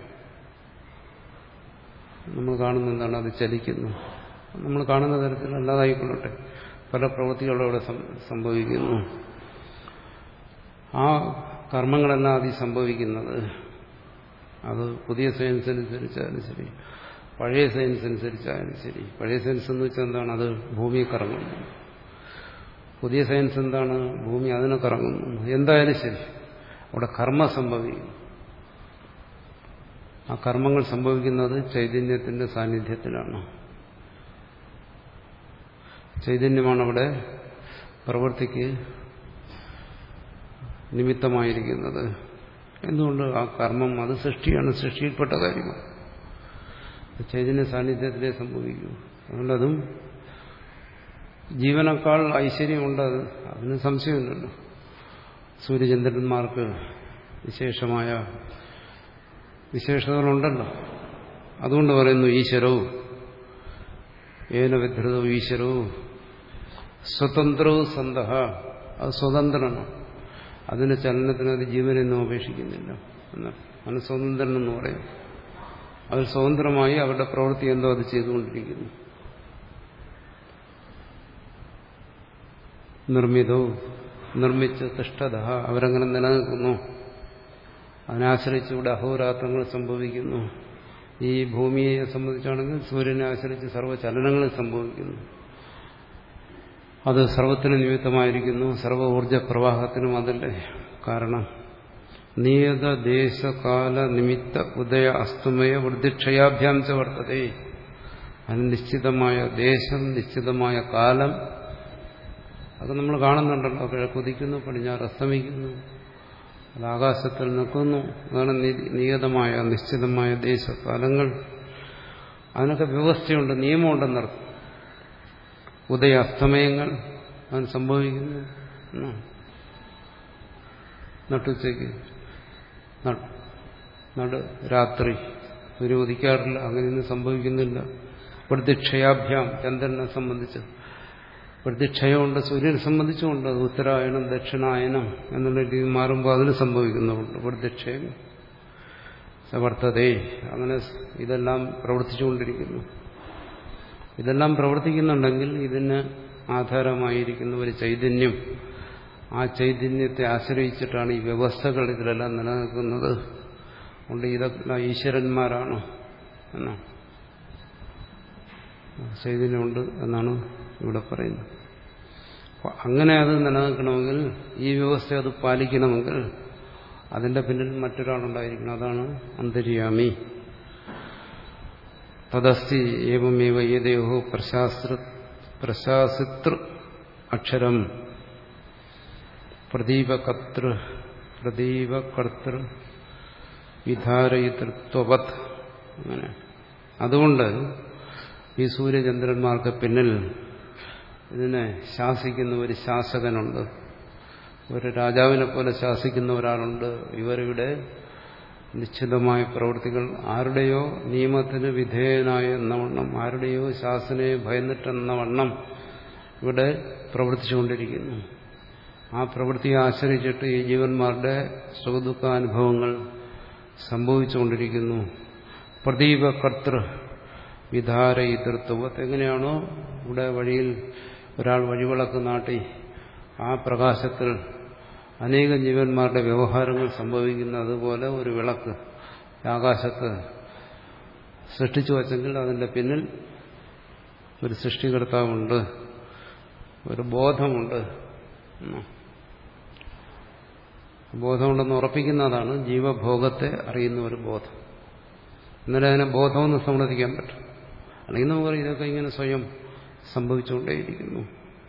നമ്മൾ കാണുന്ന എന്താണ്? അത് ചലിക്കുന്നു. നമ്മൾ കാണുന്ന തരത്തിൽ അല്ലാതായിക്കൊള്ളട്ടെ, പല പ്രവൃത്തികളും അവിടെ സംഭവിക്കുന്നു. ആ കർമ്മങ്ങളെല്ലാം അതിൽ സംഭവിക്കുന്നത് അത് പുതിയ സയൻസ് അനുസരിച്ചാലും ശരി, പഴയ സയൻസ് അനുസരിച്ചാലും ശരി. പഴയ സയൻസ് എന്ന് വെച്ചാൽ എന്താണ്? അത് ഭൂമിയെ കറങ്ങുന്നു. പുതിയ സയൻസ് എന്താണ്? ഭൂമി അതിനെ കറങ്ങുന്നു. എന്തായാലും ശരി, അവിടെ കർമ്മം സംഭവിക്കും. ആ കർമ്മങ്ങൾ സംഭവിക്കുന്നത് ചൈതന്യത്തിന്റെ സാന്നിധ്യത്തിലാണ്. ചൈതന്യമാണ് അവിടെ പ്രവൃത്തിക്ക് നിമിത്തമായിരിക്കുന്നത്. എന്തുകൊണ്ട്? ആ കർമ്മം അത് സൃഷ്ടിയാണ്, സൃഷ്ടിയിൽപ്പെട്ട കാര്യമാണ്. ചൈതന്യ സാന്നിധ്യത്തിലേ സംഭവിക്കൂ. അതുകൊണ്ടതും ജീവനേക്കാൾ ഐശ്വര്യമുണ്ട്. അത് അതിന് സംശയമില്ലല്ലോ. സൂര്യചന്ദ്രന്മാർക്ക് വിശേഷമായ വിശേഷതകളുണ്ടല്ലോ. അതുകൊണ്ട് പറയുന്നു ഈശ്വരവും ഏന വിധൃതവും ഈശ്വരവും സ്വതന്ത്രവും സന്തഃ. അത് സ്വതന്ത്രനാണ്. അതിന്റെ ചലനത്തിന് അത് ജീവനൊന്നും അപേക്ഷിക്കുന്നില്ല എന്നാണ്. അതിന് സ്വതന്ത്രനെന്ന് പറയും. അവർ സ്വതന്ത്രമായി അവരുടെ പ്രവൃത്തി എന്തോ അത് ചെയ്തുകൊണ്ടിരിക്കുന്നു. നിർമ്മിതവും നിർമ്മിച്ച് തിഷ്ഠത അവരങ്ങനെ നിലനിൽക്കുന്നു. അതിനാശ്രയിച്ച് ഇവിടെ അഹോരാത്രങ്ങൾ സംഭവിക്കുന്നു. ഈ ഭൂമിയെ സംബന്ധിച്ചാണെങ്കിൽ സൂര്യനെ ആശ്രയിച്ച് സർവ്വചലനങ്ങൾ സംഭവിക്കുന്നു. അത് സർവത്തിന് നിമിത്തമായിരിക്കുന്നു. സർവ്വ ഊർജ പ്രവാഹത്തിനും അതല്ലേ കാരണം. നിയത ദേശകാല നിമിത്ത ഉദയ അസ്തമയ വൃദ്ധിക്ഷയാഭ്യാം ച വർത്തതേ. അതിന് നിശ്ചിതമായ ദേശം, നിശ്ചിതമായ കാലം, അത് നമ്മൾ കാണുന്നുണ്ടല്ലോ. കിഴക്കുദിക്കുന്നു, പടിഞ്ഞാറ് അസ്തമിക്കുന്നു, അത് ആകാശത്തിൽ നിൽക്കുന്നു. അതാണ് നിയതമായ നിശ്ചിതമായ ദേശകാലങ്ങൾ. അതിനൊക്കെ വ്യവസ്ഥയുണ്ട്, നിയമമുണ്ടെന്നർത്ഥം. ഉദയ അസ്തമയങ്ങൾ അതിന് സംഭവിക്കുന്നു. നട്ടുച്ചയ്ക്ക് നട രാത്രി സൂര്യൻ ഉദിക്കാറില്ല, അങ്ങനെയൊന്നും സംഭവിക്കുന്നില്ല. വൃദ്ധിക്ഷയാഭ്യാം ചന്ദ്രനെ സംബന്ധിച്ച് വൃദ്ധിക്ഷയമുണ്ട്, സൂര്യനെ സംബന്ധിച്ചുമുണ്ട്. അത് ഉത്തരായണം ദക്ഷിണായനം എന്നുള്ള രീതി മാറുമ്പോൾ അതിന് സംഭവിക്കുന്നുണ്ട് വൃദ്ധിക്ഷയം. വർത്തതേ. അങ്ങനെ ഇതെല്ലാം പ്രവർത്തിച്ചുകൊണ്ടിരിക്കുന്നു. ഇതെല്ലാം പ്രവർത്തിക്കുന്നുണ്ടെങ്കിൽ ഇതിന് ആധാരമായിരിക്കുന്ന ഒരു ചൈതന്യം, ആ ചൈതന്യത്തെ ആശ്രയിച്ചിട്ടാണ് ഈ വ്യവസ്ഥകൾ ഇതിലെല്ലാം നിലനിൽക്കുന്നത്. അതുകൊണ്ട് ഇതെല്ലാം ഈശ്വരന്മാരാണ് എന്നാണ്, ചൈതന്യമുണ്ട് എന്നാണ് ഇവിടെ പറയുന്നത്. അപ്പം അങ്ങനെ അത് നിലനിൽക്കണമെങ്കിൽ, ഈ വ്യവസ്ഥ അത് പാലിക്കണമെങ്കിൽ അതിന്റെ പിന്നിൽ മറ്റൊരാളുണ്ടായിരിക്കണം. അതാണ് അന്തര്യാമി. തദസ്തി ഏവമേവ ഏതയോ പ്രശാസ്ത്ര പ്രശാസിതൃ അക്ഷരം പ്രദീപകർത്തൃ പ്രദീപകർത്തൃ വിധാരയിതൃത്വവത്. അങ്ങനെ അതുകൊണ്ട് ഈ സൂര്യചന്ദ്രന്മാർക്ക് പിന്നിൽ ഇതിനെ ശാസിക്കുന്ന ഒരു ശാസകനുണ്ട്, ഒരു രാജാവിനെ പോലെ ശാസിക്കുന്ന ഒരാളുണ്ട്. ഇവരിവിടെ നിശ്ചിതമായ പ്രവൃത്തികൾ ആരുടെയോ നിയമത്തിന് വിധേയനായ എന്നവണ്ണം, ആരുടെയോ ശാസനയെ ഭയന്നിട്ടെന്ന വണ്ണം ഇവിടെ പ്രവർത്തിച്ചുകൊണ്ടിരിക്കുന്നു. ആ പ്രവൃത്തിയെ ആശ്രയിച്ചിട്ട് ഈ ജീവന്മാരുടെ സുഖദുഃഖാനുഭവങ്ങൾ സംഭവിച്ചുകൊണ്ടിരിക്കുന്നു. പ്രദീപകർത്തൃ വിധാരയിതൃത്വം. എങ്ങനെയാണോ ഇവിടെ വഴിയിൽ ഒരാൾ വഴിവിളക്ക് നാട്ടി ആ പ്രകാശത്തിൽ അനേകം ജീവന്മാരുടെ വ്യവഹാരങ്ങൾ സംഭവിക്കുന്ന, അതുപോലെ ഒരു വിളക്ക് ആകാശത്ത് സൃഷ്ടിച്ചു വച്ചെങ്കിൽ അതിൻ്റെ പിന്നിൽ ഒരു സൃഷ്ടികർത്താവുണ്ട്, ഒരു ബോധമുണ്ട്. ബോധമുണ്ടെന്ന് ഉറപ്പിക്കുന്നതാണ് ജീവഭോഗത്തെ അറിയുന്ന ഒരു ബോധം. എന്നാലും അതിനെ ബോധമെന്ന് സമ്മതിക്കാൻ പറ്റും. അല്ലെങ്കിൽ നമുക്ക് പറയും ഇതൊക്കെ ഇങ്ങനെ സ്വയം സംഭവിച്ചുകൊണ്ടേയിരിക്കുന്നു.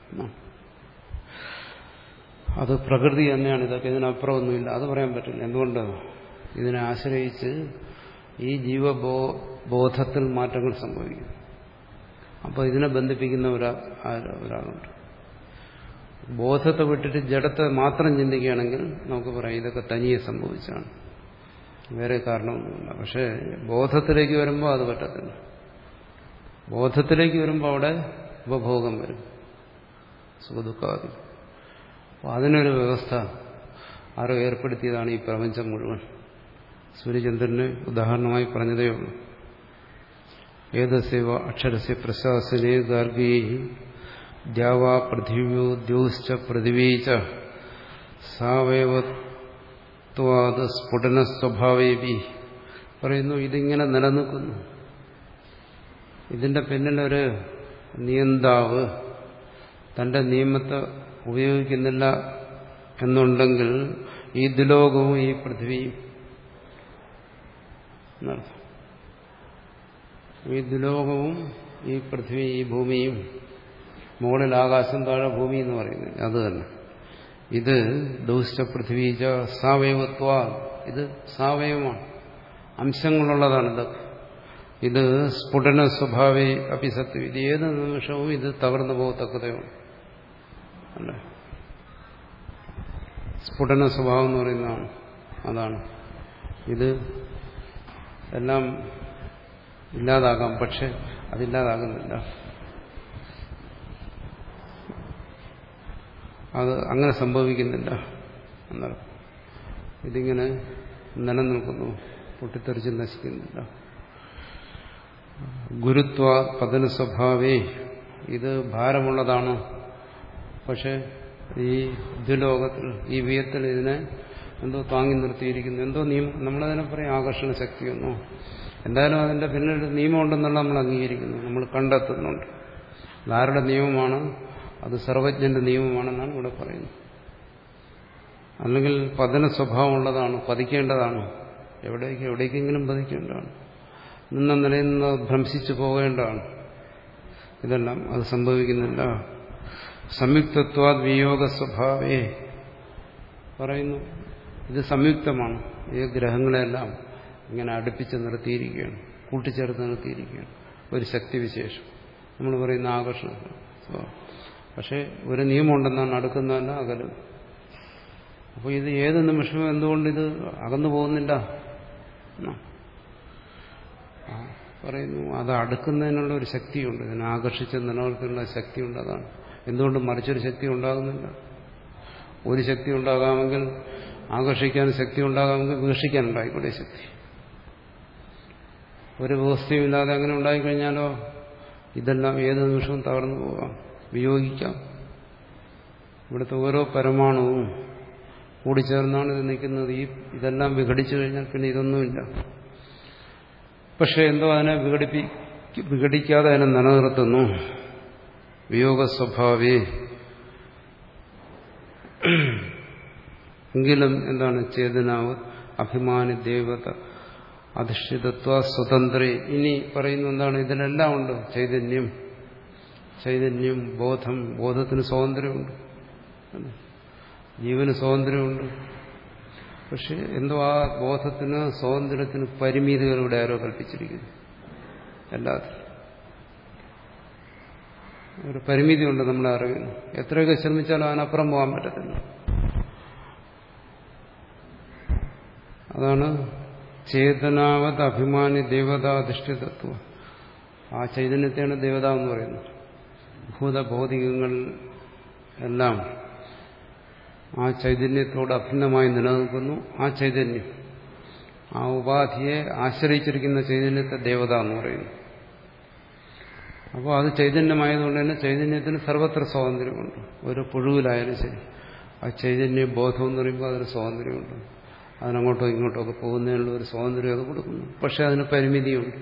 അത് പ്രകൃതി തന്നെയാണ്, ഇതൊക്കെ ഇതിനപ്പുറമൊന്നുമില്ല, അത് പറയാൻ പറ്റില്ല. എന്തുകൊണ്ട്? ഇതിനെ ആശ്രയിച്ച് ഈ ജീവബോ ബോധത്തിൽ മാറ്റങ്ങൾ സംഭവിക്കും. അപ്പോൾ ഇതിനെ ബന്ധിപ്പിക്കുന്ന ഒരാ ഒരാളുണ്ട്. ബോധത്തെ വിട്ടിട്ട് ജഡത്തെ മാത്രം ചിന്തിക്കുകയാണെങ്കിൽ നമുക്ക് പറയാം ഇതൊക്കെ തനിയെ സംഭവിച്ചാണ്, വേറെ കാരണമൊന്നുമില്ല. പക്ഷേ ബോധത്തിലേക്ക് വരുമ്പോൾ അത് പറ്റത്തില്ല. ബോധത്തിലേക്ക് വരുമ്പോൾ അവിടെ ഉപഭോഗം വരും, സുഖദുഃഖാദി. അപ്പോൾ അതിനൊരു വ്യവസ്ഥ ആരോ ഏർപ്പെടുത്തിയതാണ് ഈ പ്രപഞ്ചം മുഴുവൻ. സൂര്യചന്ദ്രന് ഉദാഹരണമായി പറഞ്ഞതേ ഉള്ളൂ. ഏതസ്യവ അക്ഷരസ്യ പ്രശാസനേ ഗാർഗീ ദ്യാവാ പൃഥിവ്യോ ദ്യോശ്ച പൃഥിവീച സാവയവത്വാത് സ്ഫുടന സ്വഭാവേപി പറയുന്നു. ഇതിങ്ങനെ നിലനിൽക്കുന്നു. ഇതിന്റെ പിന്നിലൊരു നിയന്താവ് തന്റെ നിയമത്തെ ഉപയോഗിക്കുന്നില്ല എന്നുണ്ടെങ്കിൽ ഈ ദുലോകവും ഈ പൃഥ്വിയും എന്നർത്ഥം. ഈ ദുലോകവും ഈ പൃഥ്വി ഈ ഭൂമിയും, മുകളിൽ ആകാശം താഴെ ഭൂമി എന്ന് പറയുന്നത് അത് തന്നെ. ഇത് ദൗശ്ച പൃഥ്വീച സാവയവത്വ, ഇത് സാവയവമാണ്, അംശങ്ങളുള്ളതാണ് ഇതൊക്കെ. ഇത് സ്ഫുടന സ്വഭാവേ അഭിസത്വം, ഇത് ഏത് നിമിഷവും ഇത് തകർന്നു പോകത്തക്കതയാണ്. അല്ലേ? സ്ഫുടന സ്വഭാവം എന്ന് പറയുന്നതാണ് അതാണ്. ഇത് എല്ലാം ഇല്ലാതാകാം, പക്ഷെ അതില്ലാതാകുന്നില്ല. അത് അങ്ങനെ സംഭവിക്കുന്നില്ല. എന്നർത്ഥം. ഇതിങ്ങനെ നിലനിൽക്കുന്നു, പൊട്ടിത്തെറിച്ച് നശിക്കുന്നില്ല. ഗുരുത്വ പതന സ്വഭാവേ, ഇത് ഭാരമുള്ളതാണ്. പക്ഷെ ഈ ദ്വിലോകത്തിൽ, ഈ വിയത്തിൽ ഇതിനെ എന്തോ താങ്ങി നിർത്തിയിരിക്കുന്നു. എന്തോ നിയമം, നമ്മളതിനെ പറയും ആകർഷണ ശക്തിയെന്നോ. എന്തായാലും അതിന്റെ പിന്നിൽ നിയമമുണ്ടെന്നുള്ള നമ്മൾ അംഗീകരിക്കുന്നു, നമ്മൾ കണ്ടെത്തുന്നുണ്ട്. ആരുടെ നിയമമാണ്? അത് സർവജ്ഞന്റെ നിയമമാണെന്നാണ് ഇവിടെ പറയുന്നത്. അല്ലെങ്കിൽ പതന സ്വഭാവമുള്ളതാണ്, പതിക്കേണ്ടതാണ്. എവിടേക്ക് എവിടേക്കെങ്കിലും പതിക്കേണ്ടതാണ്, നിന്ന നിലയിൽ നിന്ന് ഭ്രംശിച്ചു പോകേണ്ടതാണ്. ഇതെല്ലാം അത് സംഭവിക്കുന്നില്ല. സംയുക്തത്വാദ് വിയോഗ സ്വഭാവേ പറയുന്നു, ഇത് സംയുക്തമാണ്. ഈ ഗ്രഹങ്ങളെല്ലാം ഇങ്ങനെ അടുപ്പിച്ച് നിർത്തിയിരിക്കുകയാണ്, കൂട്ടിച്ചേർത്ത് നിർത്തിയിരിക്കുകയാണ്. ഒരു ശക്തിവിശേഷം, നമ്മൾ പറയുന്ന ആകർഷണം. പക്ഷെ ഒരു നിയമമുണ്ടെന്നാണ്, അടുക്കുന്നതല്ല അകലും. അപ്പോൾ ഇത് ഏത് നിമിഷവും എന്തുകൊണ്ടിത് അകന്നു പോകുന്നില്ല പറയുന്നു. അത് അടുക്കുന്നതിനുള്ള ഒരു ശക്തിയുണ്ട്, ഇതിനെ ആകർഷിച്ച് നിലനിർത്തുന്ന ശക്തിയുണ്ട്. അതാണ് എന്തുകൊണ്ട് മറിച്ചൊരു ശക്തി ഉണ്ടാകുന്നില്ല. ഒരു ശക്തി ഉണ്ടാകാമെങ്കിൽ, ആകർഷിക്കാൻ ശക്തി ഉണ്ടാകാമെങ്കിൽ വീക്ഷിക്കാൻ ഉണ്ടായിക്കൂടെ ശക്തി. ഒരു വ്യവസ്ഥയും ഇല്ലാതെ അങ്ങനെ ഉണ്ടായിക്കഴിഞ്ഞാലോ ഇതെല്ലാം ഏത് നിമിഷവും തകർന്നു പോകാം, വിയോഗിക്കാം. ഇവിടുത്തെ ഓരോ പരമാണുവും കൂടിച്ചേർന്നാണ് ഇത് നിൽക്കുന്നത്. ഈ ഇതെല്ലാം വിഘടിച്ചു കഴിഞ്ഞാൽ പിന്നെ ഇതൊന്നുമില്ല. പക്ഷെ എന്തോ അതിനെ വിഘടിപ്പി വിഘടിക്കാതെ അതിനെ നിലനിർത്തുന്നു. വിയോഗ സ്വഭാവേ. എങ്കിലും എന്താണ് ചേതനാവ് അഭിമാനി ദേവത അധിഷ്ഠിതത്വ സ്വതന്ത്ര. ഇനി പറയുന്ന എന്താണ്? ഇതിലെല്ലാം ഉണ്ട് ചൈതന്യം, ചൈതന്യം, ബോധം. ബോധത്തിന് സ്വാതന്ത്ര്യമുണ്ട്, ജീവന് സ്വാതന്ത്ര്യമുണ്ട്. പക്ഷെ എന്തോ ആ ബോധത്തിന്, സ്വാതന്ത്ര്യത്തിന് പരിമിതികളിലൂടെ ആരോ കൽപ്പിച്ചിരിക്കുന്നു. എല്ലാത്തിനും ഒരു പരിമിതിയുണ്ട് നമ്മളെ അറിവിന്. എത്രയൊക്കെ ശ്രമിച്ചാലും അതിനപ്പുറം പോകാൻ പറ്റത്തില്ല. അതാണ് ചേതനാവത് അഭിമാനി ദേവതാധിഷ്ഠിതത്വം. ആ ചൈതന്യത്തെയാണ് ദേവത എന്ന് പറയുന്നത്. ഭൂതഭൗതികങ്ങൾ എല്ലാം ആ ചൈതന്യത്തോട് അഭിന്നമായി നിലനിൽക്കുന്നു. ആ ചൈതന്യം, ആ ഉപാധിയെ ആശ്രയിച്ചിരിക്കുന്ന ചൈതന്യത്തെ ദേവത എന്ന് പറയുന്നു. അപ്പോൾ അത് ചൈതന്യമായതുകൊണ്ട് തന്നെ ചൈതന്യത്തിന് സർവത്ര സ്വാതന്ത്ര്യമുണ്ട്. ഒരു പുഴുവിലായാലും ശരി, ആ ചൈതന്യ ബോധം എന്ന് പറയുമ്പോൾ അതിന് സ്വാതന്ത്ര്യമുണ്ട്. അതിനങ്ങോട്ടോ ഇങ്ങോട്ടോ ഒക്കെ പോകുന്നതിനുള്ള ഒരു സ്വാതന്ത്ര്യം അത് കൊടുക്കുന്നു. പക്ഷെ അതിന് പരിമിതിയുണ്ട്.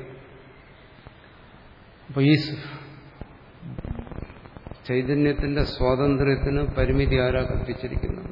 അപ്പോൾ ഈ ചൈതന്യത്തിന്റെ സ്വാതന്ത്ര്യത്തിന് പരിമിതി ആരാ കൽപ്പിച്ചിരിക്കുന്നത്?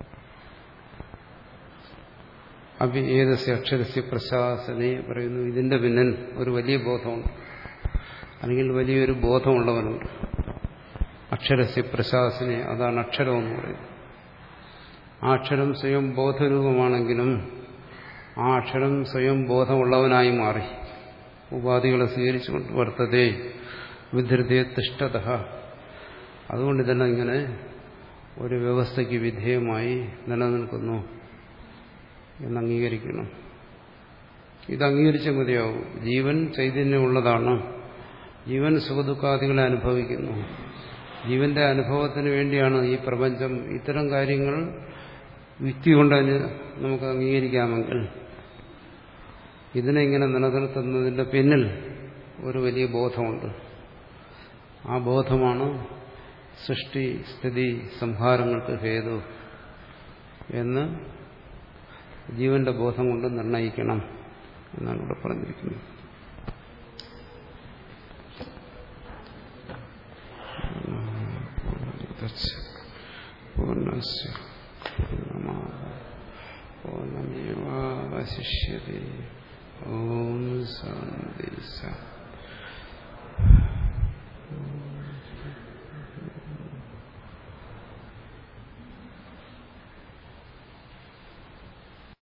അഭി ഏതസ്യ അക്ഷരസ്യ പ്രശാസനെ പറയുന്നു. ഇതിന്റെ പിന്നിൽ ഒരു വലിയ ബോധമുണ്ട്, അല്ലെങ്കിൽ വലിയൊരു ബോധമുള്ളവനുണ്ട്. അക്ഷരസ്യ പ്രശാസനെ, അതാണ് അക്ഷരമെന്ന് പറയുന്നത്. ആ അക്ഷരം സ്വയം ബോധരൂപമാണെങ്കിലും ആ അക്ഷരം സ്വയം ബോധമുള്ളവനായി മാറി ഉപാധികളെ സ്വീകരിച്ചുകൊണ്ട് വർത്തതേ വിധൃതേ തിഷ്ഠത. അതുകൊണ്ട് ഇതെല്ലാം ഇങ്ങനെ ഒരു വ്യവസ്ഥയ്ക്ക് വിധേയമായി നിലനിൽക്കുന്നു എന്ന് അംഗീകരിക്കണം. ഇത് അംഗീകരിച്ച മതിയാവും. ജീവൻ ചൈതന്യമുള്ളതാണ്, ജീവൻ സുഖദുഃഖാദികളെ അനുഭവിക്കുന്നു. ജീവന്റെ അനുഭവത്തിന് വേണ്ടിയാണ് ഈ പ്രപഞ്ചം. ഇത്തരം കാര്യങ്ങൾ യുക്തി കൊണ്ട് നമുക്ക് അംഗീകരിക്കാമെങ്കിൽ ഇതിനെ ഇങ്ങനെ നിലനിർത്തുന്നതിന്റെ പിന്നിൽ ഒരു വലിയ ബോധമുണ്ട്. ആ ബോധമാണ് സൃഷ്ടി സ്ഥിതി സംഹാരങ്ങൾക്ക് ഹേതു എന്ന് ജീവന്റെ ബോധം കൊണ്ട് നിർണയിക്കണം എന്നാണ് ഇവിടെ പറഞ്ഞിരിക്കുന്നത്. പൂർണ്ണസ്യ പൂർണ്ണമേവാവശിഷ്യതേ. ഓം ശാന്തി.